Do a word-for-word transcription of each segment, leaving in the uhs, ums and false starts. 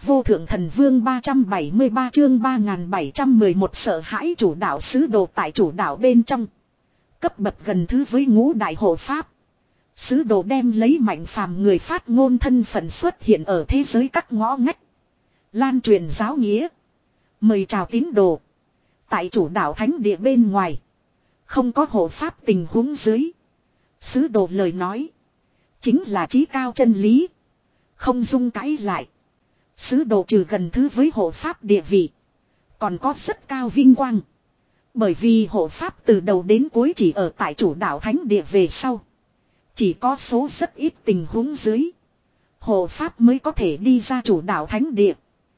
vô thượng thần vương ba trăm bảy mươi ba chương ba nghìn bảy trăm mười một sợ hãi chủ đạo sứ đồ tại chủ đạo bên trong. Cấp bậc gần thứ với ngũ đại hộ pháp. Sứ đồ đem lấy mạnh phàm người phát ngôn thân phận xuất hiện ở thế giới các ngõ ngách. Lan truyền giáo nghĩa. Mời chào tín đồ. Tại chủ đạo thánh địa bên ngoài. Không có hộ pháp tình huống dưới. Sứ đồ lời nói. Chính là chí cao chân lý. Không dung cãi lại. Sứ đồ trừ gần thứ với hộ pháp địa vị. Còn có rất cao vinh quang. Bởi vì hộ pháp từ đầu đến cuối chỉ ở tại chủ đạo thánh địa về sau. Chỉ có số rất ít tình huống dưới. Hộ pháp mới có thể đi ra chủ đạo thánh địa.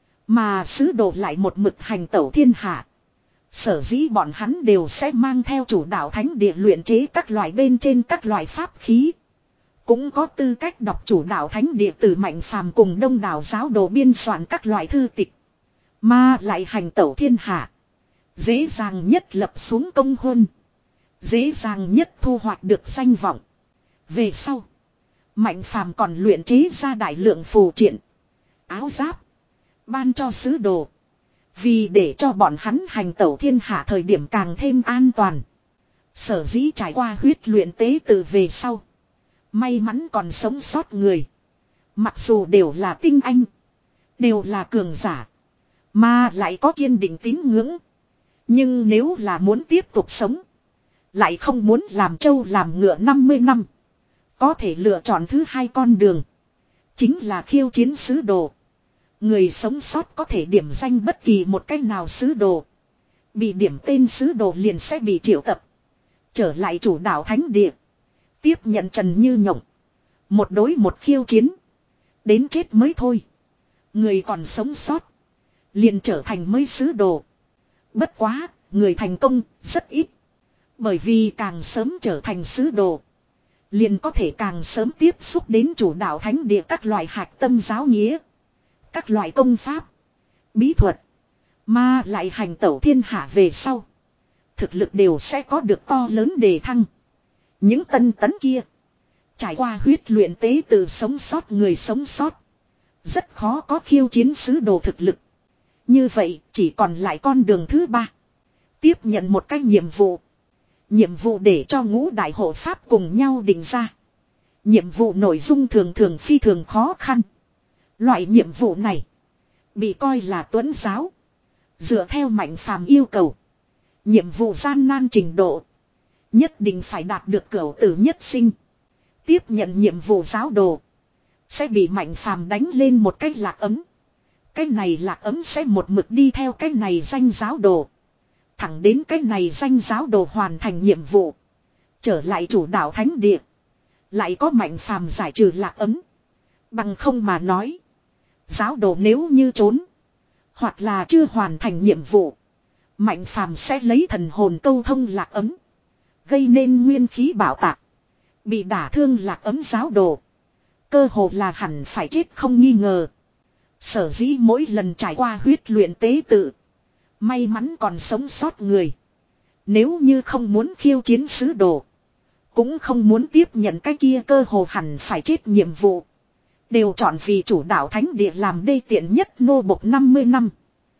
Mà sứ đồ lại một mực hành tẩu thiên hạ. Sở dĩ bọn hắn đều sẽ mang theo chủ đạo thánh địa luyện chế các loại bên trên các loại pháp khí. Cũng có tư cách đọc chủ đạo thánh địa từ mạnh phàm cùng đông đảo giáo đồ biên soạn các loại thư tịch. Mà lại hành tẩu thiên hạ. Dễ dàng nhất lập xuống công huân. Dễ dàng nhất thu hoạch được danh vọng. Về sau. Mạnh phàm còn luyện chế ra đại lượng phù triện. Áo giáp. Ban cho sứ đồ. Vì để cho bọn hắn hành tẩu thiên hạ thời điểm càng thêm an toàn. Sở dĩ trải qua huyết luyện tế tự về sau. May mắn còn sống sót người. Mặc dù đều là tinh anh. Đều là cường giả. Mà lại có kiên định tín ngưỡng. Nhưng nếu là muốn tiếp tục sống. Lại không muốn làm trâu làm ngựa năm mươi năm. Có thể lựa chọn thứ hai con đường. Chính là khiêu chiến sứ đồ. Người sống sót có thể điểm danh bất kỳ một cách nào sứ đồ. Bị điểm tên sứ đồ liền sẽ bị triệu tập. Trở lại chủ đạo thánh địa. Tiếp nhận Trần Như Nhộng. Một đối một khiêu chiến. Đến chết mới thôi. Người còn sống sót. Liền trở thành mới sứ đồ. Bất quá, người thành công rất ít. Bởi vì càng sớm trở thành sứ đồ. Liền có thể càng sớm tiếp xúc đến chủ đạo thánh địa các loại hạt tâm giáo nghĩa. Các loại công pháp. Bí thuật. Mà lại hành tẩu thiên hạ về sau. Thực lực đều sẽ có được to lớn đề thăng. Những tân tấn kia. Trải qua huyết luyện tế từ sống sót người sống sót. Rất khó có khiêu chiến sứ đồ thực lực. Như vậy chỉ còn lại con đường thứ ba. Tiếp nhận một cái nhiệm vụ. Nhiệm vụ để cho ngũ đại hộ pháp cùng nhau định ra. Nhiệm vụ nội dung thường thường phi thường khó khăn. Loại nhiệm vụ này. Bị coi là tuấn giáo. Dựa theo mạnh phàm yêu cầu. Nhiệm vụ gian nan trình độ. Nhất định phải đạt được cửu tử nhất sinh. Tiếp nhận nhiệm vụ giáo đồ. Sẽ bị mạnh phàm đánh lên một cái lạc ấm. Cái này lạc ấm sẽ một mực đi theo cái này danh giáo đồ. Thẳng đến cái này danh giáo đồ hoàn thành nhiệm vụ. Trở lại chủ đạo thánh địa. Lại có mạnh phàm giải trừ lạc ấm. Bằng không mà nói. Giáo đồ nếu như trốn. Hoặc là chưa hoàn thành nhiệm vụ. Mạnh phàm sẽ lấy thần hồn câu thông lạc ấm. Gây nên nguyên khí bạo tạc. Bị đả thương lạc ấm giáo đồ. Cơ hồ là hẳn phải chết không nghi ngờ. Sở dĩ mỗi lần trải qua huyết luyện tế tự. May mắn còn sống sót người. Nếu như không muốn khiêu chiến sứ đồ. Cũng không muốn tiếp nhận cái kia cơ hồ hẳn phải chết nhiệm vụ. Đều chọn vì chủ đạo thánh địa làm đê tiện nhất nô bộc năm mươi năm.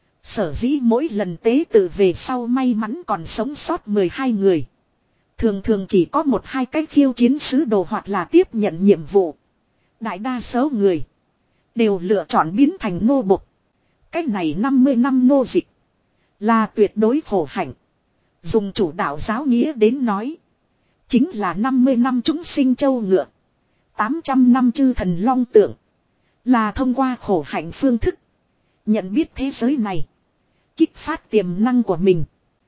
Sở dĩ mỗi lần tế tự về sau may mắn còn sống sót mười hai người. Thường thường chỉ có một hai cách khiêu chiến sứ đồ hoặc là tiếp nhận nhiệm vụ. Đại đa số người. Đều lựa chọn biến thành nô bộc. Cách này năm mươi năm nô dịch. Là tuyệt đối khổ hạnh. Dùng chủ đạo giáo nghĩa đến nói. Chính là năm mươi năm chúng sinh châu ngựa. tám trăm năm chư thần long tượng. Là thông qua khổ hạnh phương thức. Nhận biết thế giới này. Kích phát tiềm năng của mình.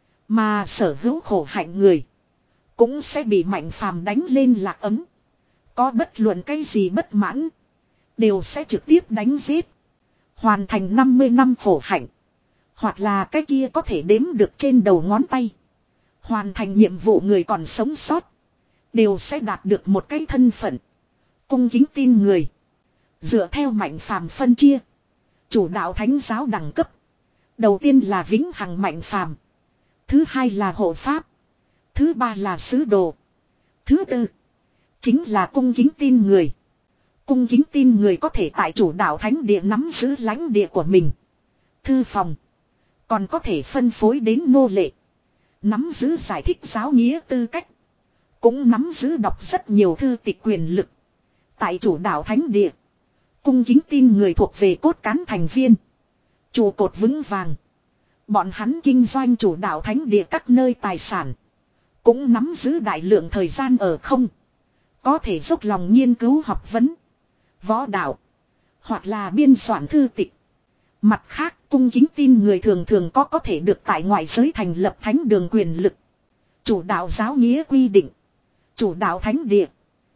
Mà sở hữu khổ hạnh người. Cũng sẽ bị mạnh phàm đánh lên lạc ấm. Có bất luận cái gì bất mãn. Đều sẽ trực tiếp đánh giết. Hoàn thành năm mươi năm khổ hạnh. Hoặc là cái kia có thể đếm được trên đầu ngón tay. Hoàn thành nhiệm vụ người còn sống sót. Đều sẽ đạt được một cái thân phận. Cung kính tin người. Dựa theo mạnh phàm phân chia. Chủ đạo thánh giáo đẳng cấp. Đầu tiên là vĩnh hằng mạnh phàm. Thứ hai là hộ pháp. Thứ ba là sứ đồ. Thứ tư. Chính là cung kính tin người. Cung kính tin người có thể tại chủ đạo thánh địa nắm giữ lãnh địa của mình. Thư phòng. Còn có thể phân phối đến nô lệ. Nắm giữ giải thích giáo nghĩa tư cách. Cũng nắm giữ đọc rất nhiều thư tịch quyền lực. Tại chủ đạo thánh địa. Cung kính tin người thuộc về cốt cán thành viên. Trụ cột vững vàng. Bọn hắn kinh doanh chủ đạo thánh địa các nơi tài sản. Cũng nắm giữ đại lượng thời gian ở không. Có thể dốc lòng nghiên cứu học vấn. Võ đạo. Hoặc là biên soạn thư tịch. Mặt khác cung kính tin người thường thường có có thể được tại ngoại giới thành lập thánh đường quyền lực. Chủ đạo giáo nghĩa quy định. Chủ đạo thánh địa.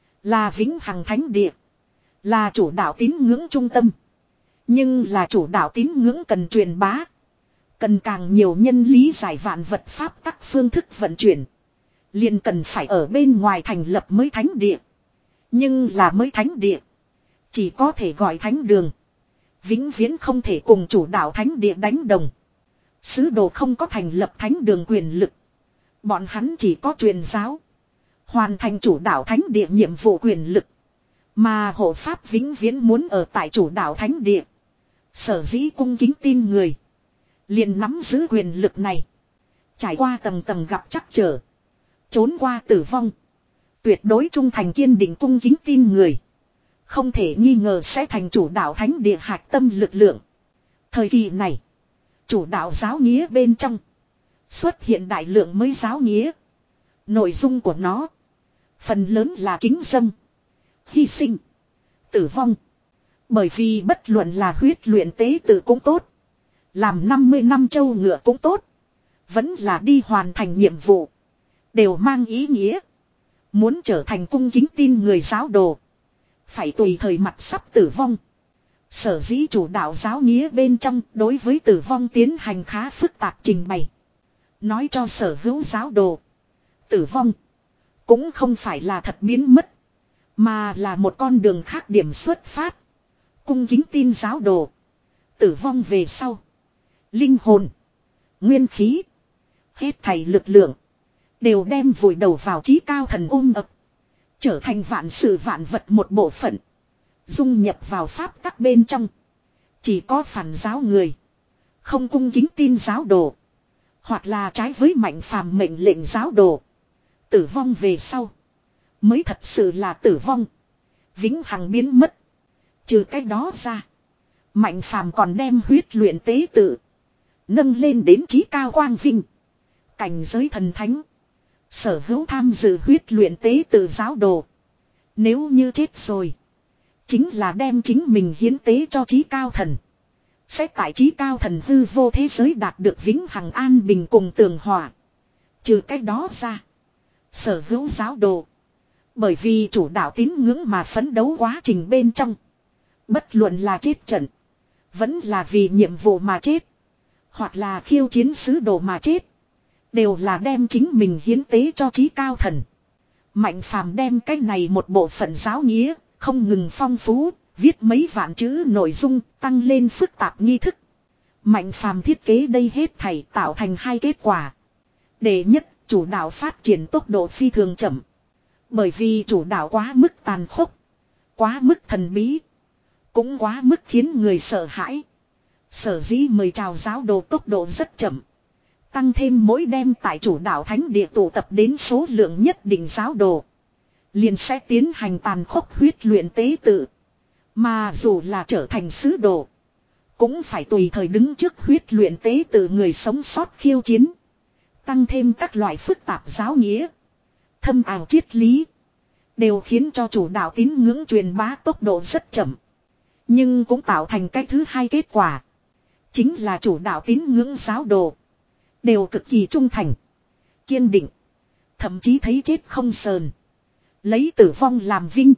Là vĩnh hằng thánh địa. Là chủ đạo tín ngưỡng trung tâm. Nhưng là chủ đạo tín ngưỡng cần truyền bá. Cần càng nhiều nhân lý giải vạn vật pháp tắc phương thức vận chuyển. Liền cần phải ở bên ngoài thành lập mới thánh địa. Nhưng là mới thánh địa. Chỉ có thể gọi thánh đường. Vĩnh viễn không thể cùng chủ đạo thánh địa đánh đồng. Sứ đồ không có thành lập thánh đường quyền lực. Bọn hắn chỉ có truyền giáo. Hoàn thành chủ đạo thánh địa nhiệm vụ quyền lực. Mà hộ pháp vĩnh viễn muốn ở tại chủ đạo thánh địa. Sở dĩ cung kính tin người. Liền nắm giữ quyền lực này. Trải qua tầng tầng gặp trắc trở. Trốn qua tử vong. Tuyệt đối trung thành kiên định cung kính tin người. Không thể nghi ngờ sẽ thành chủ đạo thánh địa hạch tâm lực lượng. Thời kỳ này. Chủ đạo giáo nghĩa bên trong. Xuất hiện đại lượng mới giáo nghĩa. Nội dung của nó. Phần lớn là kính dâng. Hy sinh. Tử vong. Bởi vì bất luận là huyết luyện tế tự cũng tốt. Làm năm mươi năm châu ngựa cũng tốt. Vẫn là đi hoàn thành nhiệm vụ. Đều mang ý nghĩa. Muốn trở thành cung kính tin người giáo đồ. Phải tùy thời mặt sắp tử vong. Sở dĩ chủ đạo giáo nghĩa bên trong đối với tử vong tiến hành khá phức tạp trình bày. Nói cho sở hữu giáo đồ. Tử vong. Cũng không phải là thật biến mất. Mà là một con đường khác điểm xuất phát. Cung kính tin giáo đồ. Tử vong về sau. Linh hồn. Nguyên khí. Hết thảy lực lượng. Đều đem vùi đầu vào chí cao thần ôm ập. Trở thành vạn sự vạn vật một bộ phận. Dung nhập vào pháp tắc bên trong. Chỉ có phản giáo người. Không cung kính tin giáo đồ. Hoặc là trái với mạnh phàm mệnh lệnh giáo đồ. Tử vong về sau. Mới thật sự là tử vong. Vĩnh hằng biến mất. Trừ cái đó ra. Mạnh phàm còn đem huyết luyện tế tự. Nâng lên đến chí cao quang vinh. Cảnh giới thần thánh. Sở hữu tham dự huyết luyện tế tự giáo đồ. Nếu như chết rồi. Chính là đem chính mình hiến tế cho chí cao thần. Sẽ tại chí cao thần hư vô thế giới đạt được vĩnh hằng an bình cùng tường hòa. Trừ cái đó ra. Sở hữu giáo đồ. Bởi vì chủ đạo tín ngưỡng mà phấn đấu quá trình bên trong. Bất luận là chết trận. Vẫn là vì nhiệm vụ mà chết. Hoặc là khiêu chiến sứ đồ mà chết. Đều là đem chính mình hiến tế cho chí cao thần. Mạnh phàm đem cái này một bộ phận giáo nghĩa. Không ngừng phong phú. Viết mấy vạn chữ nội dung. Tăng lên phức tạp nghi thức. Mạnh phàm thiết kế đây hết thảy tạo thành hai kết quả. Đệ nhất, chủ đạo phát triển tốc độ phi thường chậm. Bởi vì chủ đạo quá mức tàn khốc. Quá mức thần bí. Cũng quá mức khiến người sợ hãi. Sở dĩ mời chào giáo đồ tốc độ rất chậm. Tăng thêm mỗi đêm tại chủ đạo thánh địa tụ tập đến số lượng nhất định giáo đồ. Liền sẽ tiến hành tàn khốc huyết luyện tế tự. Mà dù là trở thành sứ đồ. Cũng phải tùy thời đứng trước huyết luyện tế tự người sống sót khiêu chiến. Tăng thêm các loại phức tạp giáo nghĩa. Thâm ảo triết lý. Đều khiến cho chủ đạo tín ngưỡng truyền bá tốc độ rất chậm. Nhưng cũng tạo thành cái thứ hai kết quả. Chính là chủ đạo tín ngưỡng giáo đồ. Đều cực kỳ trung thành. Kiên định. Thậm chí thấy chết không sờn. Lấy tử vong làm vinh.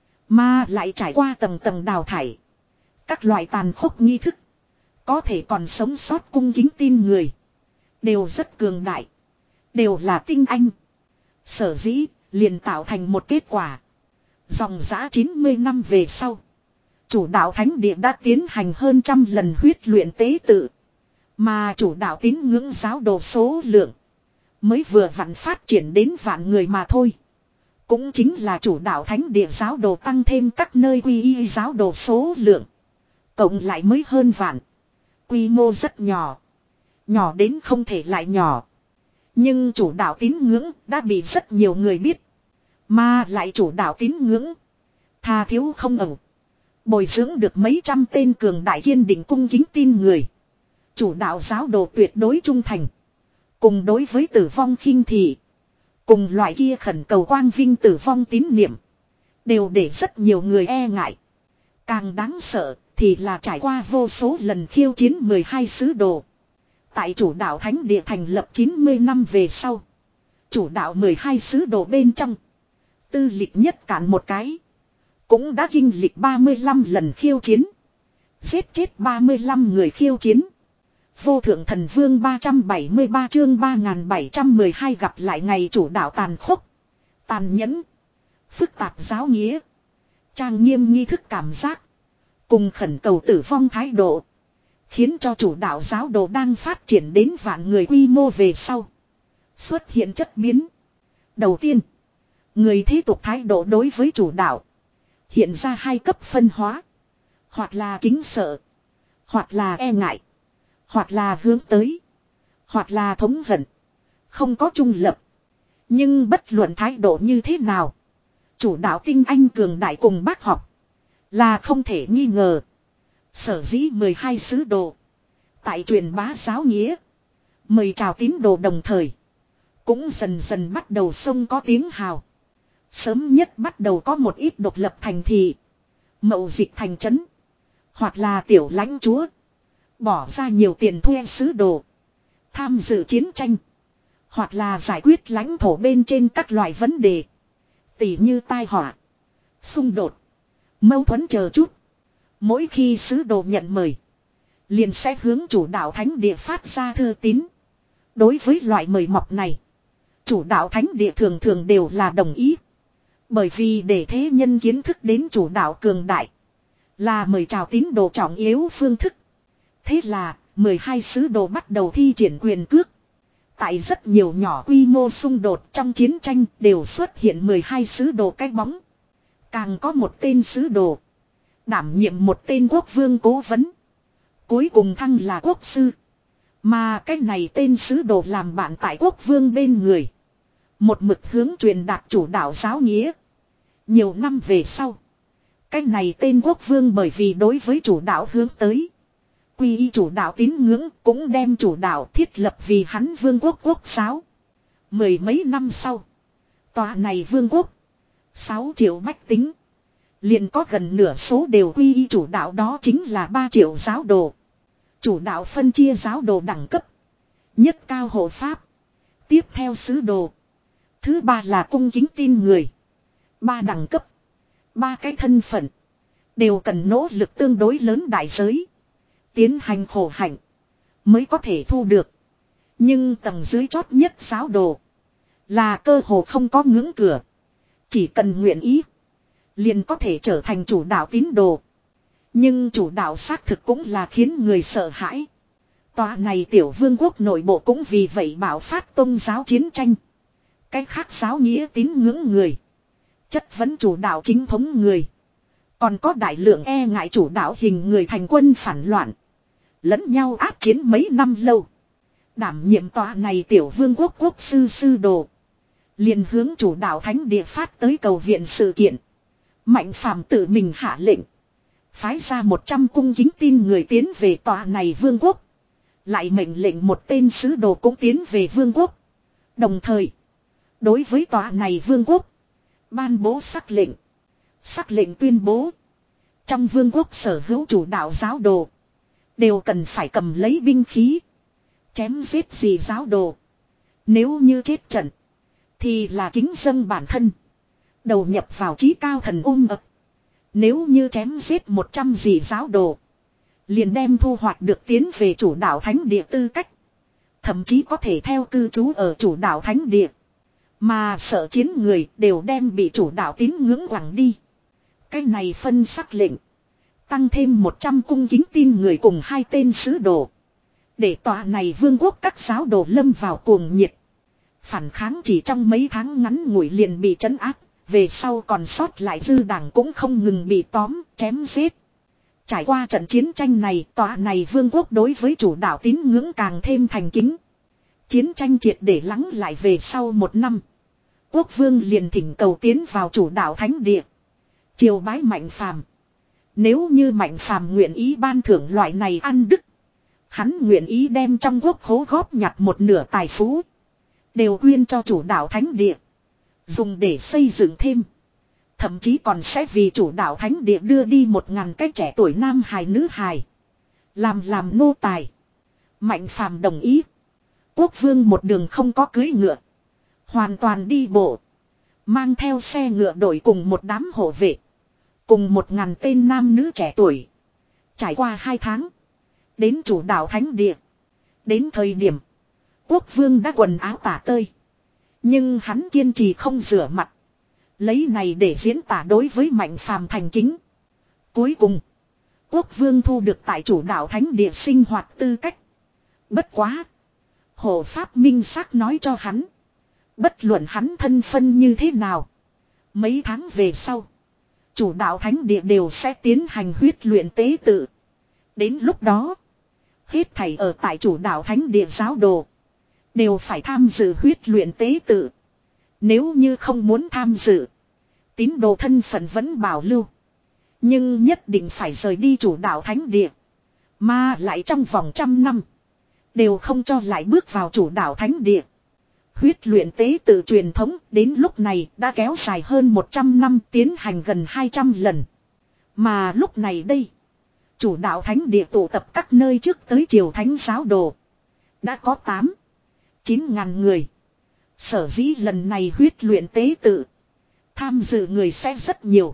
Mà lại trải qua tầng tầng đào thải. Các loại tàn khốc nghi thức. Có thể còn sống sót cung kính tin người. Đều rất cường đại. Đều là tinh anh. Sở dĩ liền tạo thành một kết quả. Dòng dã chín mươi năm về sau. Chủ đạo thánh địa đã tiến hành hơn trăm lần huyết luyện tế tự. Mà chủ đạo tín ngưỡng giáo đồ số lượng. Mới vừa vặn phát triển đến vạn người mà thôi. Cũng chính là chủ đạo thánh địa giáo đồ tăng thêm các nơi quy y giáo đồ số lượng. Cộng lại mới hơn vạn. Quy mô rất nhỏ. Nhỏ đến không thể lại nhỏ. Nhưng chủ đạo tín ngưỡng đã bị rất nhiều người biết. Mà lại chủ đạo tín ngưỡng. Tha thiếu không ẩu. Bồi dưỡng được mấy trăm tên cường đại kiên định cung kính tin người. Chủ đạo giáo đồ tuyệt đối trung thành. Cùng đối với tử vong khinh thị. Cùng loại kia khẩn cầu quang vinh tử vong tín niệm. Đều để rất nhiều người e ngại. Càng đáng sợ thì là trải qua vô số lần khiêu chiến mười hai sứ đồ. Tại chủ đạo thánh địa thành lập chín mươi năm về sau. Chủ đạo mười hai sứ đồ bên trong. Tư lịch nhất cản một cái. Cũng đã kinh lịch ba mươi lăm lần khiêu chiến. Giết chết ba mươi lăm người khiêu chiến. Vô thượng thần vương ba trăm bảy mươi ba chương ba nghìn bảy trăm mười hai gặp lại ngày chủ đạo tàn khốc. Tàn nhẫn. Phức tạp giáo nghĩa. Trang nghiêm nghi thức cảm giác. Cùng khẩn cầu tử vong thái độ. Khiến cho chủ đạo giáo đồ đang phát triển đến vạn người quy mô về sau. Xuất hiện chất biến. Đầu tiên. Người thế tục thái độ đối với chủ đạo. Hiện ra hai cấp phân hóa. Hoặc là kính sợ. Hoặc là e ngại. Hoặc là hướng tới. Hoặc là thống hận. Không có trung lập. Nhưng bất luận thái độ như thế nào. Chủ đạo tinh anh cường đại cùng bác học. Là không thể nghi ngờ. Sở dĩ mười hai sứ đồ. Tại truyền bá giáo nghĩa. Mời chào tín đồ đồng thời. Cũng dần dần bắt đầu sông có tiếng hào. Sớm nhất bắt đầu có một ít độc lập thành thị. Mậu dịch thành trấn. Hoặc là tiểu lãnh chúa. Bỏ ra nhiều tiền thuê sứ đồ. Tham dự chiến tranh. Hoặc là giải quyết lãnh thổ bên trên các loại vấn đề. Tỉ như tai họa. Xung đột. Mâu thuẫn chờ chút. Mỗi khi sứ đồ nhận mời. Liền sẽ hướng chủ đạo thánh địa phát ra thư tín. Đối với loại mời mọc này. Chủ đạo thánh địa thường thường đều là đồng ý. Bởi vì để thế nhân kiến thức đến chủ đạo cường đại. Là mời chào tín đồ trọng yếu phương thức. Thế là mười hai sứ đồ bắt đầu thi triển quyền cước. Tại rất nhiều nhỏ quy mô xung đột trong chiến tranh đều xuất hiện mười hai sứ đồ cái bóng. Càng có một tên sứ đồ. Đảm nhiệm một tên quốc vương cố vấn. Cuối cùng thăng là quốc sư. Mà cái này tên sứ đồ làm bạn tại quốc vương bên người. Một mực hướng truyền đạt chủ đạo giáo nghĩa. Nhiều năm về sau. Cái này tên quốc vương bởi vì đối với chủ đạo hướng tới. Quy y chủ đạo tín ngưỡng cũng đem chủ đạo thiết lập vì hắn vương quốc quốc giáo. Mười mấy năm sau. Tòa này vương quốc. Sáu triệu bách tính. Liền có gần nửa số đều quy y chủ đạo đó chính là ba triệu giáo đồ. Chủ đạo phân chia giáo đồ đẳng cấp. Nhất cao hộ pháp. Tiếp theo sứ đồ. Thứ ba là cung kính tin người. Ba đẳng cấp. Ba cái thân phận. Đều cần nỗ lực tương đối lớn đại giới. Tiến hành khổ hạnh. Mới có thể thu được. Nhưng tầng dưới chót nhất giáo đồ. Là cơ hồ không có ngưỡng cửa. Chỉ cần nguyện ý. Liền có thể trở thành chủ đạo tín đồ. Nhưng chủ đạo xác thực cũng là khiến người sợ hãi. Tòa này tiểu vương quốc nội bộ cũng vì vậy bạo phát tôn giáo chiến tranh. Cái khác giáo nghĩa tín ngưỡng người. Chất vấn chủ đạo chính thống người. Còn có đại lượng e ngại chủ đạo hình người thành quân phản loạn. Lẫn nhau áp chiến mấy năm lâu. Đảm nhiệm tòa này tiểu vương quốc quốc sư sư đồ. Liền hướng chủ đạo thánh địa phát tới cầu viện sự kiện. Mạnh phàm tự mình hạ lệnh. Phái ra một trăm cung kính tin người tiến về tòa này vương quốc. Lại mệnh lệnh một tên sứ đồ cũng tiến về vương quốc. Đồng thời. Đối với tòa này vương quốc. Ban bố sắc lệnh. Sắc lệnh tuyên bố. Trong vương quốc sở hữu chủ đạo giáo đồ. Đều cần phải cầm lấy binh khí. Chém giết gì giáo đồ. Nếu như chết trận. Thì là kính dâng bản thân. Đầu nhập vào chí cao thần ôm ập. Nếu như chém giết một trăm gì giáo đồ. Liền đem thu hoạch được tiến về chủ đạo thánh địa tư cách. Thậm chí có thể theo cư trú ở chủ đạo thánh địa. Mà sợ chiến người đều đem bị chủ đạo tín ngưỡng quẳng đi. Cái này phân sắc lệnh. Tăng thêm một trăm cung kính tin người cùng hai tên sứ đồ. Để tòa này vương quốc các giáo đồ lâm vào cuồng nhiệt. Phản kháng chỉ trong mấy tháng ngắn ngủi liền bị trấn áp. Về sau còn sót lại dư đảng cũng không ngừng bị tóm, chém giết. Trải qua trận chiến tranh này, tòa này vương quốc đối với chủ đạo tín ngưỡng càng thêm thành kính. Chiến tranh triệt để lắng lại về sau một năm. Quốc vương liền thỉnh cầu tiến vào chủ đạo thánh địa. Triều bái Mạnh Phàm. Nếu như Mạnh Phàm nguyện ý ban thưởng loại này ăn đức. Hắn nguyện ý đem trong quốc khố góp nhặt một nửa tài phú. Đều quyên cho chủ đạo thánh địa. Dùng để xây dựng thêm. Thậm chí còn sẽ vì chủ đạo thánh địa đưa đi một ngàn cái trẻ tuổi nam hài nữ hài. Làm làm nô tài. Mạnh Phàm đồng ý. Quốc vương một đường không có cưới ngựa. Hoàn toàn đi bộ. Mang theo xe ngựa đội cùng một đám hộ vệ. Cùng một ngàn tên nam nữ trẻ tuổi. Trải qua hai tháng. Đến chủ đạo thánh địa. Đến thời điểm. Quốc vương đã quần áo tả tơi. Nhưng hắn kiên trì không rửa mặt. Lấy này để diễn tả đối với Mạnh Phàm thành kính. Cuối cùng. Quốc vương thu được tại chủ đạo thánh địa sinh hoạt tư cách. Bất quá. Hộ pháp minh xác nói cho hắn. Bất luận hắn thân phân như thế nào. Mấy tháng về sau. Chủ đạo thánh địa đều sẽ tiến hành huyết luyện tế tự. Đến lúc đó. Hết thảy ở tại chủ đạo thánh địa giáo đồ. Đều phải tham dự huyết luyện tế tự. Nếu như không muốn tham dự. Tín đồ thân phận vẫn bảo lưu. Nhưng nhất định phải rời đi chủ đạo thánh địa. Mà lại trong vòng trăm năm. Đều không cho lại bước vào chủ đạo thánh địa. Huyết luyện tế tự truyền thống đến lúc này đã kéo dài hơn một trăm năm, tiến hành gần hai trăm lần. Mà lúc này đây. Chủ đạo thánh địa tụ tập các nơi trước tới triều thánh giáo đồ. Đã có tám, chín ngàn người. Sở dĩ lần này huyết luyện tế tự. Tham dự người sẽ rất nhiều.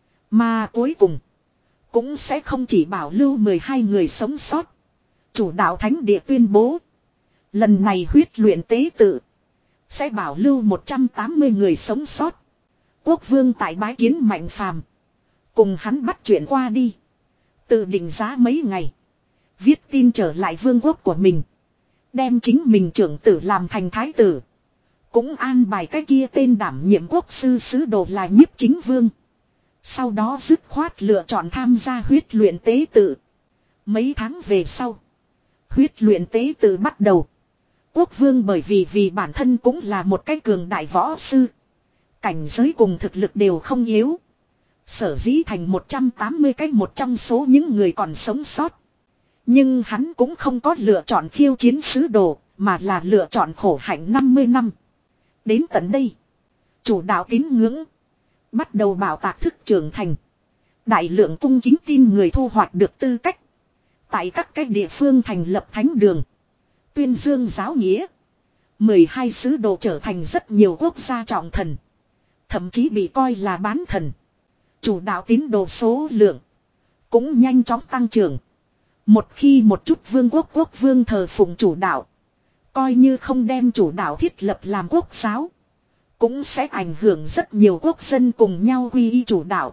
Mà cuối cùng. Cũng sẽ không chỉ bảo lưu mười hai người sống sót. Chủ đạo thánh địa tuyên bố. Lần này huyết luyện tế tự. Sẽ bảo lưu một trăm tám mươi người sống sót. Quốc vương tại bái kiến Mạnh Phàm. Cùng hắn bắt chuyện qua đi. Tự định giá mấy ngày. Viết tin trở lại vương quốc của mình. Đem chính mình trưởng tử làm thành thái tử. Cũng an bài cái kia tên đảm nhiệm quốc sư sứ đồ là Nhiếp Chính Vương. Sau đó dứt khoát lựa chọn tham gia huyết luyện tế tự. Mấy tháng về sau. Huyết luyện tế tự bắt đầu. Quốc vương bởi vì vì bản thân cũng là một cái cường đại võ sư. Cảnh giới cùng thực lực đều không yếu. Sở dĩ thành một trăm tám mươi cái một trong số những người còn sống sót. Nhưng hắn cũng không có lựa chọn khiêu chiến sứ đồ, mà là lựa chọn khổ hạnh năm mươi năm. Đến tận đây, chủ đạo tín ngưỡng bắt đầu bảo tạc thức trưởng thành. Đại lượng cung kính tin người thu hoạch được tư cách. Tại các cái địa phương thành lập thánh đường. Tuyên dương giáo nghĩa. mười hai sứ đồ trở thành rất nhiều quốc gia trọng thần. Thậm chí bị coi là bán thần. Chủ đạo tín đồ số lượng cũng nhanh chóng tăng trưởng. Một khi một chút vương quốc quốc vương thờ phụng chủ đạo. Coi như không đem chủ đạo thiết lập làm quốc giáo. Cũng sẽ ảnh hưởng rất nhiều quốc dân cùng nhau quy y chủ đạo.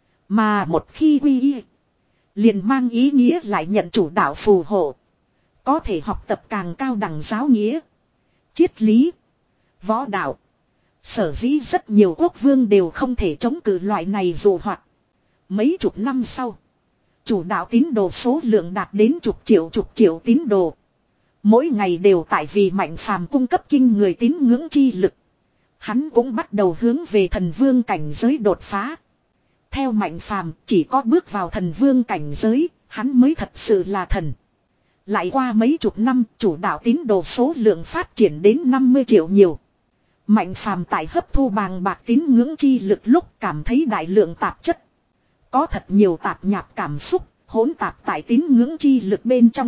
Mà một khi quy y. Liền mang ý nghĩa lại nhận chủ đạo phù hộ. Có thể học tập càng cao đẳng giáo nghĩa. Triết lý. Võ đạo. Sở dĩ rất nhiều quốc vương đều không thể chống cự loại này dụ hoạt. Mấy chục năm sau. Chủ đạo tín đồ số lượng đạt đến chục triệu chục triệu tín đồ. Mỗi ngày đều tại vì Mạnh Phàm cung cấp kinh người tín ngưỡng chi lực. Hắn cũng bắt đầu hướng về thần vương cảnh giới đột phá. Theo Mạnh Phàm chỉ có bước vào thần vương cảnh giới, hắn mới thật sự là thần. Lại qua mấy chục năm, chủ đạo tín đồ số lượng phát triển đến năm mươi triệu nhiều. Mạnh Phàm tại hấp thu bàng bạc tín ngưỡng chi lực lúc cảm thấy đại lượng tạp chất. Có thật nhiều tạp nhạp cảm xúc, hỗn tạp tại tín ngưỡng chi lực bên trong.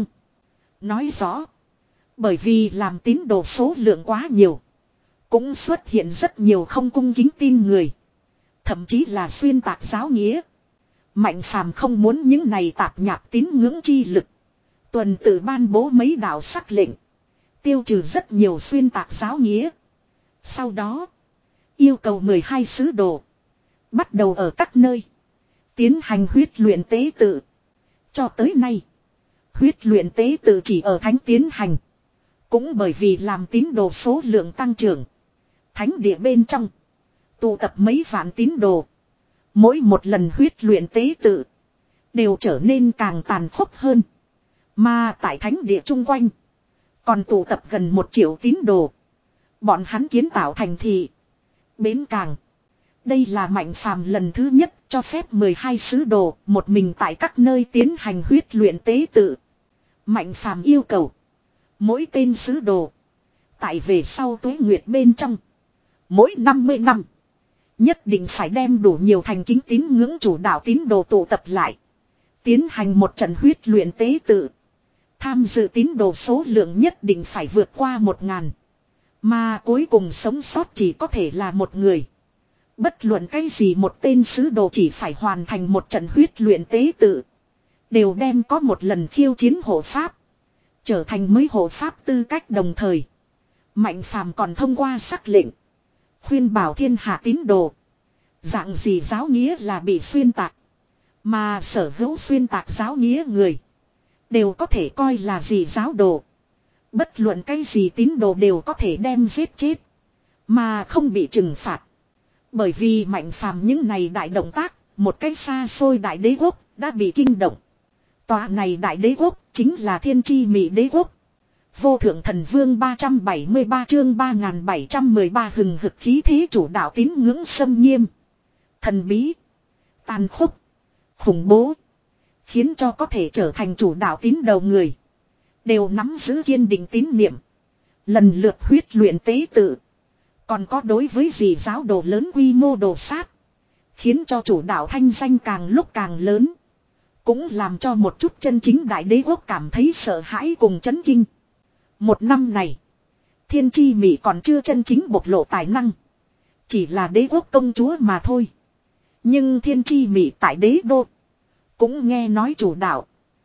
Nói rõ, bởi vì làm tín đồ số lượng quá nhiều. Cũng xuất hiện rất nhiều không cung kính tin người. Thậm chí là xuyên tạc giáo nghĩa. Mạnh Phàm không muốn những này tạp nhạp tín ngưỡng chi lực. Tuần tự ban bố mấy đạo sắc lệnh. Tiêu trừ rất nhiều xuyên tạc giáo nghĩa. Sau đó, yêu cầu mười hai sứ đồ. Bắt đầu ở các nơi. Tiến hành huyết luyện tế tự. Cho tới nay, huyết luyện tế tự chỉ ở thánh tiến hành. Cũng bởi vì làm tín đồ số lượng tăng trưởng. Thánh địa bên trong. Tụ tập mấy vạn tín đồ. Mỗi một lần huyết luyện tế tự. Đều trở nên càng tàn khốc hơn. Mà tại thánh địa chung quanh. Còn tụ tập gần một triệu tín đồ. Bọn hắn kiến tạo thành thị. Bến cảng. Đây là Mạnh Phàm lần thứ nhất cho phép mười hai sứ đồ một mình tại các nơi tiến hành huyết luyện tế tự. Mạnh Phàm yêu cầu. Mỗi tên sứ đồ. Tại về sau tuế nguyệt bên trong. Mỗi năm mươi năm. Nhất định phải đem đủ nhiều thành kính tín ngưỡng chủ đạo tín đồ tụ tập lại. Tiến hành một trận huyết luyện tế tự. Tham dự tín đồ số lượng nhất định phải vượt qua một ngàn. Mà cuối cùng sống sót chỉ có thể là một người. Bất luận cái gì một tên sứ đồ chỉ phải hoàn thành một trận huyết luyện tế tự. Đều đem có một lần khiêu chiến hộ pháp. Trở thành mới hộ pháp tư cách đồng thời. Mạnh Phàm còn thông qua sắc lệnh. Khuyên bảo thiên hạ tín đồ. Dạng gì giáo nghĩa là bị xuyên tạc. Mà sở hữu xuyên tạc giáo nghĩa người. Đều có thể coi là gì giáo đồ. Bất luận cái gì tín đồ đều có thể đem giết chết. Mà không bị trừng phạt. Bởi vì Mạnh Phàm những này đại động tác. Một cái xa xôi đại đế quốc đã bị kinh động. Tòa này đại đế quốc chính là Thiên Chi Mỹ đế quốc. Vô thượng thần vương ba trăm bảy mươi ba chương ba nghìn bảy trăm mười ba hừng hực khí thế chủ đạo tín ngưỡng xâm nghiêm. Thần bí. Tàn khốc. Khủng bố. Khiến cho có thể trở thành chủ đạo tín đầu người. Đều nắm giữ kiên định tín niệm. Lần lượt huyết luyện tế tự. Còn có đối với gì giáo đồ lớn quy mô đồ sát. Khiến cho chủ đạo thanh danh càng lúc càng lớn. Cũng làm cho một chút chân chính đại đế quốc cảm thấy sợ hãi cùng chấn kinh. Một năm này. Thiên Chi Mỹ còn chưa chân chính bộc lộ tài năng. Chỉ là đế quốc công chúa mà thôi. Nhưng Thiên Chi Mỹ tại đế đô. Cũng nghe nói chủ đạo.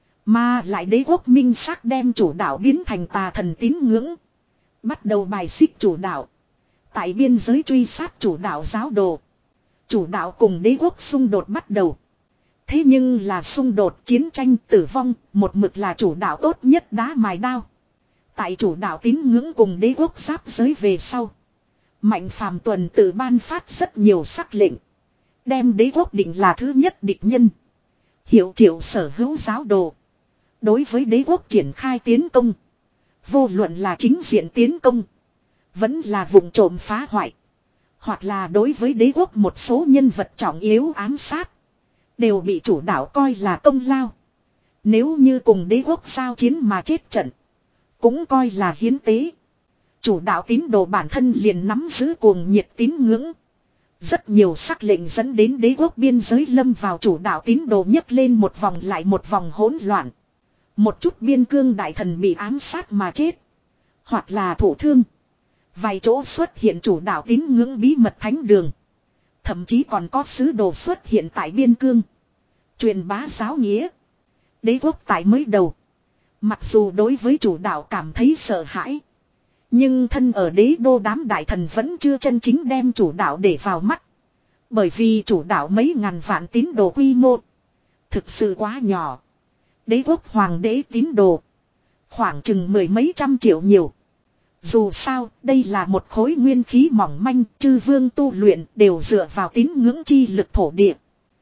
Mà lại đế quốc minh xác đem chủ đạo biến thành tà thần tín ngưỡng. Bắt đầu bài xích chủ đạo. Tại biên giới truy sát chủ đạo giáo đồ. Chủ đạo cùng đế quốc xung đột bắt đầu. Thế nhưng là xung đột chiến tranh tử vong. Một mực là chủ đạo tốt nhất đá mài đao. Tại chủ đạo tín ngưỡng cùng đế quốc giáp giới về sau. Mạnh Phàm tuần tự ban phát rất nhiều sắc lệnh. Đem đế quốc định là thứ nhất địch nhân. Hiệu triệu sở hữu giáo đồ. Đối với đế quốc triển khai tiến công. Vô luận là chính diện tiến công. Vẫn là vùng trộm phá hoại. Hoặc là đối với đế quốc một số nhân vật trọng yếu ám sát. Đều bị chủ đạo coi là công lao. Nếu như cùng đế quốc giao chiến mà chết trận. Cũng coi là hiến tế. Chủ đạo tín đồ bản thân liền nắm giữ cuồng nhiệt tín ngưỡng. Rất nhiều sắc lệnh dẫn đến đế quốc biên giới lâm vào chủ đạo tín đồ nhấc lên một vòng lại một vòng hỗn loạn. Một chút biên cương đại thần bị ám sát mà chết. Hoặc là thổ thương. Vài chỗ xuất hiện chủ đạo tín ngưỡng bí mật thánh đường. Thậm chí còn có sứ đồ xuất hiện tại biên cương. Truyền bá giáo nghĩa. Đế quốc tại mới đầu. Mặc dù đối với chủ đạo cảm thấy sợ hãi. Nhưng thân ở đế đô đám đại thần vẫn chưa chân chính đem chủ đạo để vào mắt. Bởi vì chủ đạo mấy ngàn vạn tín đồ quy mô. Thực sự quá nhỏ. Đế quốc hoàng đế tín đồ. Khoảng chừng mười mấy trăm triệu nhiều. Dù sao, đây là một khối nguyên khí mỏng manh, chư vương tu luyện đều dựa vào tín ngưỡng chi lực thổ địa.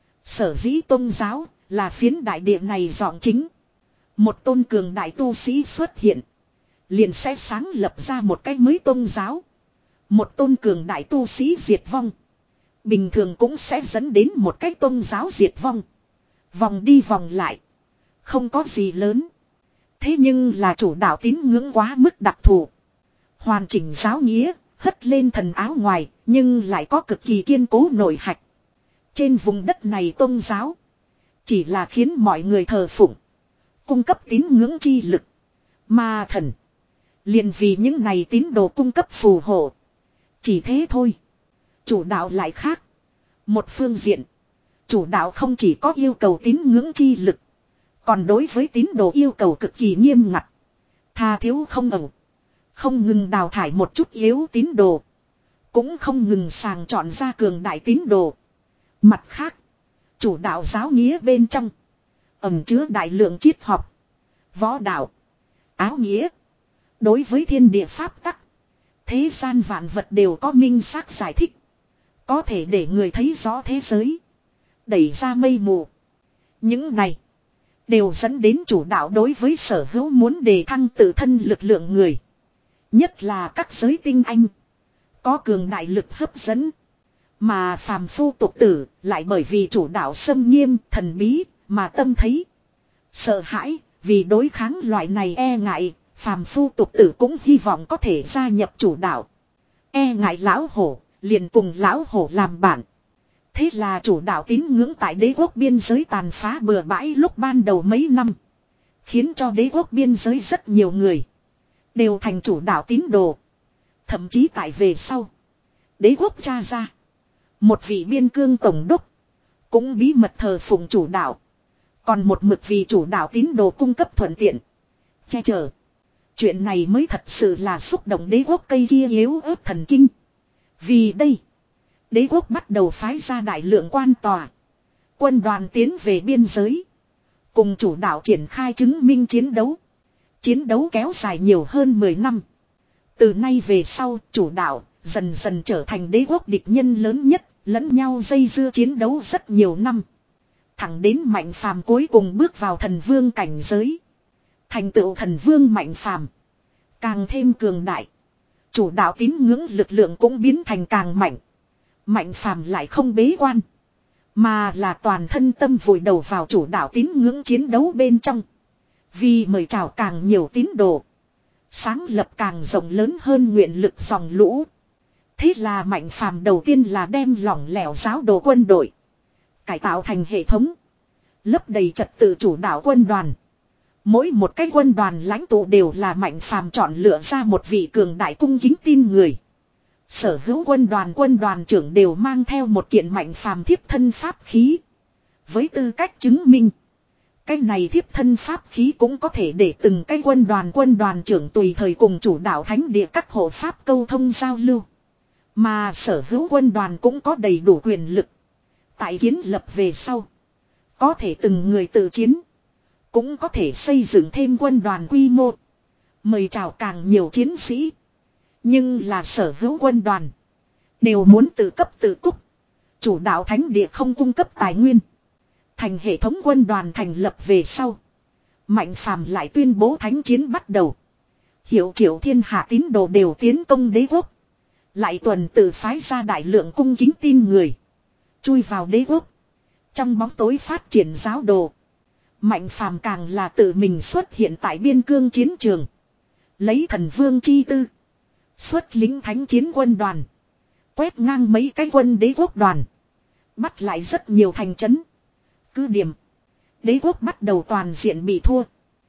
Sở dĩ tôn giáo là phiến đại địa này dọn chính. Một tôn cường đại tu sĩ xuất hiện. Liền sẽ sáng lập ra một cái mới tôn giáo. Một tôn cường đại tu sĩ diệt vong. Bình thường cũng sẽ dẫn đến một cái tôn giáo diệt vong. Vòng đi vòng lại. Không có gì lớn. Thế nhưng là chủ đạo tín ngưỡng quá mức đặc thù. Hoàn chỉnh giáo nghĩa, hất lên thần áo ngoài, nhưng lại có cực kỳ kiên cố nội hạch. Trên vùng đất này tôn giáo. Chỉ là khiến mọi người thờ phụng. Cung cấp tín ngưỡng chi lực. Mà thần. Liền vì những này tín đồ cung cấp phù hộ. Chỉ thế thôi. Chủ đạo lại khác. Một phương diện. Chủ đạo không chỉ có yêu cầu tín ngưỡng chi lực. Còn đối với tín đồ yêu cầu cực kỳ nghiêm ngặt. Tha thiếu không ẩu. Không ngừng đào thải một chút yếu tín đồ. Cũng không ngừng sàng chọn ra cường đại tín đồ. Mặt khác. Chủ đạo giáo nghĩa bên trong. Ẩn chứa đại lượng triết học. Võ đạo. Áo nghĩa. Đối với thiên địa pháp tắc. Thế gian vạn vật đều có minh xác giải thích. Có thể để người thấy rõ thế giới. Đẩy ra mây mù. Những này. Đều dẫn đến chủ đạo đối với sở hữu muốn đề thăng tự thân lực lượng người. Nhất là các giới tinh anh. Có cường đại lực hấp dẫn. Mà phàm phu tục tử lại bởi vì chủ đạo xâm nghiêm thần bí mà tâm thấy. Sợ hãi vì đối kháng loại này e ngại. Phàm phu tục tử cũng hy vọng có thể gia nhập chủ đạo. E ngại lão hổ liền cùng lão hổ làm bạn. Thế là chủ đạo tín ngưỡng tại đế quốc biên giới tàn phá bừa bãi lúc ban đầu mấy năm. Khiến cho đế quốc biên giới rất nhiều người. Đều thành chủ đạo tín đồ. Thậm chí tại về sau. Đế quốc tra ra. Một vị biên cương tổng đốc. Cũng bí mật thờ phụng chủ đạo. Còn một mực vì chủ đạo tín đồ cung cấp thuận tiện. Che chở. Chuyện này mới thật sự là xúc động đế quốc cây kia yếu ớt thần kinh. Vì đây. Đế quốc bắt đầu phái ra đại lượng quan tòa. Quân đoàn tiến về biên giới. Cùng chủ đạo triển khai chứng minh chiến đấu. Chiến đấu kéo dài nhiều hơn mười năm. Từ nay về sau chủ đạo dần dần trở thành đế quốc địch nhân lớn nhất. Lẫn nhau dây dưa chiến đấu rất nhiều năm. Thẳng đến Mạnh Phàm cuối cùng bước vào thần vương cảnh giới. Thành tựu thần vương Mạnh Phàm càng thêm cường đại. Chủ đạo tín ngưỡng lực lượng cũng biến thành càng mạnh. Mạnh Phàm lại không bế quan. Mà là toàn thân tâm vùi đầu vào chủ đạo tín ngưỡng chiến đấu bên trong. Vì mời chào càng nhiều tín đồ. Sáng lập càng rộng lớn hơn nguyện lực dòng lũ. Thế là Mạnh Phàm đầu tiên là đem lỏng lẻo giáo đồ quân đội. Cải tạo thành hệ thống. Lấp đầy trật tự chủ đạo quân đoàn. Mỗi một cái quân đoàn lãnh tụ đều là Mạnh Phàm chọn lựa ra một vị cường đại cung kính tin người. Sở hữu quân đoàn quân đoàn trưởng đều mang theo một kiện Mạnh Phàm thiếp thân pháp khí. Với tư cách chứng minh. Cái này thiếp thân pháp khí cũng có thể để từng cái quân đoàn quân đoàn trưởng tùy thời cùng chủ đạo thánh địa các hộ pháp câu thông giao lưu. Mà sở hữu quân đoàn cũng có đầy đủ quyền lực. Tại kiến lập về sau. Có thể từng người tự chiến. Cũng có thể xây dựng thêm quân đoàn quy mô. Mời chào càng nhiều chiến sĩ. Nhưng là sở hữu quân đoàn. Đều muốn tự cấp tự túc. Chủ đạo thánh địa không cung cấp tài nguyên. Thành hệ thống quân đoàn thành lập về sau. Mạnh Phàm lại tuyên bố thánh chiến bắt đầu. Hiệu triệu thiên hạ tín đồ đều tiến công đế quốc. Lại tuần tự phái ra đại lượng cung kính tin người. Chui vào đế quốc. Trong bóng tối phát triển giáo đồ. Mạnh Phàm càng là tự mình xuất hiện tại biên cương chiến trường. Lấy thần vương chi tư. Xuất lính thánh chiến quân đoàn. Quét ngang mấy cái quân đế quốc đoàn. Bắt lại rất nhiều thành trấn. Cứ điểm. Đế quốc bắt đầu toàn diện bị thua.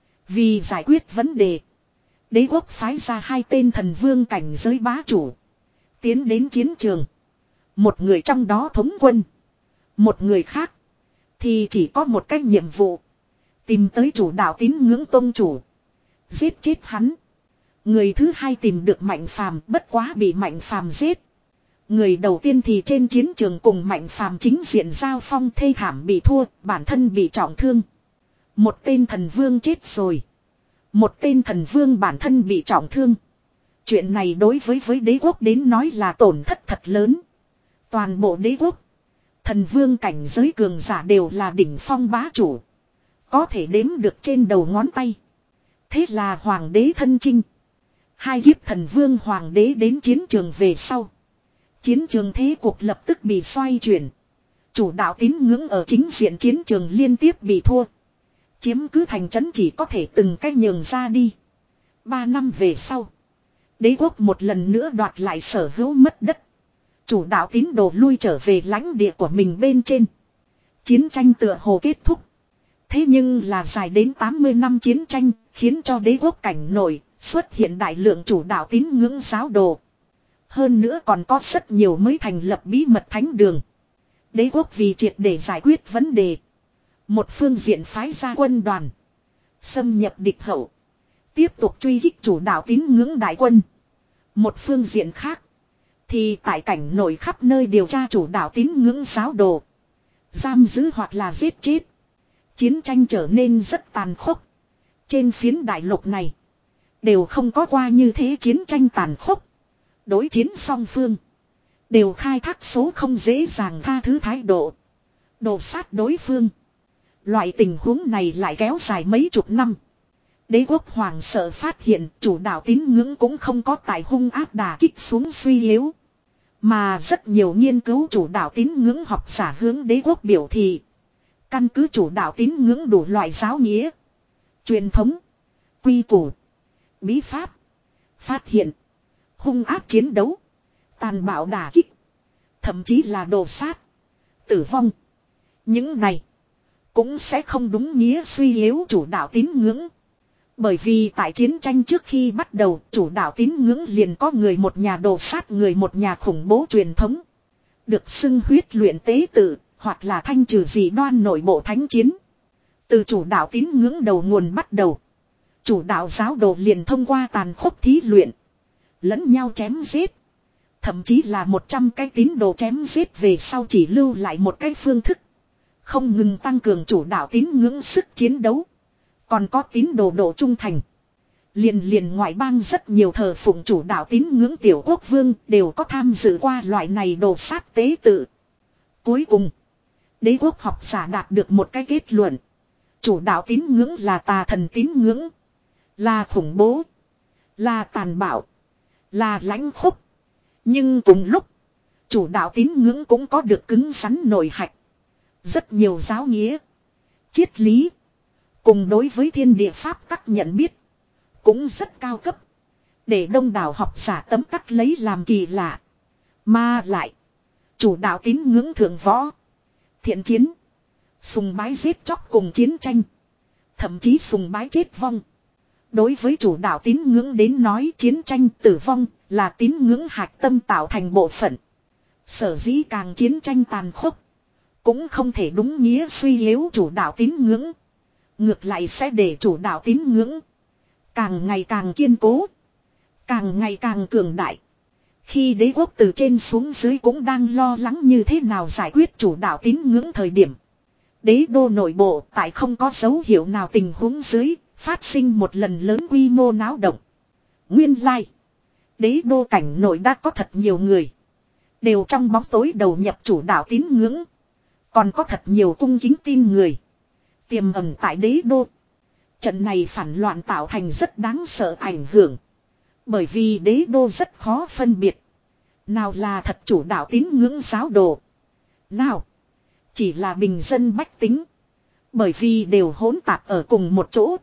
Vì giải quyết vấn đề. Đế quốc phái ra hai tên thần vương cảnh giới bá chủ. Tiến đến chiến trường. Một người trong đó thống quân. Một người khác. Thì chỉ có một cái nhiệm vụ. Tìm tới chủ đạo tín ngưỡng tôn chủ. Giết chết hắn. Người thứ hai tìm được Mạnh Phàm bất quá bị Mạnh Phàm giết. Người đầu tiên thì trên chiến trường cùng Mạnh Phàm chính diện giao phong thê thảm bị thua, bản thân bị trọng thương. Một tên thần vương chết rồi. Một tên thần vương bản thân bị trọng thương. Chuyện này đối với với đế quốc đến nói là tổn thất thật lớn. Toàn bộ đế quốc. Thần vương cảnh giới cường giả đều là đỉnh phong bá chủ. Có thể đếm được trên đầu ngón tay. Thế là hoàng đế thân chinh. Hai kiếp thần vương hoàng đế đến chiến trường về sau. Chiến trường thế cuộc lập tức bị xoay chuyển. Chủ đạo tín ngưỡng ở chính diện chiến trường liên tiếp bị thua. Chiếm cứ thành trấn chỉ có thể từng cách nhường ra đi. Ba năm về sau. Đế quốc một lần nữa đoạt lại sở hữu mất đất. Chủ đạo tín đồ lui trở về lãnh địa của mình bên trên. Chiến tranh tựa hồ kết thúc. Thế nhưng là dài đến tám mươi năm chiến tranh khiến cho đế quốc cảnh nổi xuất hiện đại lượng chủ đạo tín ngưỡng giáo đồ. Hơn nữa còn có rất nhiều mới thành lập bí mật thánh đường. Đế quốc vì triệt để giải quyết vấn đề. Một phương diện phái ra quân đoàn. Xâm nhập địch hậu. Tiếp tục truy kích chủ đạo tín ngưỡng đại quân. Một phương diện khác. Thì tại cảnh nổi khắp nơi điều tra chủ đạo tín ngưỡng giáo đồ. Giam giữ hoặc là giết chết. Chiến tranh trở nên rất tàn khốc. Trên phiến đại lục này. Đều không có qua như thế chiến tranh tàn khốc. Đối chiến song phương. Đều khai thác số không dễ dàng tha thứ thái độ. Đồ sát đối phương. Loại tình huống này lại kéo dài mấy chục năm. Đế quốc hoàng sợ phát hiện chủ đạo tín ngưỡng cũng không có tài hung ác đả kích xuống suy yếu. Mà rất nhiều nghiên cứu chủ đạo tín ngưỡng học giả hướng đế quốc biểu thị. Căn cứ chủ đạo tín ngưỡng đủ loại giáo nghĩa. Truyền thống. Quy củ. Bí pháp. Phát hiện. Hung ác chiến đấu. Tàn bạo đả kích. Thậm chí là đồ sát. Tử vong. Những này. Cũng sẽ không đúng nghĩa suy yếu chủ đạo tín ngưỡng. Bởi vì tại chiến tranh trước khi bắt đầu chủ đạo tín ngưỡng liền có người một nhà đồ sát người một nhà khủng bố truyền thống. Được xưng huyết luyện tế tự hoặc là thanh trừ dị đoan nội bộ thánh chiến. Từ chủ đạo tín ngưỡng đầu nguồn bắt đầu. Chủ đạo giáo đồ liền thông qua tàn khốc thí luyện. Lẫn nhau chém giết. Thậm chí là một trăm cái tín đồ chém giết về sau chỉ lưu lại một cái phương thức. Không ngừng tăng cường chủ đạo tín ngưỡng sức chiến đấu. Còn có tín đồ độ trung thành. Liền liền ngoại bang rất nhiều thờ phụng chủ đạo tín ngưỡng tiểu quốc vương đều có tham dự qua loại này đồ sát tế tự. Cuối cùng, đế quốc học giả đạt được một cái kết luận. Chủ đạo tín ngưỡng là tà thần tín ngưỡng. Là khủng bố. Là tàn bạo. Là lãnh khốc. Nhưng cùng lúc, chủ đạo tín ngưỡng cũng có được cứng rắn nội hạch. Rất nhiều giáo nghĩa. Triết lý. Cùng đối với thiên địa pháp tắc nhận biết. Cũng rất cao cấp. Để đông đảo học giả tấm tắc lấy làm kỳ lạ. Mà lại. Chủ đạo tín ngưỡng thượng võ. Thiện chiến. Sùng bái giết chóc cùng chiến tranh. Thậm chí sùng bái chết vong. Đối với chủ đạo tín ngưỡng đến nói chiến tranh tử vong là tín ngưỡng hạch tâm tạo thành bộ phận. Sở dĩ càng chiến tranh tàn khốc. Cũng không thể đúng nghĩa suy yếu chủ đạo tín ngưỡng. Ngược lại sẽ để chủ đạo tín ngưỡng. Càng ngày càng kiên cố. Càng ngày càng cường đại. Khi đế quốc từ trên xuống dưới cũng đang lo lắng như thế nào giải quyết chủ đạo tín ngưỡng thời điểm. Đế đô nội bộ tại không có dấu hiệu nào tình huống dưới. Phát sinh một lần lớn quy mô náo động. Nguyên lai. Đế đô cảnh nội đã có thật nhiều người. Đều trong bóng tối đầu nhập chủ đạo tín ngưỡng. Còn có thật nhiều cung kính tin người. Tiềm ẩn tại đế đô. Trận này phản loạn tạo thành rất đáng sợ ảnh hưởng. Bởi vì đế đô rất khó phân biệt. Nào là thật chủ đạo tín ngưỡng giáo đồ. Nào. Chỉ là bình dân bách tính. Bởi vì đều hỗn tạp ở cùng một chỗ.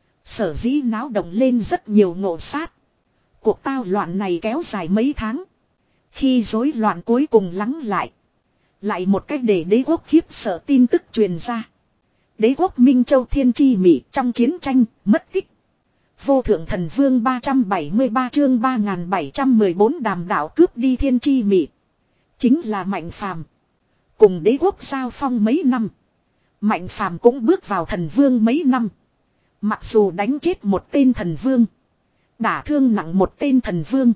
Sở dĩ náo động lên rất nhiều ngộ sát. Cuộc tao loạn này kéo dài mấy tháng. Khi rối loạn cuối cùng lắng lại. Lại một cách để đế quốc khiếp sợ tin tức truyền ra. Đế quốc Minh Châu Thiên Chi Mỹ trong chiến tranh mất tích. Vô thượng thần vương ba trăm bảy mươi ba chương ba nghìn bảy trăm mười bốn đàm đạo cướp đi Thiên Chi Mỹ. Chính là Mạnh Phàm. Cùng đế quốc giao phong mấy năm. Mạnh Phàm cũng bước vào thần vương mấy năm. Mặc dù đánh chết một tên thần vương. Đả thương nặng một tên thần vương.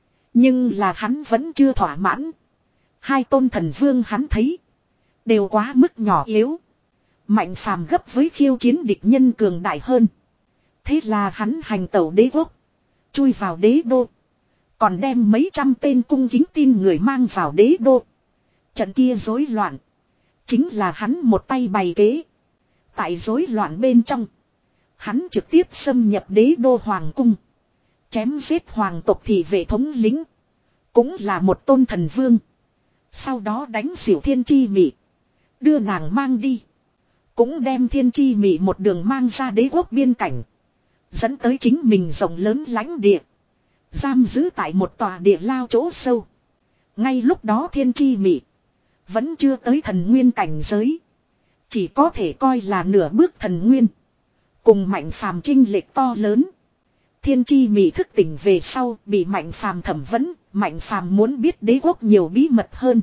Nhưng là hắn vẫn chưa thỏa mãn. Hai tôn thần vương hắn thấy. Đều quá mức nhỏ yếu. Mạnh Phàm gấp với khiêu chiến địch nhân cường đại hơn. Thế là hắn hành tẩu đế quốc. Chui vào đế đô. Còn đem mấy trăm tên cung kính tin người mang vào đế đô. Trận kia rối loạn. Chính là hắn một tay bày kế. Tại rối loạn bên trong. Hắn trực tiếp xâm nhập đế đô hoàng cung. Chém giết hoàng tộc thị vệ thống lính. Cũng là một tôn thần vương. Sau đó đánh xỉu Thiên Chi Mỹ. Đưa nàng mang đi. Cũng đem Thiên Chi Mỹ một đường mang ra đế quốc biên cảnh. Dẫn tới chính mình rộng lớn lãnh địa. Giam giữ tại một tòa địa lao chỗ sâu. Ngay lúc đó Thiên Chi Mỹ. Vẫn chưa tới thần nguyên cảnh giới. Chỉ có thể coi là nửa bước thần nguyên. Cùng Mạnh Phàm chênh lệch to lớn. Thiên Chi Mỹ thức tỉnh về sau bị Mạnh Phàm thẩm vấn. Mạnh Phàm muốn biết đế quốc nhiều bí mật hơn.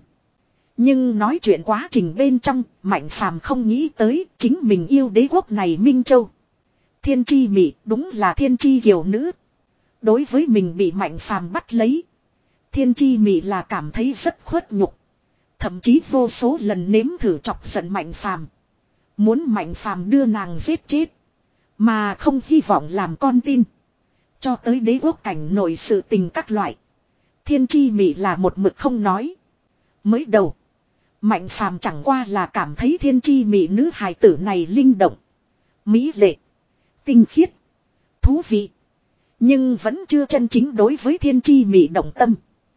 Nhưng nói chuyện quá trình bên trong, Mạnh Phàm không nghĩ tới chính mình yêu đế quốc này Minh Châu. Thiên Chi Mỹ đúng là Thiên Chi kiều nữ. Đối với mình bị Mạnh Phàm bắt lấy. Thiên Chi Mỹ là cảm thấy rất khuất nhục. Thậm chí vô số lần nếm thử chọc giận Mạnh Phàm. Muốn Mạnh Phàm đưa nàng giết chết. Mà không hy vọng làm con tin. Cho tới đế quốc cảnh nội sự tình các loại. Thiên Chi Mỹ là một mực không nói. Mới đầu. Mạnh phàm chẳng qua là cảm thấy thiên chi mỹ nữ hài tử này linh động. Mỹ lệ. Tinh khiết. Thú vị. Nhưng vẫn chưa chân chính đối với thiên chi mỹ động tâm.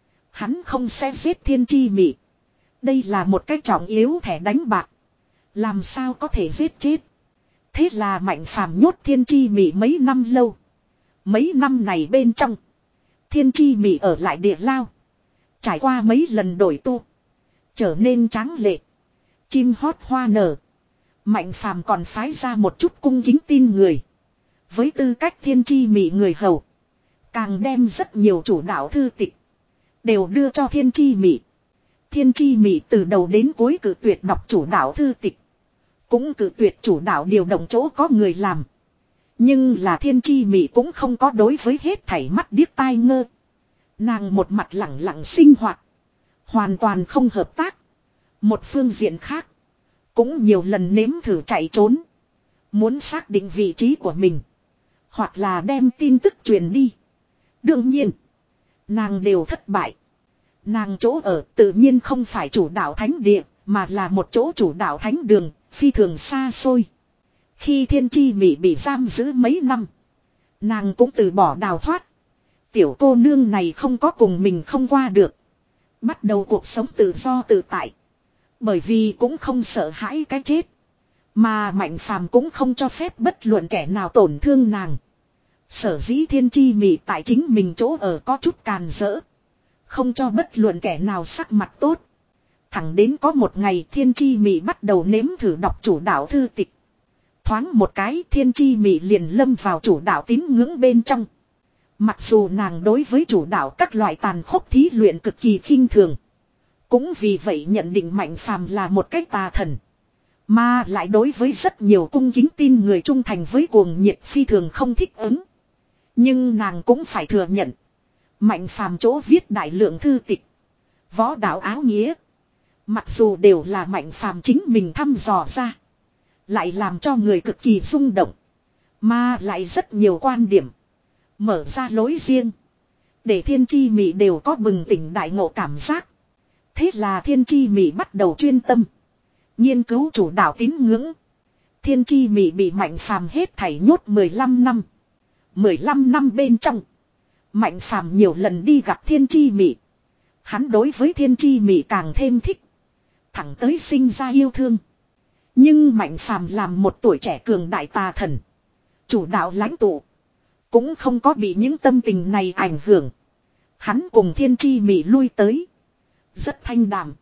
Hắn không sẽ giết thiên chi mỹ. Đây là một cái trọng yếu thẻ đánh bạc. Làm sao có thể giết chết. Thế là mạnh phàm nhốt thiên chi mỹ mấy năm lâu. Mấy năm này bên trong. Thiên chi mỹ ở lại địa lao. Trải qua mấy lần đổi tu. Trở nên tráng lệ. Chim hót hoa nở. Mạnh phàm còn phái ra một chút cung kính tin người. Với tư cách thiên chi mỹ người hầu. Càng đem rất nhiều chủ đạo thư tịch. Đều đưa cho thiên chi mỹ. Thiên chi mỹ từ đầu đến cuối cử tuyệt đọc chủ đạo thư tịch. Cũng cử tuyệt chủ đạo điều động chỗ có người làm. Nhưng là thiên chi mỹ cũng không có đối với hết thảy mắt điếc tai ngơ. Nàng một mặt lẳng lặng sinh hoạt. Hoàn toàn không hợp tác. Một phương diện khác. Cũng nhiều lần nếm thử chạy trốn. Muốn xác định vị trí của mình. Hoặc là đem tin tức truyền đi. Đương nhiên. Nàng đều thất bại. Nàng chỗ ở tự nhiên không phải chủ đạo thánh địa. Mà là một chỗ chủ đạo thánh đường. Phi thường xa xôi. Khi thiên chi mỹ bị giam giữ mấy năm. Nàng cũng từ bỏ đào thoát. Tiểu cô nương này không có cùng mình không qua được. Bắt đầu cuộc sống tự do tự tại. Bởi vì cũng không sợ hãi cái chết. Mà mạnh phàm cũng không cho phép bất luận kẻ nào tổn thương nàng. Sở dĩ thiên chi mỹ tại chính mình chỗ ở có chút càn rỡ. Không cho bất luận kẻ nào sắc mặt tốt. Thẳng đến có một ngày thiên chi mỹ bắt đầu nếm thử đọc chủ đạo thư tịch. Thoáng một cái thiên chi mỹ liền lâm vào chủ đạo tín ngưỡng bên trong. Mặc dù nàng đối với chủ đạo các loại tàn khốc thí luyện cực kỳ khinh thường. Cũng vì vậy nhận định mạnh phàm là một cái tà thần. Mà lại đối với rất nhiều cung kính tin người trung thành với cuồng nhiệt phi thường không thích ứng. Nhưng nàng cũng phải thừa nhận. Mạnh phàm chỗ viết đại lượng thư tịch. Võ đạo áo nghĩa. Mặc dù đều là mạnh phàm chính mình thăm dò ra. Lại làm cho người cực kỳ rung động. Mà lại rất nhiều quan điểm. Mở ra lối riêng. Để thiên chi mỹ đều có bừng tỉnh đại ngộ cảm giác. Thế là thiên chi mỹ bắt đầu chuyên tâm. Nghiên cứu chủ đạo tín ngưỡng. Thiên chi mỹ bị mạnh phàm hết thảy nhốt mười lăm năm. mười lăm năm bên trong. Mạnh phàm nhiều lần đi gặp thiên chi mỹ. Hắn đối với thiên chi mỹ càng thêm thích. Thẳng tới sinh ra yêu thương. Nhưng mạnh phàm làm một tuổi trẻ cường đại tà thần. Chủ đạo lãnh tụ. Cũng không có bị những tâm tình này ảnh hưởng. Hắn cùng thiên chi mỹ lui tới. Rất thanh đạm.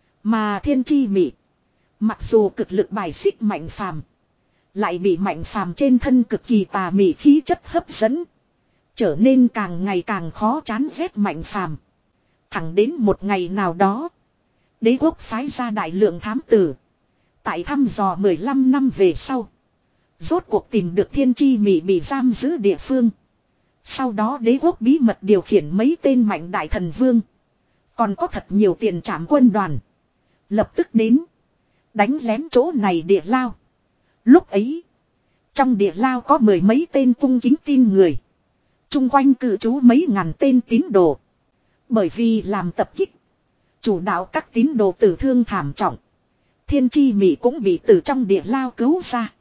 Mà thiên chi mỹ. Mặc dù cực lực bài xích mạnh phàm. Lại bị mạnh phàm trên thân cực kỳ tà mị khí chất hấp dẫn. Trở nên càng ngày càng khó chán ghét mạnh phàm. Thẳng đến một ngày nào đó. Đế quốc phái ra đại lượng thám tử. Tại thăm dò mười lăm năm về sau. Rốt cuộc tìm được thiên chi mỹ bị giam giữ địa phương. Sau đó đế quốc bí mật điều khiển mấy tên mạnh đại thần vương. Còn có thật nhiều tiền trảm quân đoàn. Lập tức đến. Đánh lén chỗ này địa lao. Lúc ấy. Trong địa lao có mười mấy tên cung kính tin người. Trung quanh cự trú mấy ngàn tên tín đồ. Bởi vì làm tập kích. Chủ đạo các tín đồ tử thương thảm trọng. Thiên chi mỹ cũng bị từ trong địa lao cứu ra.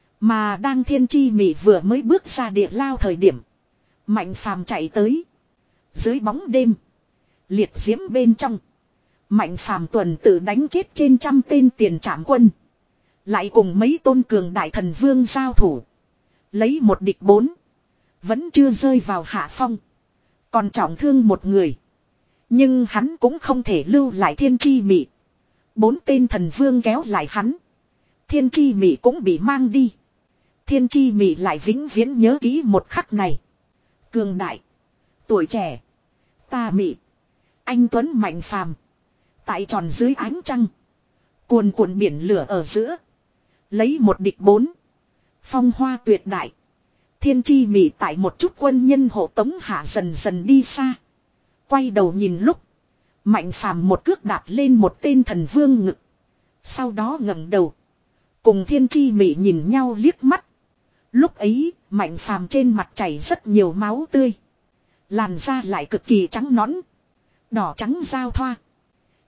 Mà đang thiên chi mỹ vừa mới bước ra địa lao thời điểm. Mạnh phàm chạy tới. Dưới bóng đêm. Liệt diễm bên trong. Mạnh phàm tuần tự đánh chết trên trăm tên tiền trảm quân. Lại cùng mấy tôn cường đại thần vương giao thủ. Lấy một địch bốn. Vẫn chưa rơi vào hạ phong. Còn trọng thương một người. Nhưng hắn cũng không thể lưu lại thiên chi mỹ. Bốn tên thần vương kéo lại hắn. Thiên chi mỹ cũng bị mang đi. Thiên chi mỹ lại vĩnh viễn nhớ kỹ một khắc này. Cường đại. Tuổi trẻ. Ta mỹ. Anh Tuấn mạnh phàm. Tại tròn dưới ánh trăng. Cuồn cuộn biển lửa ở giữa. Lấy một địch bốn. Phong hoa tuyệt đại. Thiên chi mỹ tại một chút quân nhân hộ tống hạ dần dần đi xa. Quay đầu nhìn lúc. Mạnh phàm một cước đạp lên một tên thần vương ngực. Sau đó ngẩng đầu. Cùng thiên chi mỹ nhìn nhau liếc mắt. Lúc ấy, mạnh phàm trên mặt chảy rất nhiều máu tươi. Làn da lại cực kỳ trắng nõn. Đỏ trắng giao thoa.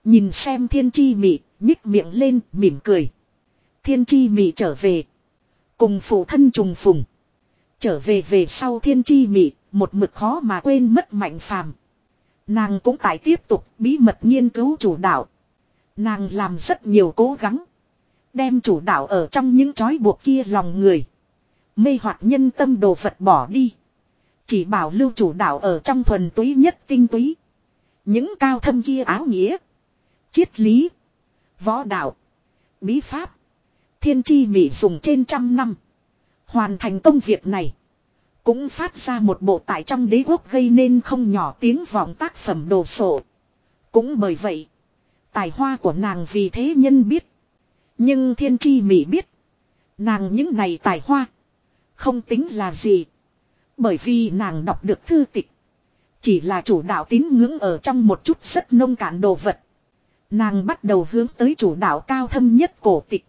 Nhìn xem Thiên Chi Mị, nhích miệng lên, mỉm cười. Thiên Chi Mị trở về. Cùng phụ thân trùng phùng. Trở về về sau Thiên Chi Mị, một mực khó mà quên mất Mạnh Phàm. Nàng cũng tại tiếp tục bí mật nghiên cứu chủ đạo. Nàng làm rất nhiều cố gắng. Đem chủ đạo ở trong những trói buộc kia lòng người. Mê hoặc nhân tâm đồ vật bỏ đi. Chỉ bảo lưu chủ đạo ở trong thuần túy nhất tinh túy. Những cao thâm kia áo nghĩa. Triết lý. Võ đạo. Bí pháp. Thiên Chi Mị dùng trên trăm năm. Hoàn thành công việc này. Cũng phát ra một bộ tại trong đế quốc gây nên không nhỏ tiếng vọng tác phẩm đồ sộ. Cũng bởi vậy. Tài hoa của nàng vì thế nhân biết. Nhưng Thiên Chi Mị biết. Nàng những này tài hoa. Không tính là gì. Bởi vì nàng đọc được thư tịch. Chỉ là chủ đạo tín ngưỡng ở trong một chút rất nông cạn đồ vật. Nàng bắt đầu hướng tới chủ đạo cao thâm nhất cổ tịch.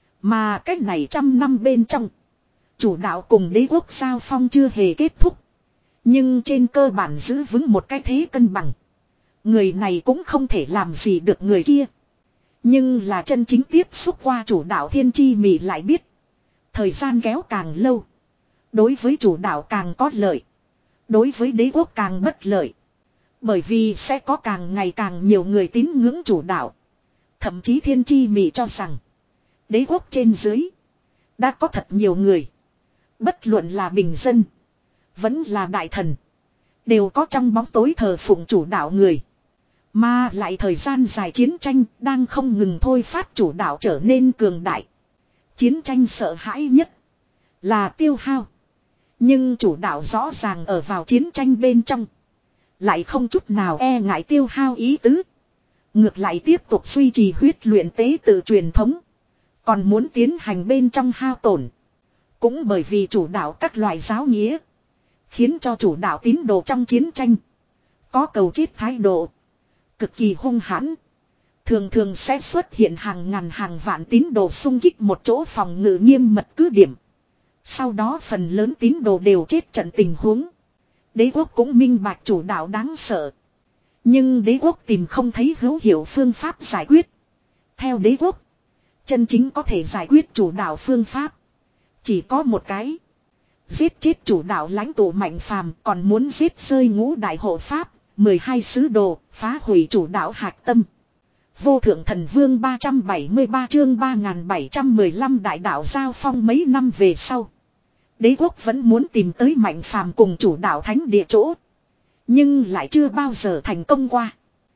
Mà cách này trăm năm bên trong. Chủ đạo cùng đế quốc giao phong chưa hề kết thúc. Nhưng trên cơ bản giữ vững một cái thế cân bằng. Người này cũng không thể làm gì được người kia. Nhưng là chân chính tiếp xúc qua chủ đạo Thiên Chi Mị lại biết. Thời gian kéo càng lâu. Đối với chủ đạo càng có lợi. Đối với đế quốc càng bất lợi. Bởi vì sẽ có càng ngày càng nhiều người tín ngưỡng chủ đạo. Thậm chí Thiên Chi Mị cho rằng. Đế quốc trên dưới. Đã có thật nhiều người. Bất luận là bình dân. Vẫn là đại thần. Đều có trong bóng tối thờ phụng chủ đạo người. Mà lại thời gian dài chiến tranh đang không ngừng thôi phát chủ đạo trở nên cường đại. Chiến tranh sợ hãi nhất. Là tiêu hao. Nhưng chủ đạo rõ ràng ở vào chiến tranh bên trong. Lại không chút nào e ngại tiêu hao ý tứ. Ngược lại tiếp tục duy trì huyết luyện tế tự truyền thống. Còn muốn tiến hành bên trong hao tổn. Cũng bởi vì chủ đạo các loại giáo nghĩa. Khiến cho chủ đạo tín đồ trong chiến tranh. Có cầu chết thái độ. Cực kỳ hung hãn. Thường thường sẽ xuất hiện hàng ngàn hàng vạn tín đồ xung kích một chỗ phòng ngự nghiêm mật cứ điểm. Sau đó phần lớn tín đồ đều chết trận tình huống. Đế quốc cũng minh bạch chủ đạo đáng sợ. Nhưng đế quốc tìm không thấy hữu hiệu phương pháp giải quyết. Theo đế quốc. Chân chính có thể giải quyết chủ đạo phương pháp. Chỉ có một cái. Giết chết chủ đạo lãnh tụ Mạnh Phàm, còn muốn giết rơi ngũ đại hộ pháp, mười hai sứ đồ, phá hủy chủ đạo hạch tâm. Vô thượng thần vương ba trăm bảy mươi ba chương ba nghìn bảy trăm mười lăm đại đạo giao phong mấy năm về sau. Đế quốc vẫn muốn tìm tới Mạnh Phàm cùng chủ đạo thánh địa chỗ. Nhưng lại chưa bao giờ thành công qua.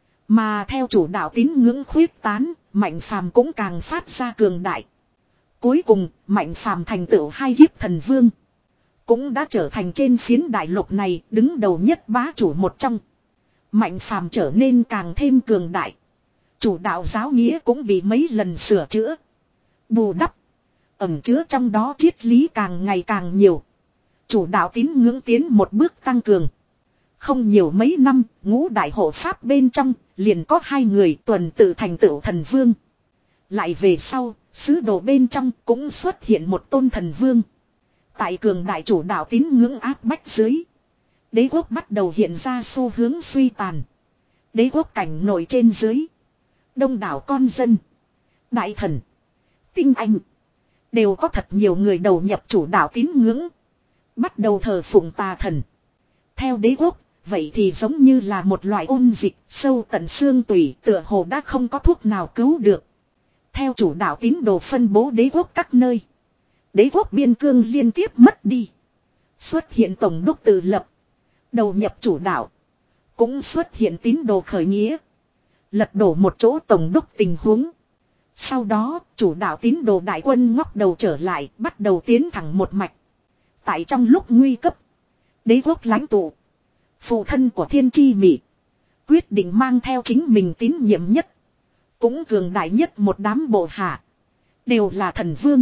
Mà theo chủ đạo tín ngưỡng khuyết tán, Mạnh Phàm cũng càng phát ra cường đại. Cuối cùng, Mạnh Phàm thành tựu hai kiếp thần vương. Cũng đã trở thành trên phiến đại lục này đứng đầu nhất bá chủ một trong. Mạnh Phàm trở nên càng thêm cường đại. Chủ đạo giáo nghĩa cũng bị mấy lần sửa chữa. Bù đắp. Ẩn chứa trong đó triết lý càng ngày càng nhiều. Chủ đạo tín ngưỡng tiến một bước tăng cường. Không nhiều mấy năm, ngũ đại hộ pháp bên trong, liền có hai người tuần tự thành tựu thần vương. Lại về sau, sứ đồ bên trong cũng xuất hiện một tôn thần vương. Tại cường đại chủ đạo tín ngưỡng áp bách dưới. Đế quốc bắt đầu hiện ra xu hướng suy tàn. Đế quốc cảnh nổi trên dưới. Đông đảo con dân. Đại thần. Tinh anh. Đều có thật nhiều người đầu nhập chủ đạo tín ngưỡng. Bắt đầu thờ phụng tà thần. Theo đế quốc, vậy thì giống như là một loại ôn dịch sâu tận xương tủy, tựa hồ đã không có thuốc nào cứu được. Theo chủ đạo tín đồ phân bố đế quốc các nơi. Đế quốc biên cương liên tiếp mất đi. Xuất hiện tổng đốc tự lập. Đầu nhập chủ đạo. Cũng xuất hiện tín đồ khởi nghĩa. Lật đổ một chỗ tổng đốc tình huống. Sau đó, chủ đạo tín đồ đại quân ngóc đầu trở lại, bắt đầu tiến thẳng một mạch. Tại trong lúc nguy cấp, đế quốc lãnh tụ, phụ thân của Thiên Chi Mị, quyết định mang theo chính mình tín nhiệm nhất, cũng cường đại nhất một đám bộ hạ, đều là thần vương,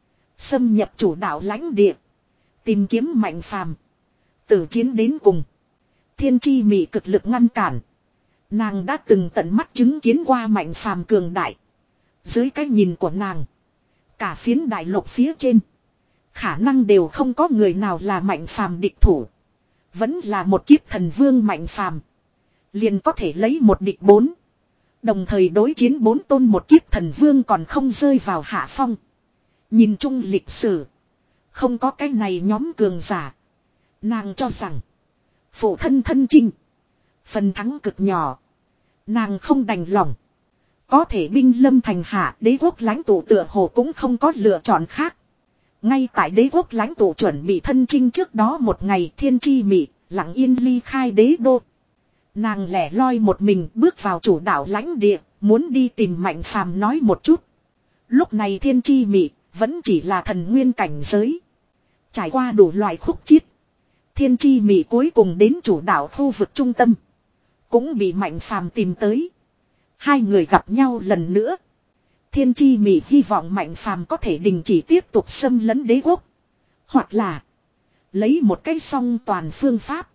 xâm nhập chủ đạo lãnh địa, tìm kiếm Mạnh Phàm, tử chiến đến cùng. Thiên Chi Mị cực lực ngăn cản. Nàng đã từng tận mắt chứng kiến qua Mạnh Phàm cường đại. Dưới cái nhìn của nàng, cả phiến đại lục phía trên, khả năng đều không có người nào là Mạnh Phàm địch thủ. Vẫn là một kiếp thần vương Mạnh Phàm, liền có thể lấy một địch bốn. Đồng thời đối chiến bốn tôn một kiếp thần vương còn không rơi vào hạ phong. Nhìn chung lịch sử. Không có cái này nhóm cường giả. Nàng cho rằng. Phụ thân thân chinh. Phần thắng cực nhỏ. Nàng không đành lòng. Có thể binh lâm thành hạ, đế quốc lãnh tụ tựa hồ cũng không có lựa chọn khác. Ngay tại đế quốc lãnh tụ chuẩn bị thân chinh trước đó một ngày, Thiên Chi Mị lặng yên ly khai đế đô. Nàng lẻ loi một mình bước vào chủ đạo lãnh địa, muốn đi tìm Mạnh Phàm nói một chút. Lúc này Thiên Chi Mị vẫn chỉ là thần nguyên cảnh giới. Trải qua đủ loại khúc chiết, Thiên Chi Mị cuối cùng đến chủ đạo khu vực trung tâm. Cũng bị Mạnh Phàm tìm tới. Hai người gặp nhau lần nữa. Thiên Chi Mị hy vọng Mạnh Phàm có thể đình chỉ tiếp tục xâm lấn đế quốc. Hoặc là lấy một cái song toàn phương pháp.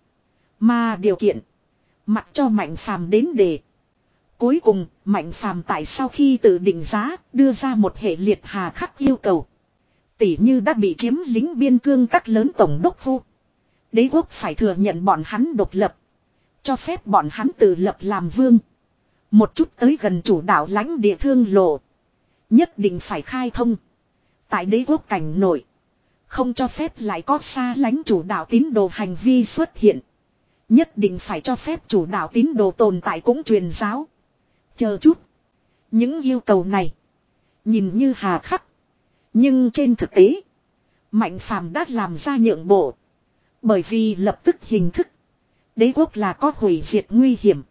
Mà điều kiện mặc cho Mạnh Phàm đến để. Cuối cùng Mạnh Phàm tại sau khi tự định giá đưa ra một hệ liệt hà khắc yêu cầu. Tỷ như đã bị chiếm lính biên cương các lớn tổng đốc khu. Đế quốc phải thừa nhận bọn hắn độc lập. Cho phép bọn hắn tự lập làm vương. Một chút tới gần chủ đạo lãnh địa thương lộ. Nhất định phải khai thông. Tại đế quốc cảnh nội. Không cho phép lại có xa lánh chủ đạo tín đồ hành vi xuất hiện. Nhất định phải cho phép chủ đạo tín đồ tồn tại cũng truyền giáo. Chờ chút. Những yêu cầu này. Nhìn như hà khắc. Nhưng trên thực tế. Mạnh Phàm đã làm ra nhượng bộ. Bởi vì lập tức hình thức. Đế quốc là có hủy diệt nguy hiểm.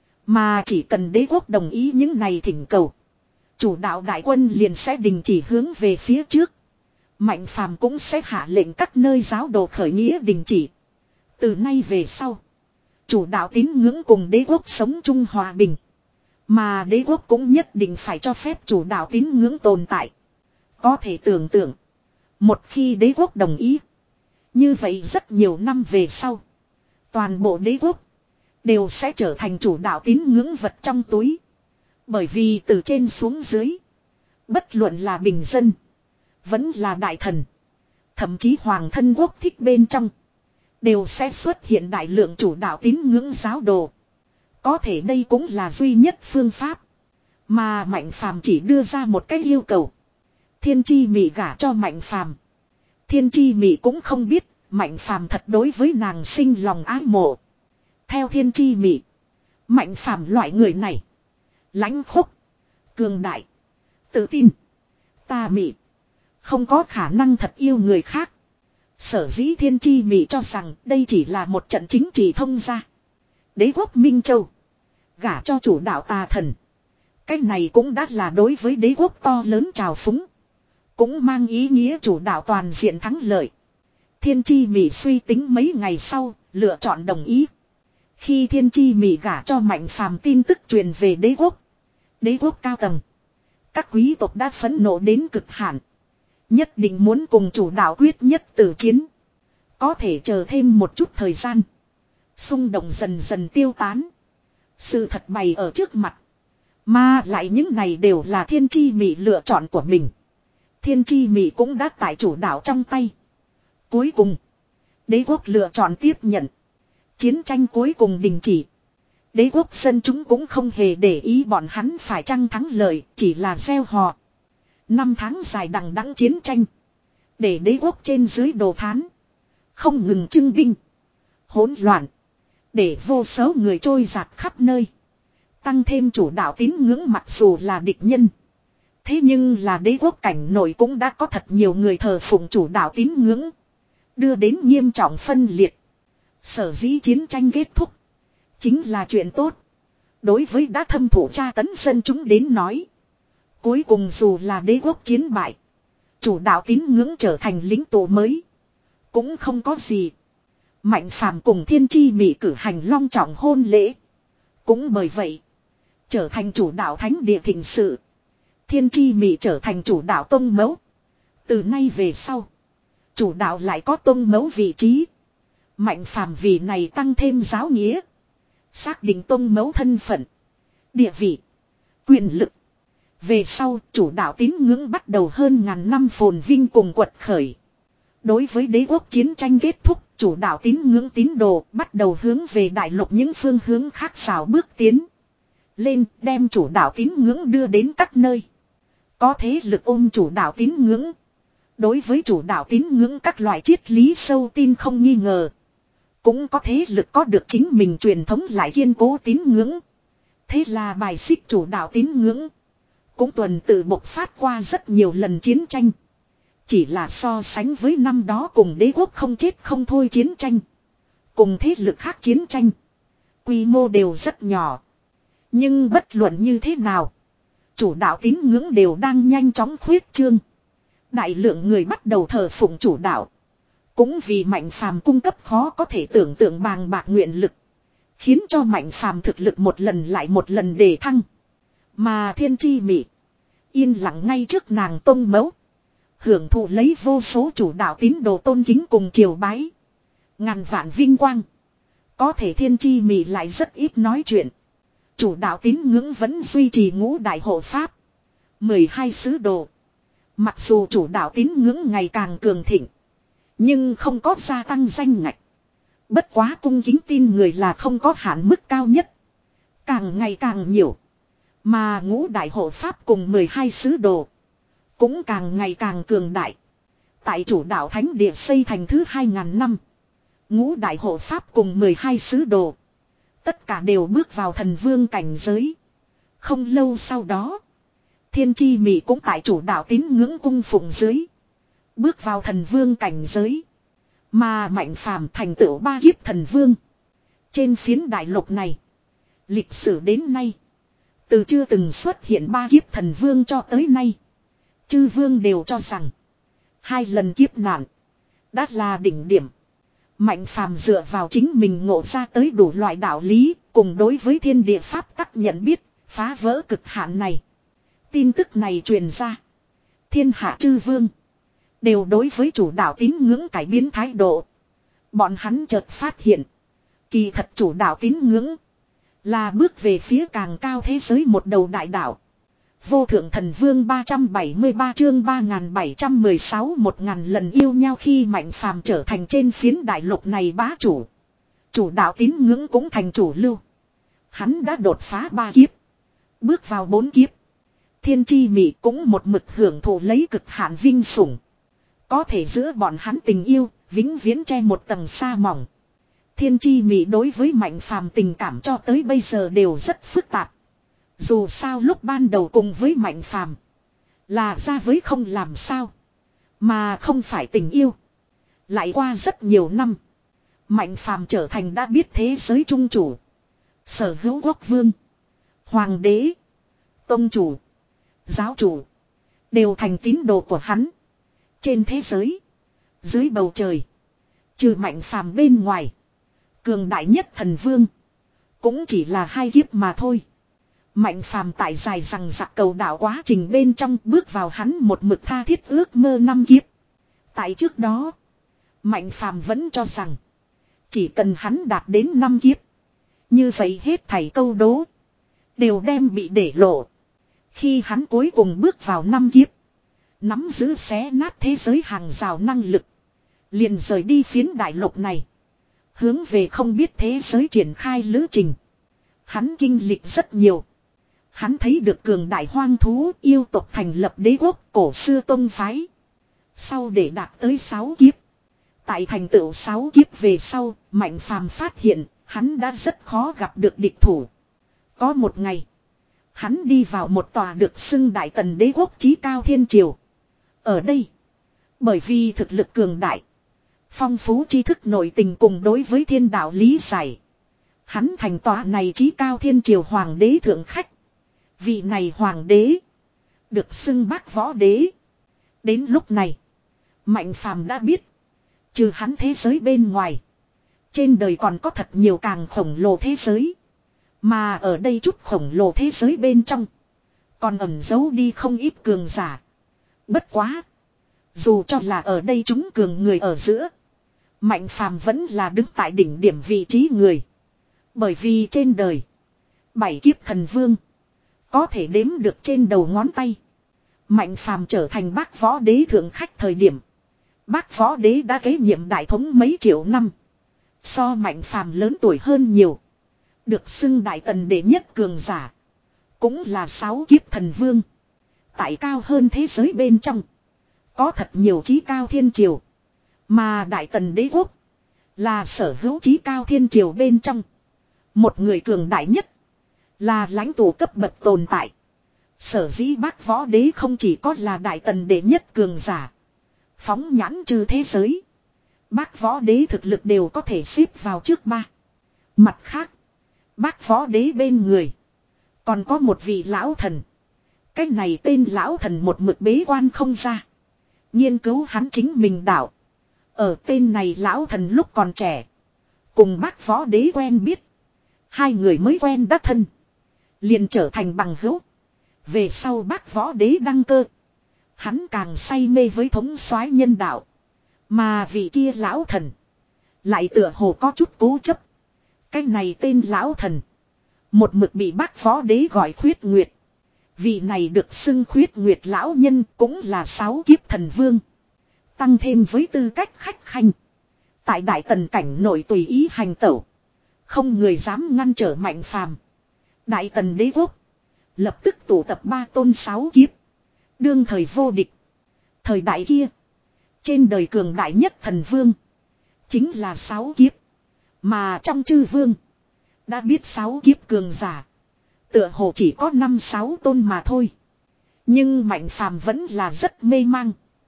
Mà chỉ cần đế quốc đồng ý những này thỉnh cầu. Chủ đạo đại quân liền sẽ đình chỉ hướng về phía trước. Mạnh Phàm cũng sẽ hạ lệnh các nơi giáo đồ khởi nghĩa đình chỉ. Từ nay về sau. Chủ đạo tín ngưỡng cùng đế quốc sống chung hòa bình. Mà đế quốc cũng nhất định phải cho phép chủ đạo tín ngưỡng tồn tại. Có thể tưởng tượng. Một khi đế quốc đồng ý. Như vậy rất nhiều năm về sau. Toàn bộ đế quốc. Đều sẽ trở thành chủ đạo tín ngưỡng vật trong túi. Bởi vì từ trên xuống dưới. Bất luận là bình dân. Vẫn là đại thần. Thậm chí hoàng thân quốc thích bên trong. Đều sẽ xuất hiện đại lượng chủ đạo tín ngưỡng giáo đồ. Có thể đây cũng là duy nhất phương pháp. Mà Mạnh Phàm chỉ đưa ra một cái yêu cầu. Thiên Chi Mị gả cho Mạnh Phàm. Thiên Chi Mị cũng không biết Mạnh Phàm thật đối với nàng sinh lòng ái mộ. Theo Thiên Chi Mị, Mạnh Phàm loại người này lãnh khốc, cường đại, tự tin, tà mị, không có khả năng thật yêu người khác. Sở dĩ Thiên Chi Mị cho rằng đây chỉ là một trận chính trị thông gia. Đế quốc Minh Châu gả cho chủ đạo tà thần. Cái này cũng đã là đối với đế quốc to lớn trào phúng. Cũng mang ý nghĩa chủ đạo toàn diện thắng lợi. Thiên Chi Mị suy tính mấy ngày sau, lựa chọn đồng ý. Khi Thiên Chi Mị gả cho Mạnh Phàm tin tức truyền về đế quốc. Đế quốc cao tầng. Các quý tộc đã phẫn nộ đến cực hạn. Nhất định muốn cùng chủ đạo quyết nhất tử chiến. Có thể chờ thêm một chút thời gian. Xung động dần dần tiêu tán. Sự thật bày ở trước mặt. Mà lại những này đều là Thiên Chi Mị lựa chọn của mình. Thiên Chi Mị cũng đã tại chủ đạo trong tay. Cuối cùng. Đế quốc lựa chọn tiếp nhận. Chiến tranh cuối cùng đình chỉ. Đế quốc dân chúng cũng không hề để ý bọn hắn phải chăng thắng lợi, chỉ là gieo hò. Năm tháng dài đằng đẵng chiến tranh. Để đế quốc trên dưới đồ thán. Không ngừng trưng binh. Hỗn loạn. Để vô số người trôi giạt khắp nơi. Tăng thêm chủ đạo tín ngưỡng mặc dù là địch nhân. Thế nhưng là đế quốc cảnh nội cũng đã có thật nhiều người thờ phụng chủ đạo tín ngưỡng. Đưa đến nghiêm trọng phân liệt. Sở dĩ chiến tranh kết thúc. Chính là chuyện tốt. Đối với đã thâm thủ tra tấn dân chúng đến nói. Cuối cùng dù là đế quốc chiến bại. Chủ đạo tín ngưỡng trở thành lính tù mới. Cũng không có gì. Mạnh Phàm cùng Thiên Chi Mị cử hành long trọng hôn lễ. Cũng bởi vậy. Trở thành chủ đạo thánh địa thịnh sự. Thiên Chi Mị trở thành chủ đạo tông mẫu. Từ nay về sau. Chủ đạo lại có tông mẫu vị trí. Mạnh Phàm vì này tăng thêm giáo nghĩa. Xác định tông mẫu thân phận. Địa vị. Quyền lực. Về sau chủ đạo tín ngưỡng bắt đầu hơn ngàn năm phồn vinh cùng quật khởi. Đối với đế quốc chiến tranh kết thúc, chủ đạo tín ngưỡng tín đồ bắt đầu hướng về đại lục những phương hướng khác xào bước tiến. lên đem chủ đạo tín ngưỡng đưa đến các nơi. Có thế lực ôm chủ đạo tín ngưỡng. Đối với chủ đạo tín ngưỡng các loại triết lý sâu tin không nghi ngờ. Cũng có thế lực có được chính mình truyền thống lại kiên cố tín ngưỡng. Thế là bài xích chủ đạo tín ngưỡng. Cũng tuần tự bộc phát qua rất nhiều lần chiến tranh. Chỉ là so sánh với năm đó cùng đế quốc không chết không thôi chiến tranh. Cùng thế lực khác chiến tranh. Quy mô đều rất nhỏ. Nhưng bất luận như thế nào. Chủ đạo tín ngưỡng đều đang nhanh chóng khuyết trương. Đại lượng người bắt đầu thờ phụng chủ đạo. Cũng vì Mạnh Phàm cung cấp khó có thể tưởng tượng bàng bạc nguyện lực. Khiến cho Mạnh Phàm thực lực một lần lại một lần đề thăng. Mà Thiên Chi Mị yên lặng ngay trước nàng tôn mẫu. Hưởng thụ lấy vô số chủ đạo tín đồ tôn kính cùng triều bái. Ngàn vạn vinh quang. Có thể Thiên Chi Mị lại rất ít nói chuyện. Chủ đạo tín ngưỡng vẫn duy trì ngũ đại hộ pháp. mười hai sứ đồ. Mặc dù chủ đạo tín ngưỡng ngày càng cường thịnh. Nhưng không có gia tăng danh ngạch. Bất quá cung kính tin người là không có hạn mức cao nhất. Càng ngày càng nhiều. Mà ngũ đại hộ pháp cùng mười hai sứ đồ. Cũng càng ngày càng cường đại. Tại chủ đạo thánh địa xây thành thứ hai ngàn năm. Ngũ đại hộ pháp cùng mười hai sứ đồ. Tất cả đều bước vào thần vương cảnh giới. Không lâu sau đó. Thiên Chi Mị cũng tại chủ đạo tín ngưỡng cung phụng dưới. Bước vào thần vương cảnh giới. Mà Mạnh Phàm thành tựu ba kiếp thần vương. Trên phiến đại lục này. Lịch sử đến nay. Từ chưa từng xuất hiện ba kiếp thần vương cho tới nay. Chư vương đều cho rằng. Hai lần kiếp nạn. Đã là đỉnh điểm. Mạnh Phàm dựa vào chính mình ngộ ra tới đủ loại đạo lý. Cùng đối với thiên địa pháp tắc nhận biết. Phá vỡ cực hạn này. Tin tức này truyền ra. Thiên hạ chư vương. Đều đối với chủ đạo tín ngưỡng cải biến thái độ. Bọn hắn chợt phát hiện. Kỳ thật chủ đạo tín ngưỡng. Là bước về phía càng cao thế giới một đầu đại đạo. Vô thượng thần vương ba trăm bảy mươi ba chương ba nghìn bảy trăm mười sáu một ngàn lần yêu nhau khi Mạnh Phàm trở thành trên phiến đại lục này bá chủ. Chủ đạo tín ngưỡng cũng thành chủ lưu. Hắn đã đột phá ba kiếp. Bước vào bốn kiếp. Thiên Chi Mị cũng một mực hưởng thụ lấy cực hạn vinh sủng. Có thể giữa bọn hắn tình yêu, vĩnh viễn che một tầng sa mỏng. Thiên Chi Mị đối với Mạnh Phàm tình cảm cho tới bây giờ đều rất phức tạp. Dù sao lúc ban đầu cùng với Mạnh Phàm là ra với không làm sao. Mà không phải tình yêu. Lại qua rất nhiều năm. Mạnh Phàm trở thành đã biết thế giới trung chủ. Sở hữu quốc vương. Hoàng đế. Tông chủ. Giáo chủ. Đều thành tín đồ của hắn. Trên thế giới. Dưới bầu trời. Trừ Mạnh Phàm bên ngoài. Cường đại nhất thần vương. Cũng chỉ là hai kiếp mà thôi. Mạnh Phàm tại dài rằng giặc cầu đảo quá trình bên trong bước vào hắn một mực tha thiết ước mơ năm kiếp. Tại trước đó. Mạnh Phàm vẫn cho rằng. Chỉ cần hắn đạt đến năm kiếp. Như vậy hết thảy câu đố. Đều đem bị để lộ. Khi hắn cuối cùng bước vào năm kiếp. Nắm giữ xé nát thế giới hàng rào năng lực. Liền rời đi phiến đại lục này. Hướng về không biết thế giới triển khai lữ trình. Hắn kinh lịch rất nhiều. Hắn thấy được cường đại hoang thú yêu tộc thành lập đế quốc cổ xưa tông phái. Sau để đạt tới sáu kiếp. Tại thành tựu sáu kiếp về sau, Mạnh Phàm phát hiện, hắn đã rất khó gặp được địch thủ. Có một ngày, hắn đi vào một tòa được xưng đại tần đế quốc chí cao thiên triều. Ở đây, bởi vì thực lực cường đại, phong phú tri thức nội tình cùng đối với thiên đạo lý giải. Hắn thành tòa này chí cao thiên triều hoàng đế thượng khách. Vị này hoàng đế, được xưng Bác Võ Đế. Đến lúc này, Mạnh Phàm đã biết, trừ hắn thế giới bên ngoài, trên đời còn có thật nhiều càng khổng lồ thế giới. Mà ở đây chút khổng lồ thế giới bên trong, còn ẩn giấu đi không ít cường giả. Bất quá, dù cho là ở đây chúng cường người ở giữa, Mạnh Phàm vẫn là đứng tại đỉnh điểm vị trí người. Bởi vì trên đời, bảy kiếp thần vương, có thể đếm được trên đầu ngón tay. Mạnh Phàm trở thành Bác Võ Đế thượng khách thời điểm, Bác Võ Đế đã kế nhiệm đại thống mấy triệu năm. So Mạnh Phàm lớn tuổi hơn nhiều. Được xưng đại tần đệ nhất cường giả. cũng là sáu kiếp thần vương. Tại cao hơn thế giới bên trong. Có thật nhiều chí cao thiên triều. Mà Đại Tần đế quốc. Là sở hữu chí cao thiên triều bên trong. Một người cường đại nhất. Là lãnh tụ cấp bậc tồn tại. Sở dĩ Bác Võ Đế không chỉ có là Đại Tần đệ nhất cường giả. Phóng nhãn trừ thế giới. Bác Võ Đế thực lực đều có thể xếp vào trước ba. Mặt khác. Bác Võ Đế bên người. Còn có một vị lão thần. Cái này tên lão thần một mực bế quan không ra. Nghiên cứu hắn chính mình đạo. Ở tên này lão thần lúc còn trẻ. Cùng Bác Võ Đế quen biết. Hai người mới quen đã thân. Liền trở thành bằng hữu. Về sau Bác Võ Đế đăng cơ. Hắn càng say mê với thống soái nhân đạo. Mà vị kia lão thần. Lại tựa hồ có chút cố chấp. Cái này tên lão thần. Một mực bị Bác Võ Đế gọi Khuyết Nguyệt. Vị này được xưng Khuyết Nguyệt lão nhân cũng là sáu kiếp thần vương. Tăng thêm với tư cách khách khanh. Tại Đại Tần cảnh nội tùy ý hành tẩu. Không người dám ngăn trở Mạnh Phàm. Đại Tần đế quốc. Lập tức tụ tập ba tôn sáu kiếp. Đương thời vô địch. Thời đại kia. Trên đời cường đại nhất thần vương. Chính là sáu kiếp. Mà trong chư vương. Đã biết sáu kiếp cường giả. Tựa hồ chỉ có năm sáu tôn mà thôi. Nhưng Mạnh Phàm vẫn là rất mê mang.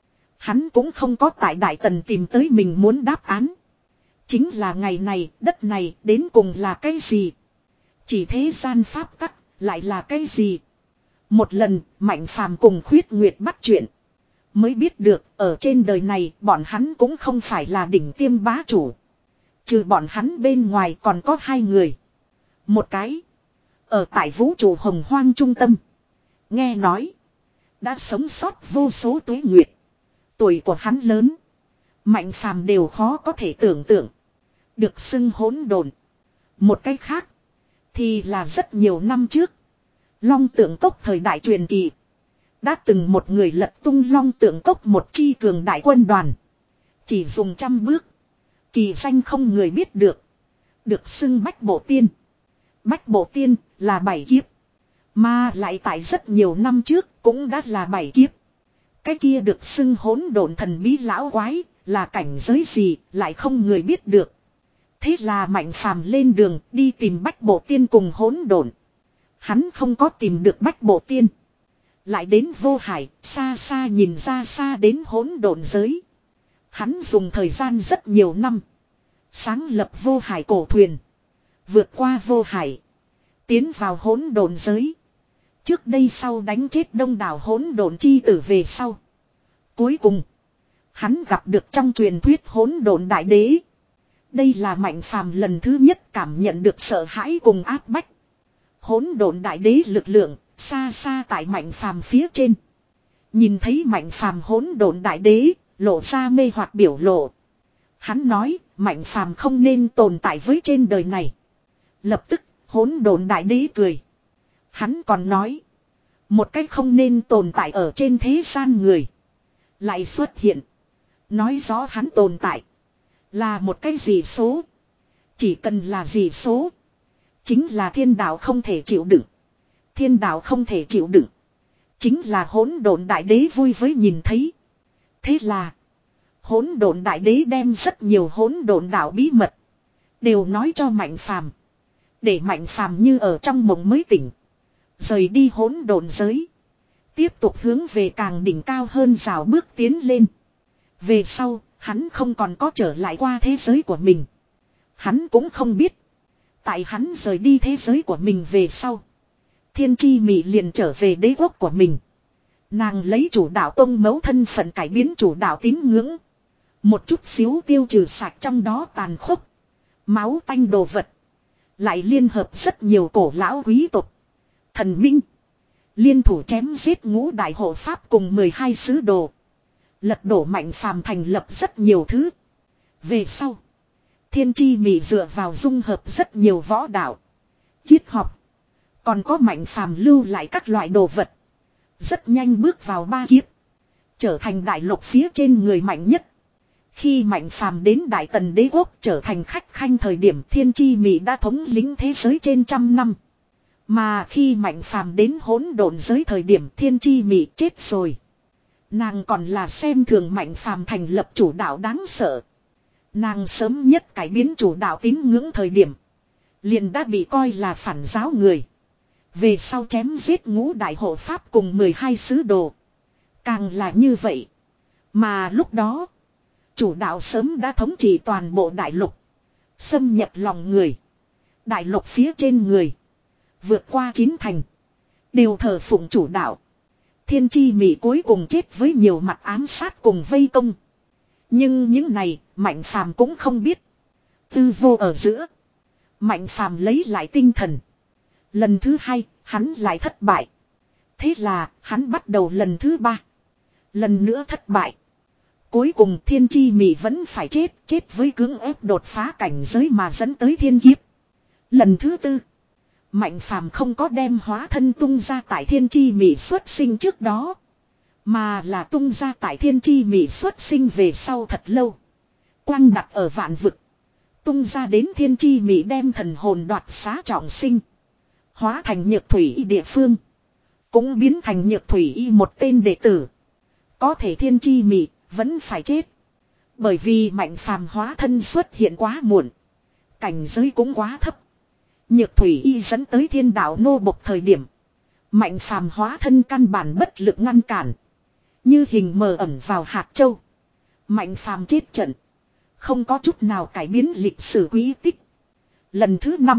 Hắn cũng không có tại Đại Tần tìm tới mình muốn đáp án. Chính là ngày này, đất này đến cùng là cái gì? Chỉ thế gian pháp tắc lại là cái gì? Một lần, Mạnh Phàm cùng Khuyết Nguyệt bắt chuyện. Mới biết được, ở trên đời này, bọn hắn cũng không phải là đỉnh tiêm bá chủ. Trừ bọn hắn bên ngoài còn có hai người. Một cái, ở tại vũ trụ hồng hoang trung tâm. Nghe nói, đã sống sót vô số tuế nguyệt. Tuổi của hắn lớn. Mạnh Phàm đều khó có thể tưởng tượng. Được xưng hỗn độn. Một cách khác. Thì là rất nhiều năm trước. Long Tượng Cốc thời đại truyền kỳ. Đã từng một người lật tung Long Tượng Cốc một chi cường đại quân đoàn. Chỉ dùng trăm bước. Kỳ danh không người biết được. Được xưng Bách Bộ Tiên. Bách Bộ Tiên là bảy kiếp. Mà lại tại rất nhiều năm trước cũng đã là bảy kiếp. Cái kia được xưng hỗn độn thần bí lão quái là cảnh giới gì lại không người biết được. Thế là Mạnh Phàm lên đường đi tìm Bách Bộ Tiên cùng hỗn độn. Hắn không có tìm được Bách Bộ Tiên. Lại đến vô hải, xa xa nhìn ra xa đến hỗn độn giới. Hắn dùng thời gian rất nhiều năm. Sáng lập vô hải cổ thuyền. Vượt qua vô hải. Tiến vào hỗn độn giới. Trước đây sau đánh chết đông đảo hỗn độn chi tử về sau. Cuối cùng. Hắn gặp được trong truyền thuyết hỗn độn đại đế. Đây là Mạnh Phàm lần thứ nhất cảm nhận được sợ hãi cùng áp bách. Hỗn độn đại đế lực lượng xa xa tại Mạnh Phàm phía trên. Nhìn thấy Mạnh Phàm hỗn độn đại đế lộ ra mê hoặc biểu lộ. Hắn nói Mạnh Phàm không nên tồn tại với trên đời này. Lập tức hỗn độn đại đế cười. Hắn còn nói. Một cách không nên tồn tại ở trên thế gian người. Lại xuất hiện. Nói rõ hắn tồn tại. Là một cái gì số. Chỉ cần là gì số. Chính là thiên đạo không thể chịu đựng. Thiên đạo không thể chịu đựng. Chính là hỗn độn đại đế vui với nhìn thấy. Thế là. Hỗn độn đại đế đem rất nhiều hỗn độn đạo bí mật. Đều nói cho Mạnh Phàm. Để Mạnh Phàm như ở trong mộng mới tỉnh. Rời đi hỗn độn giới. Tiếp tục hướng về càng đỉnh cao hơn rào bước tiến lên. Về sau, hắn không còn có trở lại qua thế giới của mình. Hắn cũng không biết. Tại hắn rời đi thế giới của mình về sau. Thiên Chi Mị liền trở về đế quốc của mình. Nàng lấy chủ đạo tông mẫu thân phận cải biến chủ đạo tín ngưỡng. Một chút xíu tiêu trừ sạch trong đó tàn khốc. Máu tanh đồ vật. Lại liên hợp rất nhiều cổ lão quý tộc. Thần minh. Liên thủ chém giết ngũ đại hộ pháp cùng mười hai sứ đồ. Lật đổ Mạnh Phàm thành lập rất nhiều thứ. Về sau. Thiên Chi Mị dựa vào dung hợp rất nhiều võ đạo. Triết học. Còn có Mạnh Phàm lưu lại các loại đồ vật. Rất nhanh bước vào ba kiếp. Trở thành đại lục phía trên người mạnh nhất. Khi Mạnh Phàm đến Đại Tần đế quốc trở thành khách khanh thời điểm Thiên Chi Mị đã thống lĩnh thế giới trên trăm năm. Mà khi Mạnh Phàm đến hỗn độn giới thời điểm Thiên Chi Mị chết rồi. Nàng còn là xem thường Mạnh Phàm thành lập chủ đạo đáng sợ. Nàng sớm nhất cải biến chủ đạo tín ngưỡng thời điểm. Liền đã bị coi là phản giáo người. Về sau chém giết ngũ đại hộ pháp cùng mười hai sứ đồ. Càng là như vậy. Mà lúc đó. Chủ đạo sớm đã thống trị toàn bộ đại lục. Xâm nhập lòng người. Đại lục phía trên người. Vượt qua chín thành. Đều thờ phụng chủ đạo. Thiên Chi Mị cuối cùng chết với nhiều mặt ám sát cùng vây công. Nhưng những này Mạnh Phàm cũng không biết. Tư vô ở giữa. Mạnh Phàm lấy lại tinh thần. Lần thứ hai hắn lại thất bại. Thế là hắn bắt đầu lần thứ ba. Lần nữa thất bại. Cuối cùng Thiên Chi Mị vẫn phải chết. Chết với cưỡng ép đột phá cảnh giới mà dẫn tới thiên kiếp. Lần thứ tư. Mạnh Phàm không có đem hóa thân tung ra tại Thiên Chi Mị xuất sinh trước đó. Mà là tung ra tại Thiên Chi Mị xuất sinh về sau thật lâu. Quang đặt ở vạn vực. Tung ra đến Thiên Chi Mị đem thần hồn đoạt xá trọng sinh. Hóa thành Nhược Thủy Y địa phương. Cũng biến thành Nhược Thủy Y một tên đệ tử. Có thể Thiên Chi Mị vẫn phải chết. Bởi vì Mạnh Phàm hóa thân xuất hiện quá muộn. Cảnh giới cũng quá thấp. Nhược Thủy Y dẫn tới thiên đạo nô bộc thời điểm. Mạnh Phàm hóa thân căn bản bất lực ngăn cản. Như hình mờ ẩn vào hạt châu. Mạnh Phàm chết trận. Không có chút nào cải biến lịch sử quý tích. Lần thứ năm.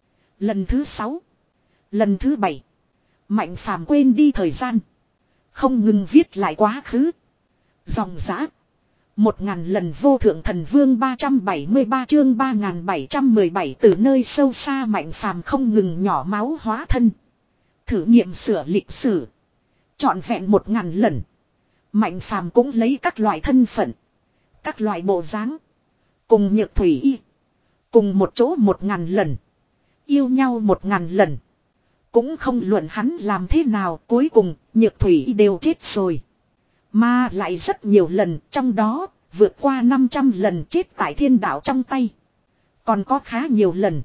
Lần thứ sáu. Lần thứ bảy. Mạnh Phàm quên đi thời gian. Không ngừng viết lại quá khứ. Dòng dã. Một ngàn lần vô thượng thần vương ba trăm bảy mươi ba chương ba nghìn bảy trăm mười bảy từ nơi sâu xa Mạnh Phàm không ngừng nhỏ máu hóa thân. Thử nghiệm sửa lịch sử. Trọn vẹn một ngàn lần. Mạnh Phàm cũng lấy các loại thân phận. Các loại bộ dáng. Cùng Nhược Thủy Y. Cùng một chỗ một ngàn lần. Yêu nhau một ngàn lần. Cũng không luận hắn làm thế nào. Cuối cùng Nhược Thủy Y đều chết rồi. Mà lại rất nhiều lần trong đó. Vượt qua năm trăm lần chết tại thiên đạo trong tay. Còn có khá nhiều lần.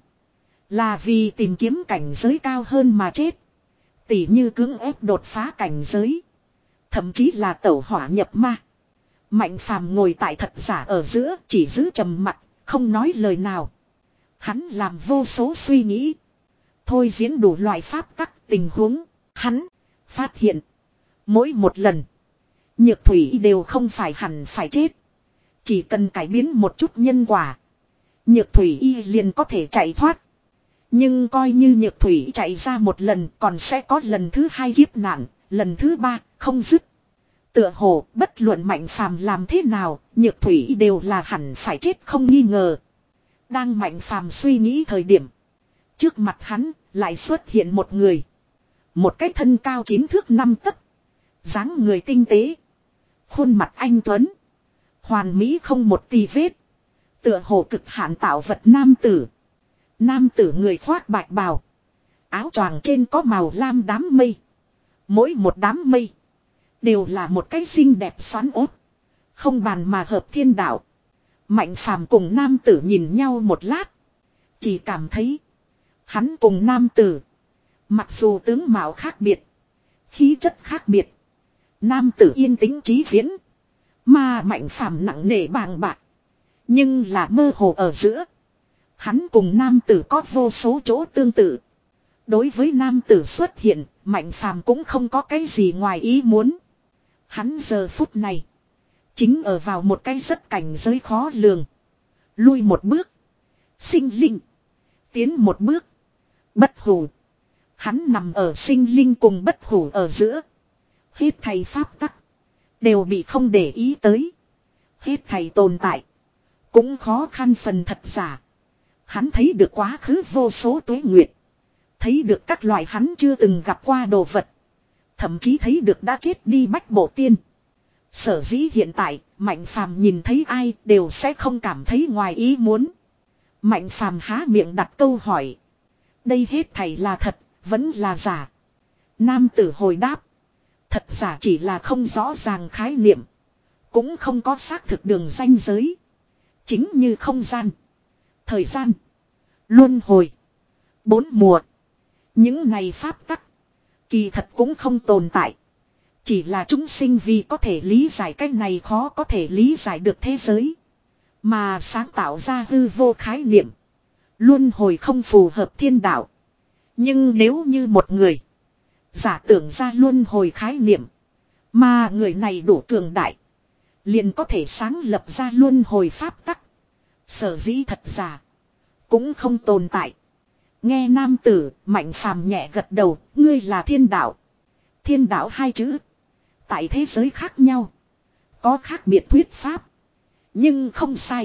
Là vì tìm kiếm cảnh giới cao hơn mà chết. Tỉ như cưỡng ép đột phá cảnh giới. Thậm chí là tẩu hỏa nhập ma. Mạnh Phàm ngồi tại thật giả ở giữa chỉ giữ trầm mặc, không nói lời nào. Hắn làm vô số suy nghĩ. Thôi diễn đủ loại pháp tắc tình huống. Hắn phát hiện. Mỗi một lần. Nhược Thủy đều không phải hẳn phải chết. Chỉ cần cải biến một chút nhân quả. Nhược Thủy Y liền có thể chạy thoát. Nhưng coi như Nhược Thủy chạy ra một lần còn sẽ có lần thứ hai kiếp nạn. Lần thứ ba không dứt. Tựa hồ bất luận Mạnh Phàm làm thế nào. Nhược Thủy Y đều là hẳn phải chết không nghi ngờ. Đang Mạnh Phàm suy nghĩ thời điểm. Trước mặt hắn lại xuất hiện một người. Một cái thân cao chín thước năm tấc. Dáng người tinh tế. Khuôn mặt anh tuấn. Hoàn mỹ không một tì vết. Tựa hồ cực hạn tạo vật nam tử. Nam tử người khoác bạch bào. Áo choàng trên có màu lam đám mây. Mỗi một đám mây. Đều là một cái xinh đẹp xoắn ốt. Không bàn mà hợp thiên đạo. Mạnh Phàm cùng nam tử nhìn nhau một lát. Chỉ cảm thấy. Hắn cùng nam tử. Mặc dù tướng mạo khác biệt. Khí chất khác biệt. Nam tử yên tĩnh trí viễn. Mà Mạnh Phàm nặng nề bàng bạc. Nhưng là mơ hồ ở giữa. Hắn cùng nam tử có vô số chỗ tương tự. Đối với nam tử xuất hiện, Mạnh Phàm cũng không có cái gì ngoài ý muốn. Hắn giờ phút này. Chính ở vào một cái rất cảnh giới khó lường. Lui một bước. Sinh linh. Tiến một bước. Bất hủ. Hắn nằm ở sinh linh cùng bất hủ ở giữa. Hết thầy pháp tắc. Đều bị không để ý tới. Hết thầy tồn tại. Cũng khó khăn phần thật giả. Hắn thấy được quá khứ vô số tuế nguyệt. Thấy được các loại hắn chưa từng gặp qua đồ vật. Thậm chí thấy được đã chết đi bách bộ tiên. Sở dĩ hiện tại, Mạnh Phàm nhìn thấy ai đều sẽ không cảm thấy ngoài ý muốn. Mạnh Phàm há miệng đặt câu hỏi. Đây hết thảy là thật, vẫn là giả. Nam tử hồi đáp. Thật giả chỉ là không rõ ràng khái niệm. Cũng không có xác thực đường ranh giới. Chính như không gian. Thời gian. Luân hồi. Bốn mùa. Những này pháp tắc. Kỳ thật cũng không tồn tại. Chỉ là chúng sinh vì có thể lý giải cái này khó có thể lý giải được thế giới. Mà sáng tạo ra hư vô khái niệm. Luân hồi không phù hợp thiên đạo. Nhưng nếu như một người giả tưởng ra luân hồi khái niệm. Mà người này đủ cường đại. Liền có thể sáng lập ra luân hồi pháp tắc. Sở dĩ thật giả. Cũng không tồn tại. Nghe nam tử, Mạnh Phàm nhẹ gật đầu, ngươi là thiên đạo. Thiên đạo hai chữ. Tại thế giới khác nhau. Có khác biệt thuyết pháp. Nhưng không sai.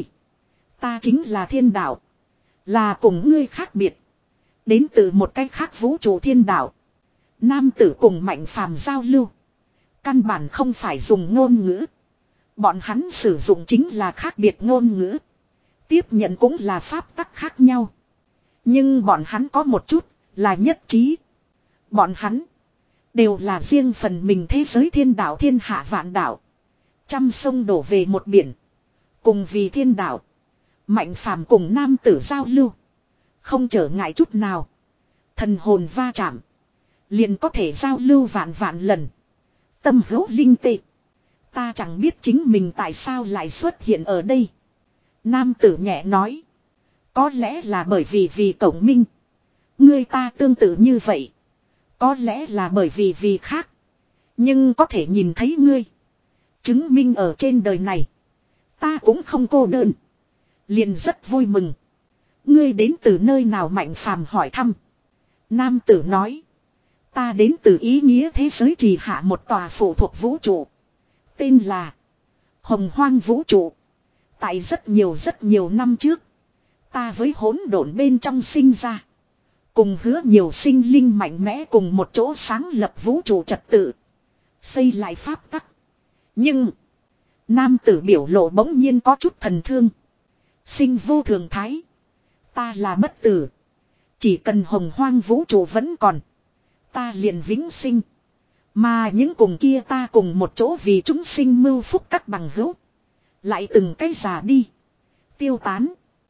Ta chính là thiên đạo. Là cùng ngươi khác biệt. Đến từ một cách khác vũ trụ thiên đạo. Nam tử cùng Mạnh Phàm giao lưu. Căn bản không phải dùng ngôn ngữ. Bọn hắn sử dụng chính là khác biệt ngôn ngữ. Tiếp nhận cũng là pháp tắc khác nhau. Nhưng bọn hắn có một chút là nhất trí. Bọn hắn đều là riêng phần mình thế giới thiên đạo thiên hạ vạn đạo. Trăm sông đổ về một biển. Cùng vì thiên đạo. Mạnh Phàm cùng nam tử giao lưu. Không trở ngại chút nào. Thần hồn va chạm. Liền có thể giao lưu vạn vạn lần. Tâm hữu linh tê. Ta chẳng biết chính mình tại sao lại xuất hiện ở đây. Nam tử nhẹ nói. Có lẽ là bởi vì vì cổng minh. Ngươi ta tương tự như vậy. Có lẽ là bởi vì vì khác. Nhưng có thể nhìn thấy ngươi. Chứng minh ở trên đời này. Ta cũng không cô đơn. Liền rất vui mừng. Ngươi đến từ nơi nào Mạnh Phàm hỏi thăm. Nam tử nói. Ta đến từ ý nghĩa thế giới trì hạ một tòa phụ thuộc vũ trụ. Tên là Hồng Hoang Vũ Trụ. Tại rất nhiều rất nhiều năm trước. Ta với hỗn độn bên trong sinh ra. Cùng hứa nhiều sinh linh mạnh mẽ cùng một chỗ sáng lập vũ trụ trật tự. Xây lại pháp tắc. Nhưng nam tử biểu lộ bỗng nhiên có chút thần thương. Sinh vô thường thái. Ta là bất tử. Chỉ cần hồng hoang vũ trụ vẫn còn. Ta liền vĩnh sinh. Mà những cùng kia ta cùng một chỗ vì chúng sinh mưu phúc các bằng hữu. Lại từng cái già đi. Tiêu tán.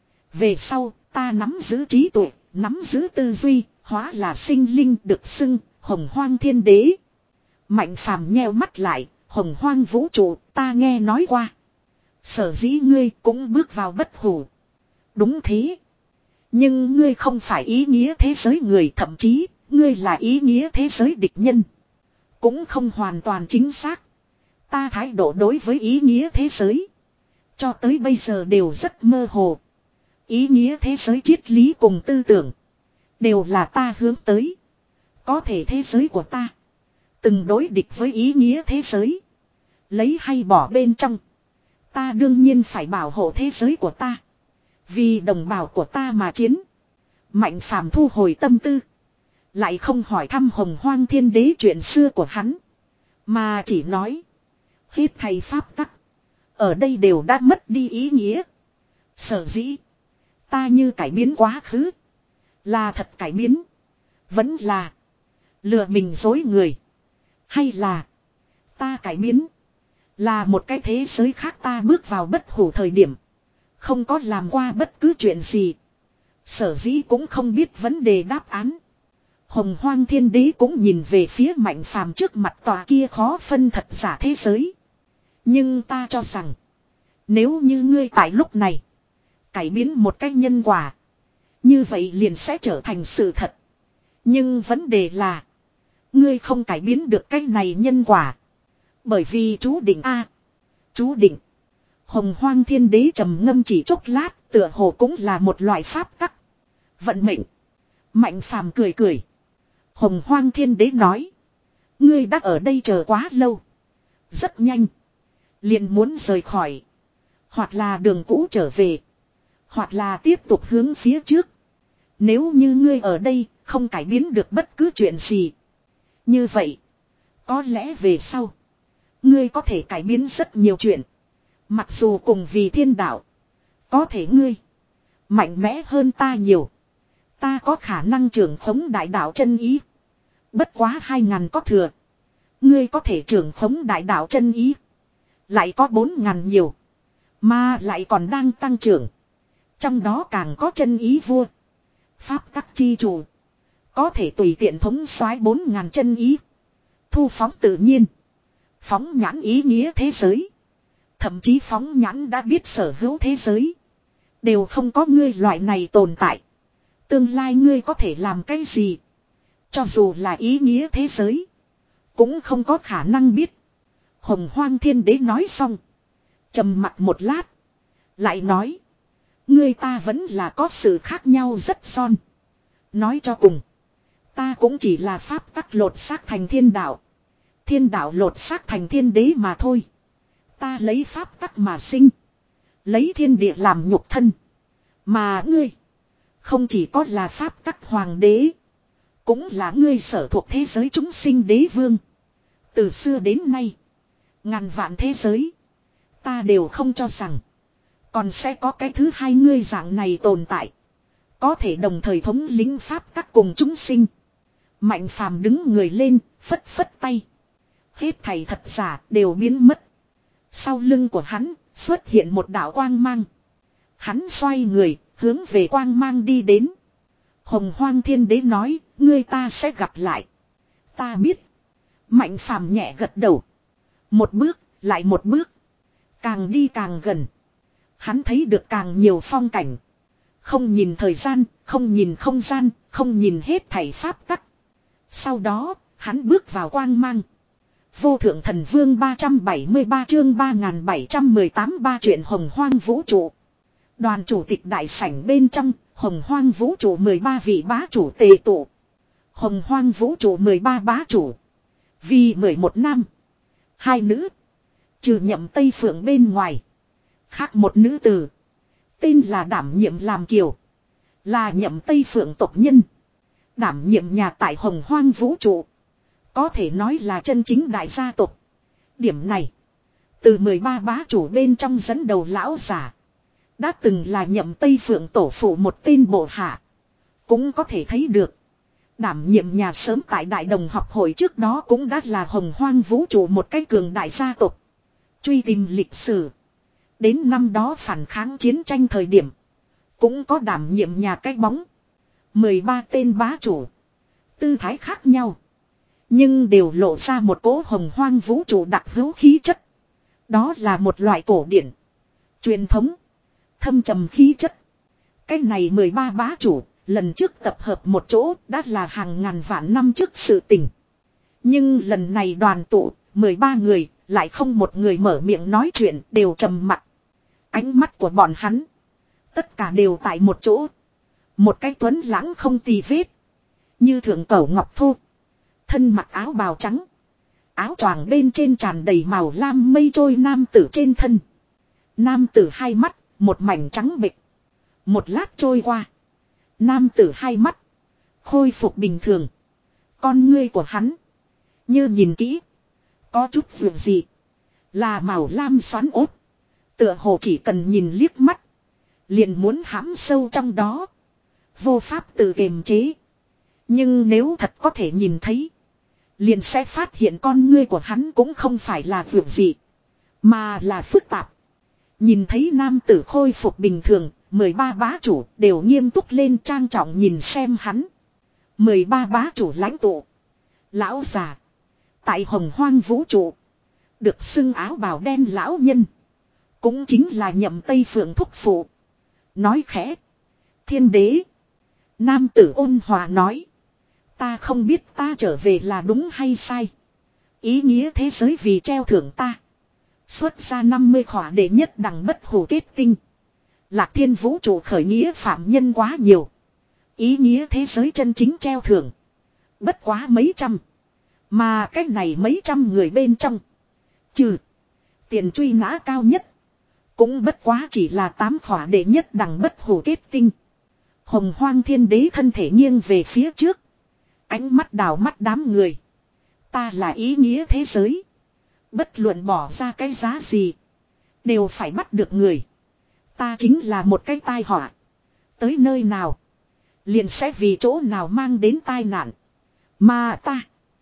Về sau ta nắm giữ trí tuệ. Nắm giữ tư duy. Hóa là sinh linh được xưng. Hồng hoang thiên đế. Mạnh Phàm nheo mắt lại. Hồng hoang vũ trụ ta nghe nói qua. Sở dĩ ngươi cũng bước vào bất hủ. Đúng thế. Nhưng ngươi không phải ý nghĩa thế giới người, thậm chí ngươi là ý nghĩa thế giới địch nhân. Cũng không hoàn toàn chính xác. Ta thái độ đối với ý nghĩa thế giới cho tới bây giờ đều rất mơ hồ. Ý nghĩa thế giới triết lý cùng tư tưởng đều là ta hướng tới. Có thể thế giới của ta từng đối địch với ý nghĩa thế giới. Lấy hay bỏ bên trong. Ta đương nhiên phải bảo hộ thế giới của ta. Vì đồng bào của ta mà chiến. Mạnh Phàm thu hồi tâm tư. Lại không hỏi thăm hồng hoang thiên đế chuyện xưa của hắn. Mà chỉ nói. Hết thầy pháp tắc. Ở đây đều đã mất đi ý nghĩa. Sở dĩ. Ta như cải biến quá khứ. Là thật cải biến. Vẫn là. Lừa mình dối người. Hay là. Ta cải biến. Là một cái thế giới khác ta bước vào bất hủ thời điểm. Không có làm qua bất cứ chuyện gì. Sở dĩ cũng không biết vấn đề đáp án. Hồng hoang thiên đế cũng nhìn về phía Mạnh Phàm trước mặt tòa kia khó phân thật giả thế giới. Nhưng ta cho rằng. Nếu như ngươi tại lúc này. Cải biến một cách nhân quả. Như vậy liền sẽ trở thành sự thật. Nhưng vấn đề là. Ngươi không cải biến được cái này nhân quả. Bởi vì chú định a Chú định. Hồng hoang thiên đế trầm ngâm chỉ chốc lát. Tựa hồ cũng là một loại pháp tắc. Vận mệnh. Mạnh Phàm cười cười. Hồng hoang thiên đế nói. Ngươi đã ở đây chờ quá lâu. Rất nhanh. Liền muốn rời khỏi. Hoặc là đường cũ trở về. Hoặc là tiếp tục hướng phía trước. Nếu như ngươi ở đây không cải biến được bất cứ chuyện gì. Như vậy. Có lẽ về sau. Ngươi có thể cải biến rất nhiều chuyện. Mặc dù cùng vì thiên đạo. Có thể ngươi. Mạnh mẽ hơn ta nhiều. Ta có khả năng trưởng khống đại đạo chân ý. Bất quá hai ngàn có thừa. Ngươi có thể trưởng khống đại đạo chân ý. Lại có bốn ngàn nhiều. Mà lại còn đang tăng trưởng. Trong đó càng có chân ý vua. Pháp tắc chi chủ. Có thể tùy tiện thống soái bốn ngàn chân ý. Thu phóng tự nhiên. Phóng nhãn ý nghĩa thế giới. Thậm chí phóng nhãn đã biết sở hữu thế giới. Đều không có ngươi loại này tồn tại. Tương lai ngươi có thể làm cái gì? Cho dù là ý nghĩa thế giới. Cũng không có khả năng biết. Hồng Hoang Thiên Đế nói xong. Trầm mặt một lát. Lại nói. Ngươi ta vẫn là có sự khác nhau rất son. Nói cho cùng. Ta cũng chỉ là pháp tắc lột xác thành thiên đạo. Thiên đạo lột xác thành thiên đế mà thôi. Ta lấy pháp tắc mà sinh. Lấy thiên địa làm nhục thân. Mà ngươi. Không chỉ có là pháp tắc hoàng đế. Cũng là ngươi sở thuộc thế giới chúng sinh đế vương. Từ xưa đến nay. Ngàn vạn thế giới. Ta đều không cho rằng. Còn sẽ có cái thứ hai ngươi dạng này tồn tại. Có thể đồng thời thống lĩnh pháp tắc cùng chúng sinh. Mạnh phàm đứng người lên, phất phất tay. Hết thảy thật giả đều biến mất. Sau lưng của hắn xuất hiện một đạo quang mang. Hắn xoay người, hướng về quang mang đi đến. Hồng Hoang Thiên Đế nói, ngươi ta sẽ gặp lại. Ta biết. Mạnh phàm nhẹ gật đầu. Một bước, lại một bước. Càng đi càng gần. Hắn thấy được càng nhiều phong cảnh. Không nhìn thời gian, không nhìn không gian, không nhìn hết thảy pháp tắc. Sau đó, hắn bước vào quang mang. Vô thượng thần vương ba trăm bảy mươi ba chương ba nghìn bảy trăm mười tám ba chuyện hồng hoang vũ trụ. Đoàn chủ tịch đại sảnh bên trong, hồng hoang vũ trụ mười ba vị bá chủ tề tụ. Hồng hoang vũ trụ mười ba bá chủ. Vì mười một nam. Hai nữ. Trừ nhậm Tây Phượng bên ngoài. Khác một nữ tử. Tên là đảm nhiệm làm kiều. Là nhậm Tây Phượng tộc nhân. Đảm nhiệm nhà tại hồng hoang vũ trụ. Có thể nói là chân chính đại gia tộc. Điểm này. Từ mười ba bá chủ bên trong dẫn đầu lão giả. Đã từng là nhậm Tây Phượng tổ phụ một tên bộ hạ. Cũng có thể thấy được. Đảm nhiệm nhà sớm tại đại đồng học hội trước đó cũng đã là hồng hoang vũ trụ một cái cường đại gia tộc. Truy tìm lịch sử. Đến năm đó phản kháng chiến tranh thời điểm. Cũng có đảm nhiệm nhà cái bóng. mười ba tên bá chủ. Tư thái khác nhau. Nhưng đều lộ ra một cỗ hồng hoang vũ trụ đặc hữu khí chất. Đó là một loại cổ điển. Truyền thống. Thâm trầm khí chất. Cái này mười ba bá chủ. Lần trước tập hợp một chỗ đã là hàng ngàn vạn năm trước sự tình. Nhưng lần này đoàn tụ. mười ba người. Lại không một người mở miệng nói chuyện. Đều trầm mặc. Ánh mắt của bọn hắn. Tất cả đều tại một chỗ. Một cái tuấn lãng không tì vết. Như thượng cẩu ngọc thô. Thân mặc áo bào trắng. Áo choàng bên trên tràn đầy màu lam mây trôi nam tử trên thân. Nam tử hai mắt. Một mảnh trắng bệch. Một lát trôi qua. Nam tử hai mắt. Khôi phục bình thường. Con ngươi của hắn. Như nhìn kỹ. Có chút vượt gì. Là màu lam xoắn ốp. Tựa hồ chỉ cần nhìn liếc mắt. Liền muốn hãm sâu trong đó. Vô pháp tự kiềm chế. Nhưng nếu thật có thể nhìn thấy. Liền sẽ phát hiện con ngươi của hắn cũng không phải là vượt gì. Mà là phức tạp. Nhìn thấy nam tử khôi phục bình thường. mười ba bá chủ đều nghiêm túc lên trang trọng nhìn xem hắn. mười ba bá chủ lãnh tụ. Lão già. Tại hồng hoang vũ trụ. Được xưng áo bào đen lão nhân. Cũng chính là nhậm Tây Phượng thúc phụ. Nói khẽ. Thiên đế. Nam tử ôn hòa nói. Ta không biết ta trở về là đúng hay sai. Ý nghĩa thế giới vì treo thưởng ta. Xuất ra năm mươi khỏa đệ nhất đẳng bất hủ kết tinh. Lạc thiên vũ trụ khởi nghĩa phạm nhân quá nhiều. Ý nghĩa thế giới chân chính treo thưởng. Bất quá mấy trăm. Mà cách này mấy trăm người bên trong. Trừ. Tiền truy nã cao nhất. Cũng bất quá chỉ là tám khỏa đệ nhất đẳng bất hủ kết tinh. Hồng hoang thiên đế thân thể nghiêng về phía trước. Ánh mắt đào mắt đám người. Ta là ý nghĩa thế giới. Bất luận bỏ ra cái giá gì. Đều phải bắt được người. Ta chính là một cái tai họa. Tới nơi nào. Liền sẽ vì chỗ nào mang đến tai nạn. Mà ta.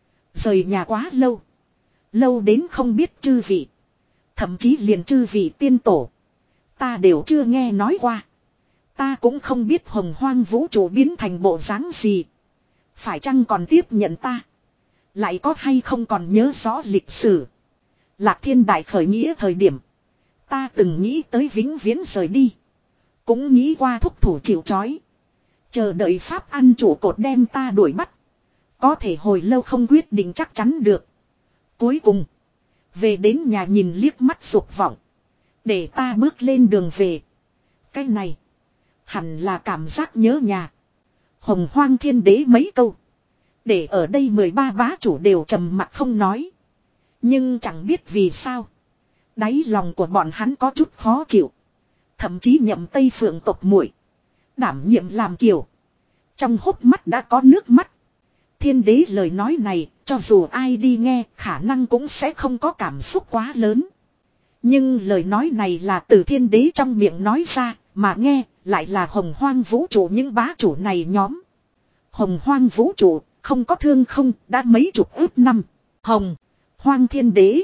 Rời nhà quá lâu. Lâu đến không biết chư vị. Thậm chí liền chư vị tiên tổ. Ta đều chưa nghe nói qua. Ta cũng không biết hồng hoang vũ trụ biến thành bộ dáng gì. Phải chăng còn tiếp nhận ta? Lại có hay không còn nhớ rõ lịch sử? Lạc Thiên đại khởi nghĩa thời điểm. Ta từng nghĩ tới vĩnh viễn rời đi. Cũng nghĩ qua thúc thủ chịu trói. Chờ đợi Pháp ăn chủ cột đem ta đuổi bắt. Có thể hồi lâu không quyết định chắc chắn được. Cuối cùng. Về đến nhà nhìn liếc mắt dục vọng. Để ta bước lên đường về. Cái này. Hẳn là cảm giác nhớ nhà. Hồng Hoang Thiên Đế mấy câu. Để ở đây mười ba bá chủ đều trầm mặc không nói. Nhưng chẳng biết vì sao. Đáy lòng của bọn hắn có chút khó chịu. Thậm chí Nhậm Tây Phượng tộc muội đảm nhiệm làm kiều. Trong hốc mắt đã có nước mắt. Thiên đế lời nói này, cho dù ai đi nghe, khả năng cũng sẽ không có cảm xúc quá lớn. Nhưng lời nói này là từ thiên đế trong miệng nói ra, mà nghe, lại là hồng hoang vũ trụ những bá chủ này nhóm. Hồng hoang vũ trụ, không có thương không, đã mấy chục ước năm. Hồng, hoang thiên đế,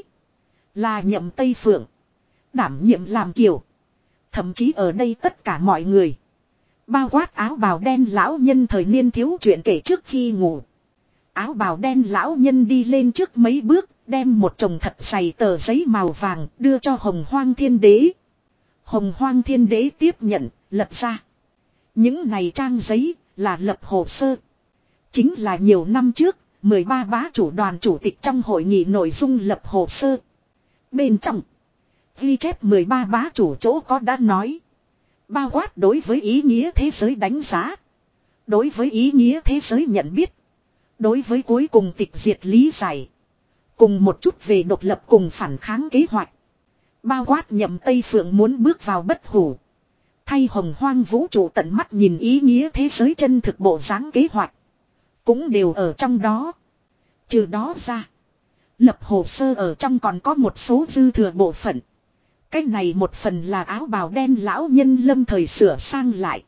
là Nhậm Tây Phượng, đảm nhiệm làm kiều. Thậm chí ở đây tất cả mọi người. Bao quát áo bào đen lão nhân thời niên thiếu chuyện kể trước khi ngủ. Áo bào đen lão nhân đi lên trước mấy bước, đem một chồng thật dày tờ giấy màu vàng đưa cho Hồng Hoang Thiên Đế. Hồng Hoang Thiên Đế tiếp nhận, lật ra. Những này trang giấy là lập hồ sơ. Chính là nhiều năm trước, mười ba bá chủ đoàn chủ tịch trong hội nghị nội dung lập hồ sơ. Bên trong, ghi chép mười ba bá chủ chỗ có đã nói. Bao quát đối với ý nghĩa thế giới đánh giá. Đối với ý nghĩa thế giới nhận biết. Đối với cuối cùng tịch diệt lý giải. Cùng một chút về độc lập cùng phản kháng kế hoạch. Bao quát Nhậm Tây Phượng muốn bước vào bất hủ. Thay hồng hoang vũ trụ tận mắt nhìn ý nghĩa thế giới chân thực bộ dáng kế hoạch. Cũng đều ở trong đó. Trừ đó ra. Lập hồ sơ ở trong còn có một số dư thừa bộ phận. Cái này một phần là áo bào đen lão nhân lâm thời sửa sang lại.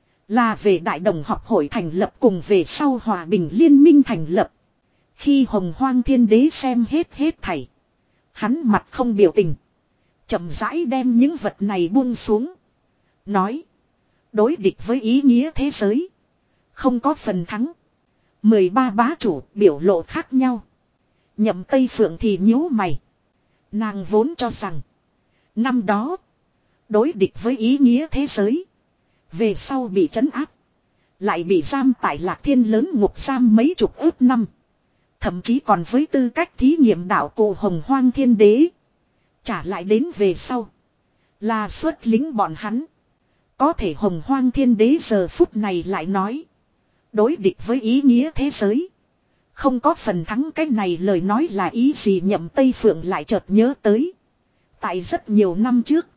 Là về đại đồng học hội thành lập cùng về sau hòa bình liên minh thành lập. Khi hồng hoang thiên đế xem hết hết thảy. Hắn mặt không biểu tình. Chậm rãi đem những vật này buông xuống. Nói. Đối địch với ý nghĩa thế giới. Không có phần thắng. mười ba bá chủ biểu lộ khác nhau. Nhậm Tây Phượng thì nhíu mày. Nàng vốn cho rằng. Năm đó. Đối địch với ý nghĩa thế giới. Về sau bị trấn áp. Lại bị giam tại Lạc Thiên lớn ngục giam mấy chục ước năm. Thậm chí còn với tư cách thí nghiệm đạo cụ hồng hoang thiên đế. Trả lại đến về sau. Là xuất lính bọn hắn. Có thể hồng hoang thiên đế giờ phút này lại nói. Đối địch với ý nghĩa thế giới. Không có phần thắng cái này lời nói là ý gì Nhậm Tây Phượng lại chợt nhớ tới. Tại rất nhiều năm trước.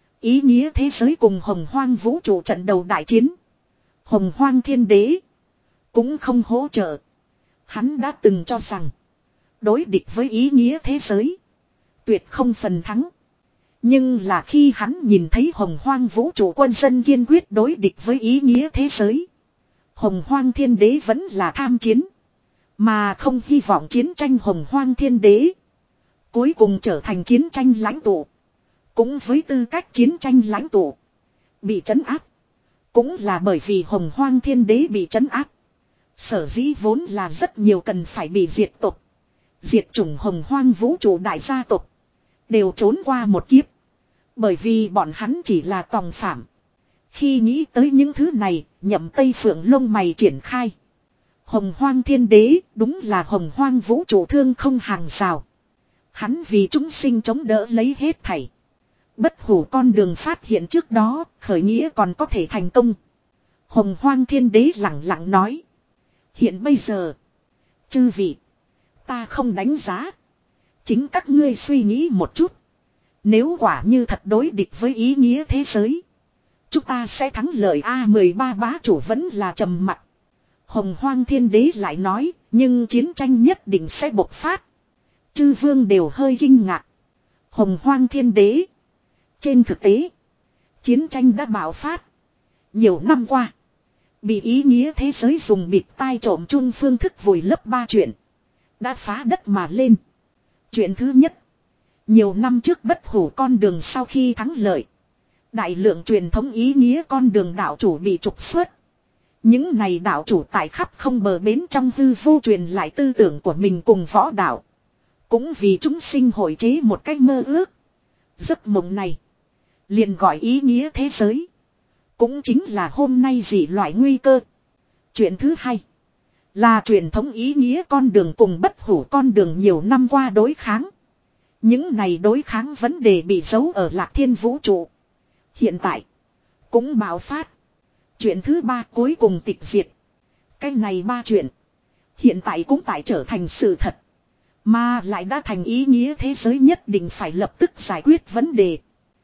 Ý nghĩa thế giới cùng hồng hoang vũ trụ trận đầu đại chiến. Hồng hoang thiên đế. Cũng không hỗ trợ. Hắn đã từng cho rằng. Đối địch với ý nghĩa thế giới. Tuyệt không phần thắng. Nhưng là khi hắn nhìn thấy hồng hoang vũ trụ quân dân kiên quyết đối địch với ý nghĩa thế giới. Hồng hoang thiên đế vẫn là tham chiến. Mà không hy vọng chiến tranh hồng hoang thiên đế. Cuối cùng trở thành chiến tranh lãnh tụ. Cũng với tư cách chiến tranh lãnh tụ. Bị trấn áp. Cũng là bởi vì hồng hoang thiên đế bị trấn áp. Sở dĩ vốn là rất nhiều cần phải bị diệt tộc. Diệt chủng hồng hoang vũ trụ đại gia tộc. Đều trốn qua một kiếp. Bởi vì bọn hắn chỉ là tòng phạm. Khi nghĩ tới những thứ này, Nhậm Tây Phượng lông mày triển khai. Hồng hoang thiên đế đúng là hồng hoang vũ trụ thương không hàng rào. Hắn vì chúng sinh chống đỡ lấy hết thảy. Bất hủ con đường phát hiện trước đó, khởi nghĩa còn có thể thành công. Hồng hoang thiên đế lặng lặng nói. Hiện bây giờ, chư vị, ta không đánh giá. Chính các ngươi suy nghĩ một chút. Nếu quả như thật đối địch với ý nghĩa thế giới, chúng ta sẽ thắng lợi A mười ba bá chủ vẫn là trầm mặc. Hồng hoang thiên đế lại nói, nhưng chiến tranh nhất định sẽ bộc phát. Chư vương đều hơi kinh ngạc. Hồng hoang thiên đế. Trên thực tế, chiến tranh đã bạo phát. Nhiều năm qua, bị ý nghĩa thế giới dùng bịt tai trộm chung phương thức vùi lấp ba chuyện. Đã phá đất mà lên. Chuyện thứ nhất. Nhiều năm trước bất hủ con đường sau khi thắng lợi. Đại lượng truyền thống ý nghĩa con đường đạo chủ bị trục xuất. Những này đạo chủ tại khắp không bờ bến trong hư vô truyền lại tư tưởng của mình cùng võ đạo. Cũng vì chúng sinh hội chế một cách mơ ước. Giấc mộng này liền gọi ý nghĩa thế giới. Cũng chính là hôm nay dị loại nguy cơ. Chuyện thứ hai là truyền thống ý nghĩa con đường cùng bất hủ con đường nhiều năm qua đối kháng. Những này đối kháng vấn đề bị giấu ở Lạc Thiên vũ trụ. Hiện tại cũng bạo phát. Chuyện thứ ba cuối cùng tịch diệt. Cái này ba chuyện hiện tại cũng tại trở thành sự thật. Mà lại đã thành ý nghĩa thế giới nhất định phải lập tức giải quyết vấn đề.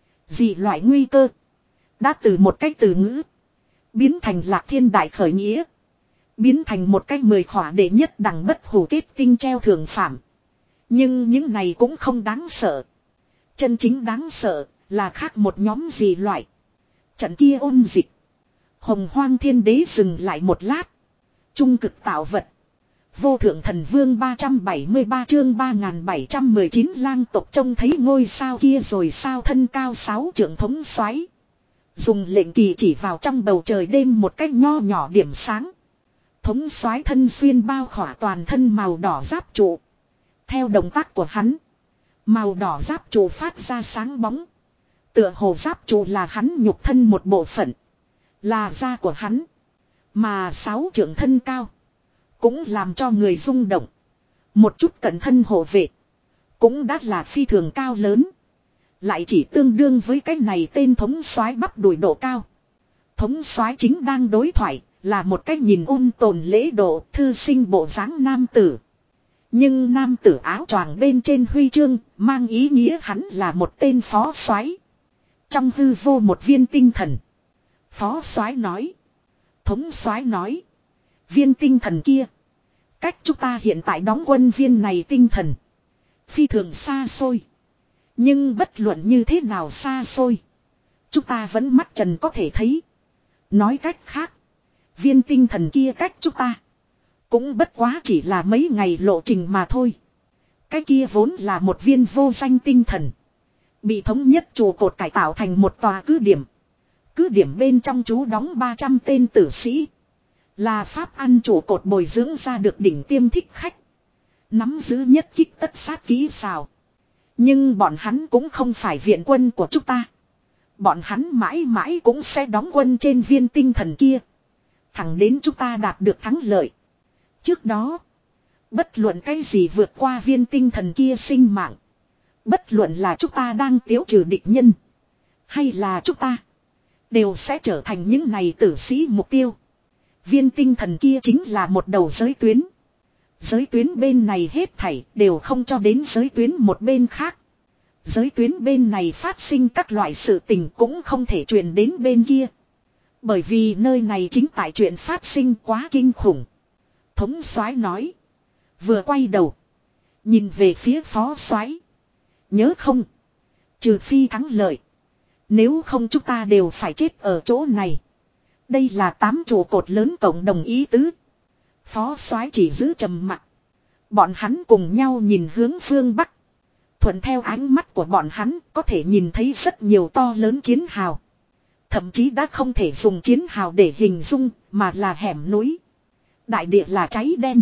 Dị loại nguy cơ đã từ một cách từ ngữ biến thành Lạc Thiên đại khởi nghĩa. Biến thành một cách mười khỏa đệ nhất đẳng bất hủ kết tinh treo thường phạm. Nhưng những này cũng không đáng sợ. Chân chính đáng sợ là khác một nhóm dị loại. Trận kia ôn dịch. Hồng Hoang Thiên Đế dừng lại một lát. Trung cực tạo vật. Vô thượng thần vương ba trăm bảy mươi ba chương ba nghìn bảy trăm mười chín lang tộc trông thấy ngôi sao kia rồi sao thân cao sáu trượng thống soái. Dùng lệnh kỳ chỉ vào trong bầu trời đêm một cách nho nhỏ điểm sáng. Thống soái thân xuyên bao khỏa toàn thân màu đỏ giáp trụ. Theo động tác của hắn, màu đỏ giáp trụ phát ra sáng bóng. Tựa hồ giáp trụ là hắn nhục thân một bộ phận. Là da của hắn. Mà sáu trượng thân cao cũng làm cho người rung động. Một chút cận thân hộ vệ cũng đã là phi thường cao lớn. Lại chỉ tương đương với cái này tên thống soái bắp đùi độ cao. Thống soái chính đang đối thoại, là một cái nhìn ôn tồn lễ độ thư sinh bộ dáng nam tử. Nhưng nam tử áo choàng bên trên huy chương mang ý nghĩa hắn là một tên phó soái. Trong hư vô một viên tinh thần. Phó soái nói. Thống soái nói. Viên tinh thần kia, cách chúng ta hiện tại đóng quân viên này tinh thần phi thường xa xôi. Nhưng bất luận như thế nào xa xôi, chúng ta vẫn mắt trần có thể thấy. Nói cách khác, viên tinh thần kia cách chúng ta cũng bất quá chỉ là mấy ngày lộ trình mà thôi. Cái kia vốn là một viên vô danh tinh thần, bị thống nhất trụ cột cải tạo thành một tòa cứ điểm. Cứ điểm bên trong trú đóng ba trăm tên tử sĩ. Là pháp ăn trụ cột bồi dưỡng ra được đỉnh tiêm thích khách. Nắm giữ nhất kích tất sát kỹ xào. Nhưng bọn hắn cũng không phải viện quân của chúng ta. Bọn hắn mãi mãi cũng sẽ đóng quân trên viên tinh thần kia. Thẳng đến chúng ta đạt được thắng lợi. Trước đó, bất luận cái gì vượt qua viên tinh thần kia sinh mạng. Bất luận là chúng ta đang tiêu trừ địch nhân, hay là chúng ta, đều sẽ trở thành những này tử sĩ mục tiêu. Viên tinh thần kia chính là một đầu giới tuyến. Giới tuyến bên này hết thảy đều không cho đến giới tuyến một bên khác. Giới tuyến bên này phát sinh các loại sự tình cũng không thể truyền đến bên kia. Bởi vì nơi này chính tại chuyện phát sinh quá kinh khủng. Thống soái nói. Vừa quay đầu, nhìn về phía phó soái. Nhớ không? Trừ phi thắng lợi, nếu không chúng ta đều phải chết ở chỗ này. Đây là tám trụ cột lớn cộng đồng ý tứ. Phó soái chỉ giữ trầm mặc. Bọn hắn cùng nhau nhìn hướng phương Bắc. Thuận theo ánh mắt của bọn hắn có thể nhìn thấy rất nhiều to lớn chiến hào. Thậm chí đã không thể dùng chiến hào để hình dung, mà là hẻm núi. Đại địa là cháy đen.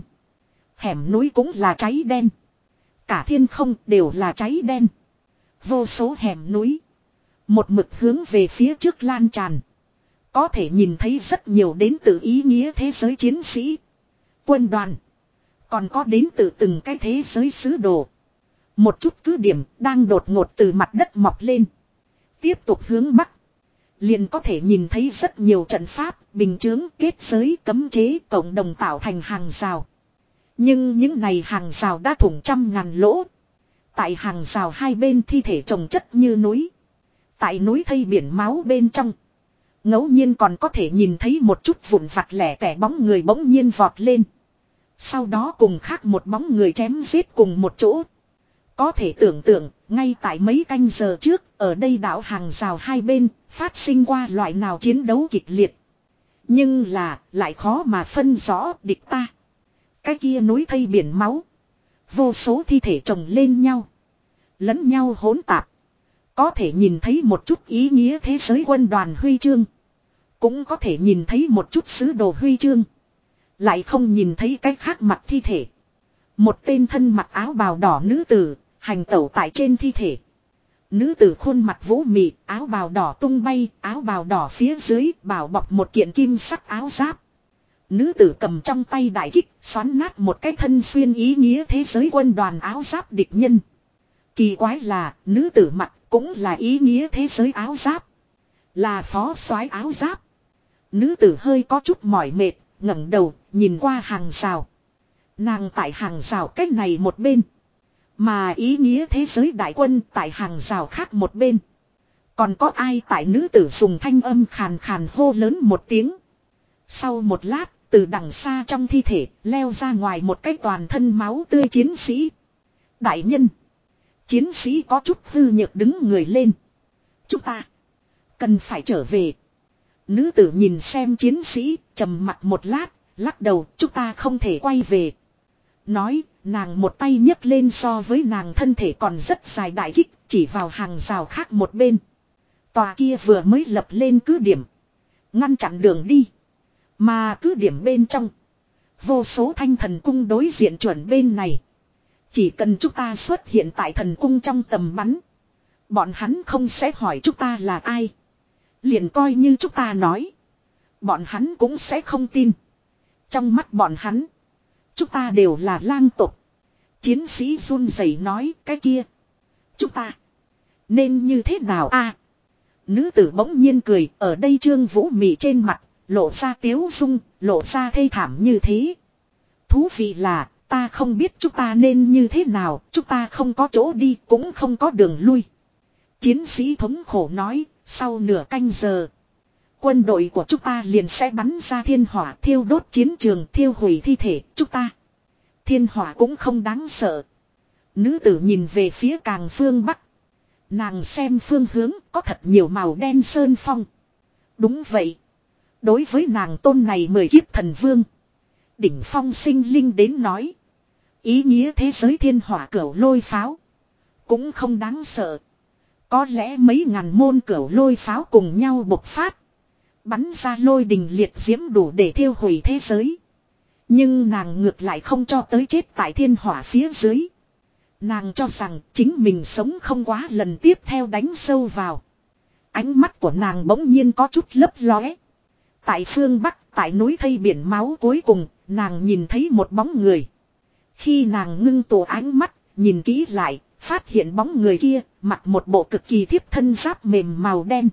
Hẻm núi cũng là cháy đen. Cả thiên không đều là cháy đen. Vô số hẻm núi một mực hướng về phía trước lan tràn. Có thể nhìn thấy rất nhiều đến từ ý nghĩa thế giới chiến sĩ, quân đoàn, còn có đến từ từng cái thế giới sứ đồ. Một chút cứ điểm đang đột ngột từ mặt đất mọc lên. Tiếp tục hướng bắc, liền có thể nhìn thấy rất nhiều trận pháp, bình chướng, kết giới, cấm chế cộng đồng tạo thành hàng rào. Nhưng những này hàng rào đã thủng trăm ngàn lỗ. Tại hàng rào hai bên thi thể chồng chất như núi. Tại núi thây biển máu bên trong, ngẫu nhiên còn có thể nhìn thấy một chút vụn vặt lẻ tẻ bóng người bỗng nhiên vọt lên. Sau đó cùng khác một bóng người chém giết cùng một chỗ. Có thể tưởng tượng, ngay tại mấy canh giờ trước, ở đây đảo hàng rào hai bên, phát sinh qua loại nào chiến đấu kịch liệt. Nhưng là, lại khó mà phân rõ địch ta. Cái kia núi thây biển máu. Vô số thi thể chồng lên nhau. Lẫn nhau hỗn tạp. Có thể nhìn thấy một chút ý nghĩa thế giới quân đoàn huy chương. cũng có thể nhìn thấy một chút sứ đồ huy chương. Lại không nhìn thấy cái khác mặt thi thể. Một tên thân mặc áo bào đỏ nữ tử, hành tẩu tại trên thi thể. Nữ tử khuôn mặt vũ mị, áo bào đỏ tung bay, áo bào đỏ phía dưới bảo bọc một kiện kim sắc áo giáp. Nữ tử cầm trong tay đại kích, xoắn nát một cái thân xuyên ý nghĩa thế giới quân đoàn áo giáp địch nhân. Kỳ quái là, nữ tử mặc cũng là ý nghĩa thế giới áo giáp. Là phó soái áo giáp. Nữ tử hơi có chút mỏi mệt, ngẩng đầu, nhìn qua hàng rào. Nàng tại hàng rào cách này một bên. Mà ý nghĩa thế giới đại quân tại hàng rào khác một bên. Còn có ai tại nữ tử dùng thanh âm khàn khàn hô lớn một tiếng. Sau một lát, từ đằng xa trong thi thể, leo ra ngoài một cái toàn thân máu tươi chiến sĩ. Đại nhân. Chiến sĩ có chút hư nhược đứng người lên. Chúng ta cần phải trở về. Nữ tử nhìn xem chiến sĩ, trầm mặt một lát, lắc đầu, chúng ta không thể quay về. Nói, nàng một tay nhấc lên so với nàng thân thể còn rất dài đại kích, chỉ vào hàng rào khác một bên. Tòa kia vừa mới lập lên cứ điểm. Ngăn chặn đường đi. Mà cứ điểm bên trong. Vô số thanh thần cung đối diện chuẩn bên này. Chỉ cần chúng ta xuất hiện tại thần cung trong tầm bắn. Bọn hắn không sẽ hỏi chúng ta là ai. Liền coi như chúng ta nói. Bọn hắn cũng sẽ không tin. Trong mắt bọn hắn. Chúng ta đều là lang tộc. Chiến sĩ run rẩy nói cái kia. Chúng ta. Nên như thế nào a? À, nữ tử bỗng nhiên cười. Ở đây Trương Vũ mị trên mặt. Lộ ra tiếu dung. Lộ ra thê thảm như thế. Thú vị là. Ta không biết chúng ta nên như thế nào. Chúng ta không có chỗ đi. Cũng không có đường lui. Chiến sĩ thống khổ nói. Sau nửa canh giờ. Quân đội của chúng ta liền sẽ bắn ra thiên hỏa thiêu đốt chiến trường thiêu hủy thi thể chúng ta. Thiên hỏa cũng không đáng sợ. Nữ tử nhìn về phía càng phương bắc. Nàng xem phương hướng có thật nhiều màu đen sơn phong. Đúng vậy. Đối với nàng tôn này mười kiếp thần vương. Đỉnh phong sinh linh đến nói. Ý nghĩa thế giới thiên hỏa cửu lôi pháo. Cũng không đáng sợ. Có lẽ mấy ngàn môn cửu lôi pháo cùng nhau bộc phát. Bắn ra lôi đình liệt diễm đủ để thiêu hủy thế giới. Nhưng nàng ngược lại không cho tới chết tại thiên hỏa phía dưới. Nàng cho rằng chính mình sống không quá lần tiếp theo đánh sâu vào. Ánh mắt của nàng bỗng nhiên có chút lấp lóe. Tại phương Bắc, tại núi thây biển máu cuối cùng, nàng nhìn thấy một bóng người. Khi nàng ngưng tụ ánh mắt, nhìn kỹ lại, phát hiện bóng người kia, mặc một bộ cực kỳ thiếp thân giáp mềm màu đen.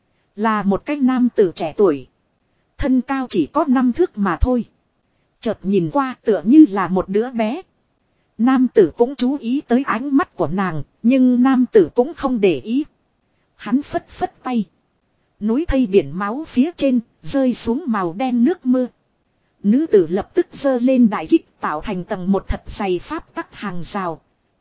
Là một cái nam tử trẻ tuổi. Thân cao chỉ có năm thước mà thôi. Chợt nhìn qua tựa như là một đứa bé. Nam tử cũng chú ý tới ánh mắt của nàng, nhưng nam tử cũng không để ý. Hắn phất phất tay. Núi thây biển máu phía trên, rơi xuống màu đen nước mưa. Nữ tử lập tức giơ lên đại kích tạo thành tầng một thật dày pháp tắc hàng rào.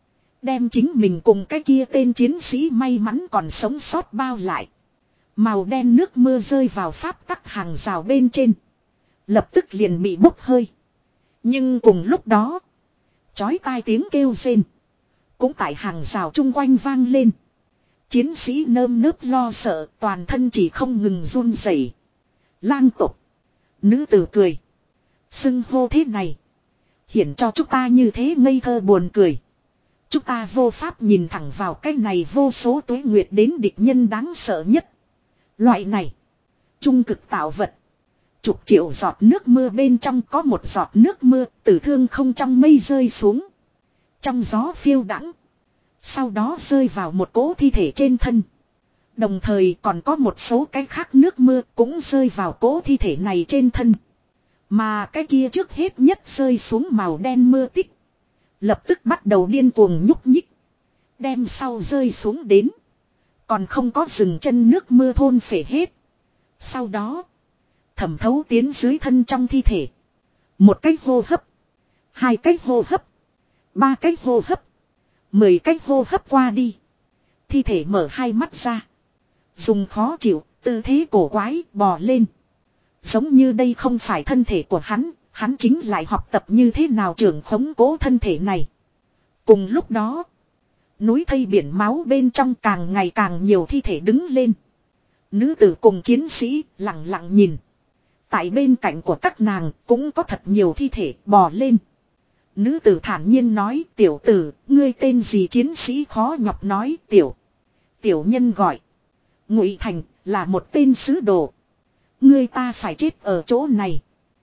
Đem chính mình cùng cái kia tên chiến sĩ may mắn còn sống sót bao lại. Màu đen nước mưa rơi vào pháp tắc hàng rào bên trên. Lập tức liền bị bốc hơi. Nhưng cùng lúc đó. Chói tai tiếng kêu rên. Cũng tại hàng rào chung quanh vang lên. Chiến sĩ nơm nớp lo sợ toàn thân chỉ không ngừng run rẩy. Lang tục. Nữ tử cười. Xưng hô thế này. Hiển cho chúng ta như thế ngây thơ buồn cười. Chúng ta vô pháp nhìn thẳng vào cái này vô số tuế nguyệt đến địch nhân đáng sợ nhất. Loại này. Trung cực tạo vật. Chục triệu giọt nước mưa bên trong có một giọt nước mưa từ thương không trong mây rơi xuống. Trong gió phiêu đãng. Sau đó rơi vào một cỗ thi thể trên thân. Đồng thời còn có một số cái khác nước mưa cũng rơi vào cỗ thi thể này trên thân. Mà cái kia trước hết nhất rơi xuống màu đen mưa tích. Lập tức bắt đầu điên cuồng nhúc nhích. Đem sau rơi xuống đến. Còn không có dừng chân nước mưa thôn phể hết. Sau đó. Thẩm thấu tiến dưới thân trong thi thể. Một cách hô hấp. Hai cách hô hấp. Ba cách hô hấp. Mười cách hô hấp qua đi. Thi thể mở hai mắt ra. Dùng khó chịu, tư thế cổ quái, bò lên. Giống như đây không phải thân thể của hắn. Hắn chính lại học tập như thế nào trưởng khống cố thân thể này. Cùng lúc đó. Núi thây biển máu bên trong càng ngày càng nhiều thi thể đứng lên. Nữ tử cùng chiến sĩ lặng lặng nhìn. Tại bên cạnh của các nàng cũng có thật nhiều thi thể bò lên. Nữ tử thản nhiên nói, tiểu tử, ngươi tên gì? Chiến sĩ khó nhọc nói, tiểu. Tiểu nhân gọi. Ngụy Thành, là một tên sứ đồ. Ngươi ta phải chết ở chỗ này.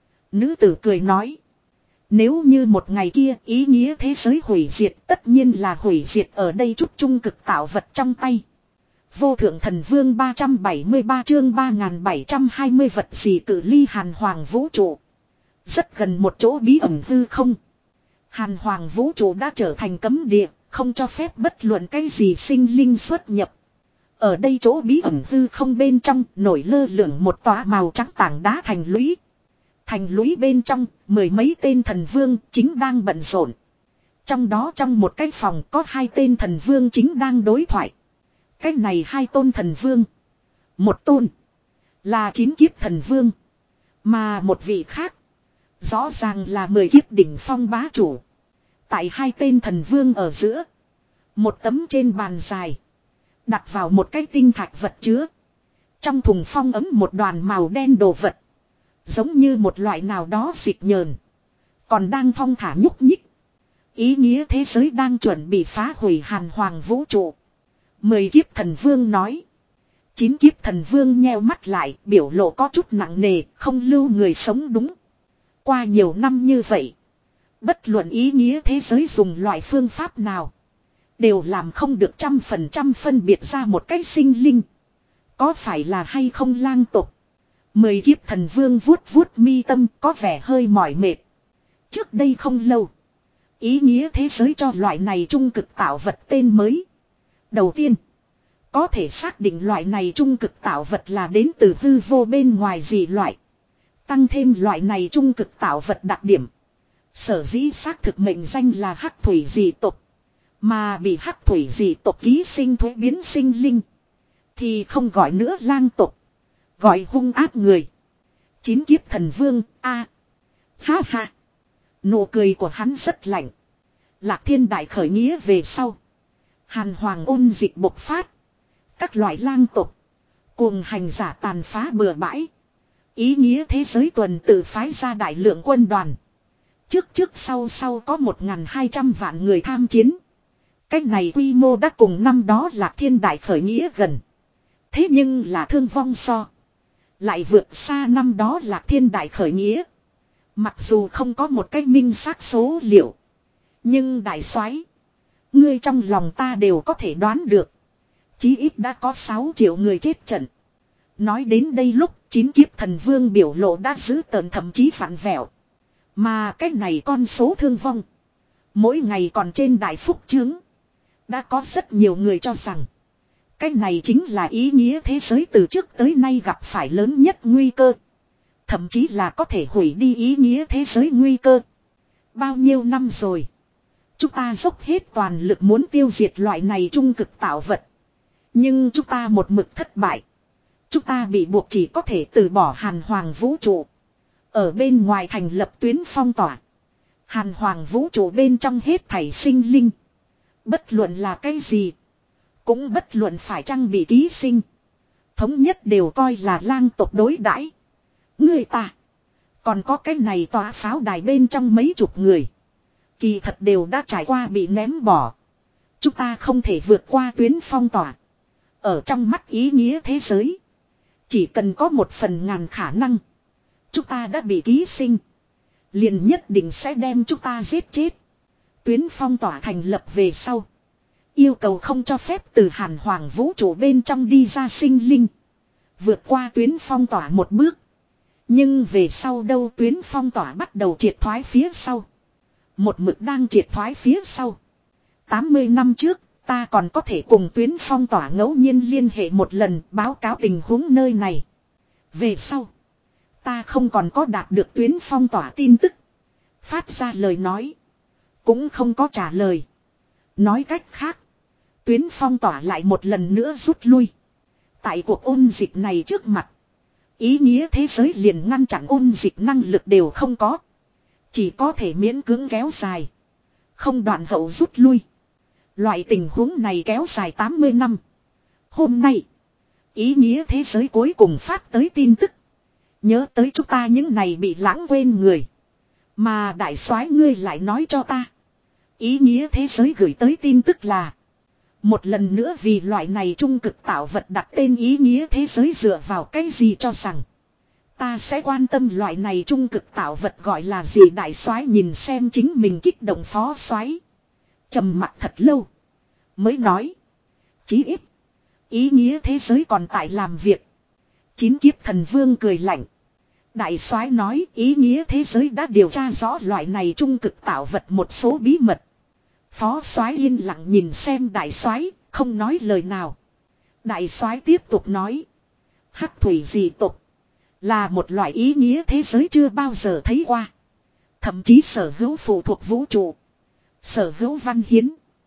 Nữ tử cười nói. Nếu như một ngày kia ý nghĩa thế giới hủy diệt, tất nhiên là hủy diệt ở đây chút trung cực tạo vật trong tay. Vô thượng thần vương ba trăm bảy mươi ba chương ba nghìn bảy trăm hai mươi vật gì cử ly hàn hoàng vũ trụ. Rất gần một chỗ bí ẩn hư không. Hàn hoàng vũ trụ đã trở thành cấm địa, không cho phép bất luận cái gì sinh linh xuất nhập. Ở đây chỗ bí ẩn hư không bên trong nổi lơ lửng một tòa màu trắng tảng đá thành lũy. Thành lũy bên trong, mười mấy tên thần vương chính đang bận rộn. Trong đó trong một cái phòng có hai tên thần vương chính đang đối thoại. Cái này hai tôn thần vương. Một tôn là chín kiếp thần vương. Mà một vị khác rõ ràng là mười kiếp đỉnh phong bá chủ. Tại hai tên thần vương ở giữa. Một tấm trên bàn dài. Đặt vào một cái tinh thạch vật chứa. Trong thùng phong ấm một đoàn màu đen đồ vật. Giống như một loại nào đó xịt nhờn. Còn đang thong thả nhúc nhích. Ý nghĩa thế giới đang chuẩn bị phá hủy hàn hoàng vũ trụ. Mười kiếp thần vương nói. Chín kiếp thần vương nheo mắt lại, biểu lộ có chút nặng nề, không lưu người sống đúng. Qua nhiều năm như vậy. Bất luận ý nghĩa thế giới dùng loại phương pháp nào. Đều làm không được trăm phần trăm phân biệt ra một cái sinh linh. Có phải là hay không lang tục. Mười kiếp thần vương vuốt vuốt mi tâm có vẻ hơi mỏi mệt. Trước đây không lâu. Ý nghĩa thế giới cho loại này trung cực tạo vật tên mới. Đầu tiên. Có thể xác định loại này trung cực tạo vật là đến từ hư vô bên ngoài gì loại. Tăng thêm loại này trung cực tạo vật đặc điểm. Sở dĩ xác thực mệnh danh là hắc thủy dị tộc. Mà bị hắc thủy dị tộc ký sinh thuế biến sinh linh. Thì không gọi nữa lang tộc. Gọi hung ác người. Chín kiếp thần vương, a à. Ha ha. Nụ cười của hắn rất lạnh. Lạc thiên đại khởi nghĩa về sau. Hàn hoàng ôn dịch bộc phát. Các loại lang tộc. Cuồng hành giả tàn phá bừa bãi. Ý nghĩa thế giới tuần tự phái ra đại lượng quân đoàn. Trước trước sau sau có một nghìn hai trăm vạn người tham chiến. Cách này quy mô đã cùng năm đó Lạc thiên đại khởi nghĩa gần. Thế nhưng là thương vong so. Lại vượt xa năm đó Lạc thiên đại khởi nghĩa. Mặc dù không có một cách minh xác số liệu. Nhưng đại soái, ngươi trong lòng ta đều có thể đoán được. Chí ít đã có sáu triệu người chết trận. Nói đến đây lúc chín kiếp thần vương biểu lộ đã giữ tợn thậm chí phản vẹo. Mà cách này con số thương vong. Mỗi ngày còn trên đại phúc chướng. Đã có rất nhiều người cho rằng. Cái này chính là ý nghĩa thế giới từ trước tới nay gặp phải lớn nhất nguy cơ. Thậm chí là có thể hủy đi ý nghĩa thế giới nguy cơ. Bao nhiêu năm rồi. Chúng ta dốc hết toàn lực muốn tiêu diệt loại này trung cực tạo vật. Nhưng chúng ta một mực thất bại. Chúng ta bị buộc chỉ có thể từ bỏ hàn hoàng vũ trụ. Ở bên ngoài thành lập tuyến phong tỏa. Hàn hoàng vũ trụ bên trong hết thảy sinh linh. Bất luận là cái gì. Cũng bất luận phải trang bị ký sinh. Thống nhất đều coi là lang tộc đối đãi. Người ta. Còn có cái này tòa pháo đài bên trong mấy chục người. Kỳ thật đều đã trải qua bị ném bỏ. Chúng ta không thể vượt qua tuyến phong tỏa. Ở trong mắt ý nghĩa thế giới. Chỉ cần có một phần ngàn khả năng. Chúng ta đã bị ký sinh. Liền nhất định sẽ đem chúng ta giết chết. Tuyến phong tỏa thành lập về sau. Yêu cầu không cho phép từ hàn hoàng vũ trụ bên trong đi ra sinh linh. Vượt qua tuyến phong tỏa một bước. Nhưng về sau đâu tuyến phong tỏa bắt đầu triệt thoái phía sau. Một mực đang triệt thoái phía sau. tám mươi năm trước, ta còn có thể cùng tuyến phong tỏa ngẫu nhiên liên hệ một lần báo cáo tình huống nơi này. Về sau, ta không còn có đạt được tuyến phong tỏa tin tức. Phát ra lời nói. Cũng không có trả lời. Nói cách khác, tuyến phong tỏa lại một lần nữa rút lui. Tại cuộc ôn dịch này trước mặt, ý nghĩa thế giới liền ngăn chặn ôn dịch năng lực đều không có. Chỉ có thể miễn cưỡng kéo dài. Không đoạn hậu rút lui. Loại tình huống này kéo dài tám mươi năm. Hôm nay, Ý nghĩa thế giới cuối cùng phát tới tin tức. Nhớ tới chúng ta những này bị lãng quên người. Mà đại soái ngươi lại nói cho ta. Ý nghĩa thế giới gửi tới tin tức là. Một lần nữa vì loại này trung cực tạo vật đặt tên ý nghĩa thế giới dựa vào cái gì cho rằng. Ta sẽ quan tâm loại này trung cực tạo vật gọi là gì đại soái nhìn xem chính mình kích động phó soái. Trầm mặc thật lâu. Mới nói. Chí ít. Ý nghĩa thế giới còn tại làm việc. Chín kiếp thần vương cười lạnh. Đại soái nói ý nghĩa thế giới đã điều tra rõ loại này trung cực tạo vật một số bí mật. Phó soái yên lặng nhìn xem đại soái, không nói lời nào. Đại soái tiếp tục nói. Hắc thủy dị tộc. Là một loại ý nghĩa thế giới chưa bao giờ thấy qua. Thậm chí sở hữu phụ thuộc vũ trụ. Sở hữu văn hiến.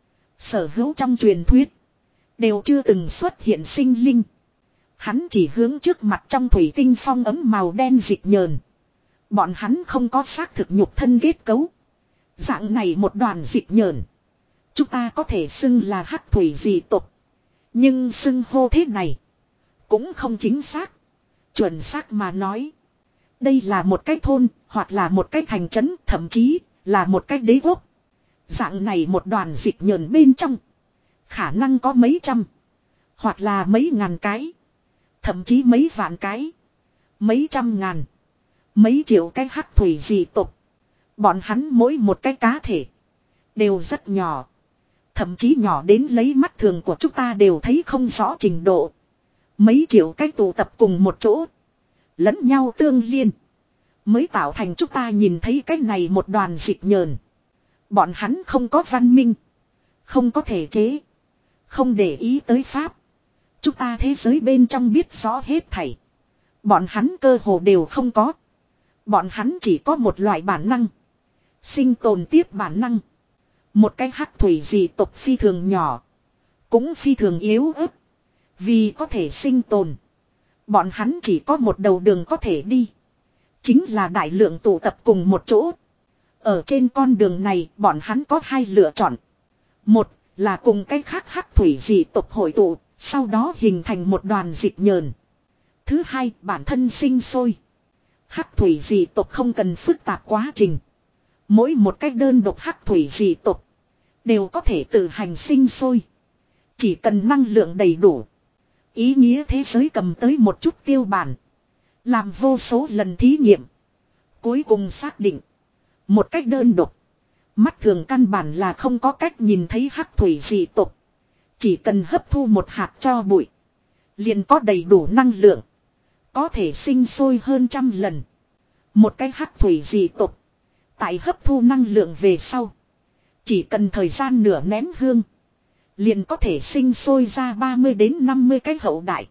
Sở hữu trong truyền thuyết. Đều chưa từng xuất hiện sinh linh. Hắn chỉ hướng trước mặt trong thủy tinh phong ấm màu đen dịch nhờn. Bọn hắn không có xác thực nhục thân kết cấu. Dạng này một đoàn dịch nhờn. Chúng ta có thể xưng là hắc thủy dị tộc. Nhưng xưng hô thế này. Cũng không chính xác. Chuẩn xác mà nói. Đây là một cái thôn. Hoặc là một cái thành trấn. Thậm chí là một cái đế quốc. Dạng này một đoàn dịch nhờn bên trong. Khả năng có mấy trăm. Hoặc là mấy ngàn cái. Thậm chí mấy vạn cái. Mấy trăm ngàn. Mấy triệu cái hắc thủy dị tộc. Bọn hắn mỗi một cái cá thể. Đều rất nhỏ. Thậm chí nhỏ đến lấy mắt thường của chúng ta đều thấy không rõ trình độ. Mấy triệu cái tụ tập cùng một chỗ. Lẫn nhau tương liên. Mới tạo thành chúng ta nhìn thấy cái này một đoàn dịch nhờn. Bọn hắn không có văn minh. Không có thể chế. Không để ý tới pháp. Chúng ta thế giới bên trong biết rõ hết thảy. Bọn hắn cơ hồ đều không có. Bọn hắn chỉ có một loại bản năng. Sinh tồn tiếp bản năng. Một cái hắc thủy dị tộc phi thường nhỏ. Cũng phi thường yếu ớt. Vì có thể sinh tồn. Bọn hắn chỉ có một đầu đường có thể đi. Chính là đại lượng tụ tập cùng một chỗ. Ở trên con đường này bọn hắn có hai lựa chọn. Một là cùng cái khác hắc thủy dị tộc hội tụ. Sau đó hình thành một đoàn dịch nhờn. Thứ hai bản thân sinh sôi. Hắc thủy dị tộc không cần phức tạp quá trình. Mỗi một cách đơn độc hắc thủy dị tộc. Đều có thể tự hành sinh sôi. Chỉ cần năng lượng đầy đủ. Ý nghĩa thế giới cầm tới một chút tiêu bản. Làm vô số lần thí nghiệm. Cuối cùng xác định. Một cách đơn độc. Mắt thường căn bản là không có cách nhìn thấy hắc thủy dị tộc. Chỉ cần hấp thu một hạt cho bụi. Liền có đầy đủ năng lượng. Có thể sinh sôi hơn trăm lần. Một cái hắc thủy dị tộc. Tại hấp thu năng lượng về sau. Chỉ cần thời gian nửa nén hương. Liền có thể sinh sôi ra ba mươi đến năm mươi cái hậu đại.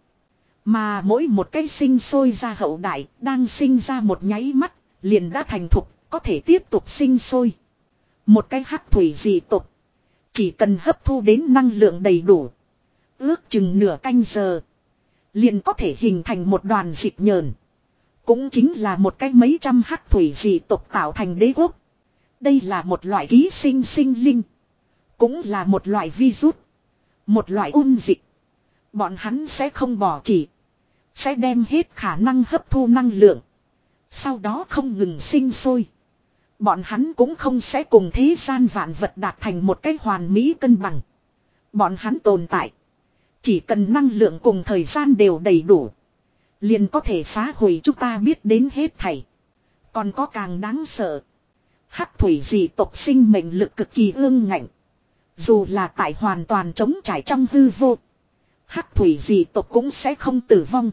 Mà mỗi một cái sinh sôi ra hậu đại. Đang sinh ra một nháy mắt. Liền đã thành thục. Có thể tiếp tục sinh sôi. Một cái hắc thủy dị tộc. Chỉ cần hấp thu đến năng lượng đầy đủ. Ước chừng nửa canh giờ. Liền có thể hình thành một đoàn dịch nhờn. Cũng chính là một cái mấy trăm hắc thủy dị tộc tạo thành đế quốc. Đây là một loại ký sinh sinh linh. Cũng là một loại virus. Một loại ôn dịch. Bọn hắn sẽ không bỏ chỉ. Sẽ đem hết khả năng hấp thu năng lượng. Sau đó không ngừng sinh sôi. Bọn hắn cũng không sẽ cùng thế gian vạn vật đạt thành một cái hoàn mỹ cân bằng. Bọn hắn tồn tại. Chỉ cần năng lượng cùng thời gian đều đầy đủ. Liền có thể phá hủy chúng ta biết đến hết thảy. Còn có càng đáng sợ. Hắc thủy dị tộc sinh mệnh lực cực kỳ ương ngạnh. Dù là tại hoàn toàn trống trải trong hư vô. Hắc thủy dị tộc cũng sẽ không tử vong.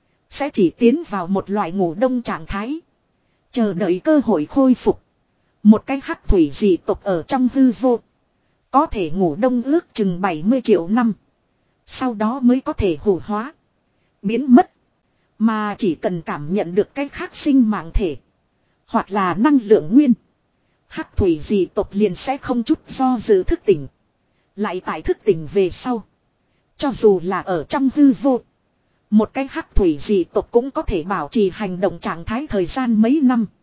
Sẽ chỉ tiến vào một loại ngủ đông trạng thái. Chờ đợi cơ hội khôi phục. Một cái hắc thủy dị tộc ở trong hư vô. Có thể ngủ đông ước chừng bảy mươi triệu năm. Sau đó mới có thể hủ hóa. Biến mất. Mà chỉ cần cảm nhận được cái khác sinh mạng thể. Hoặc là năng lượng nguyên. Hắc thủy dị tộc liền sẽ không chút do dự thức tỉnh. Lại tại thức tỉnh về sau. Cho dù là ở trong hư vô. Một cái hắc thủy dị tộc cũng có thể bảo trì hành động trạng thái thời gian mấy năm.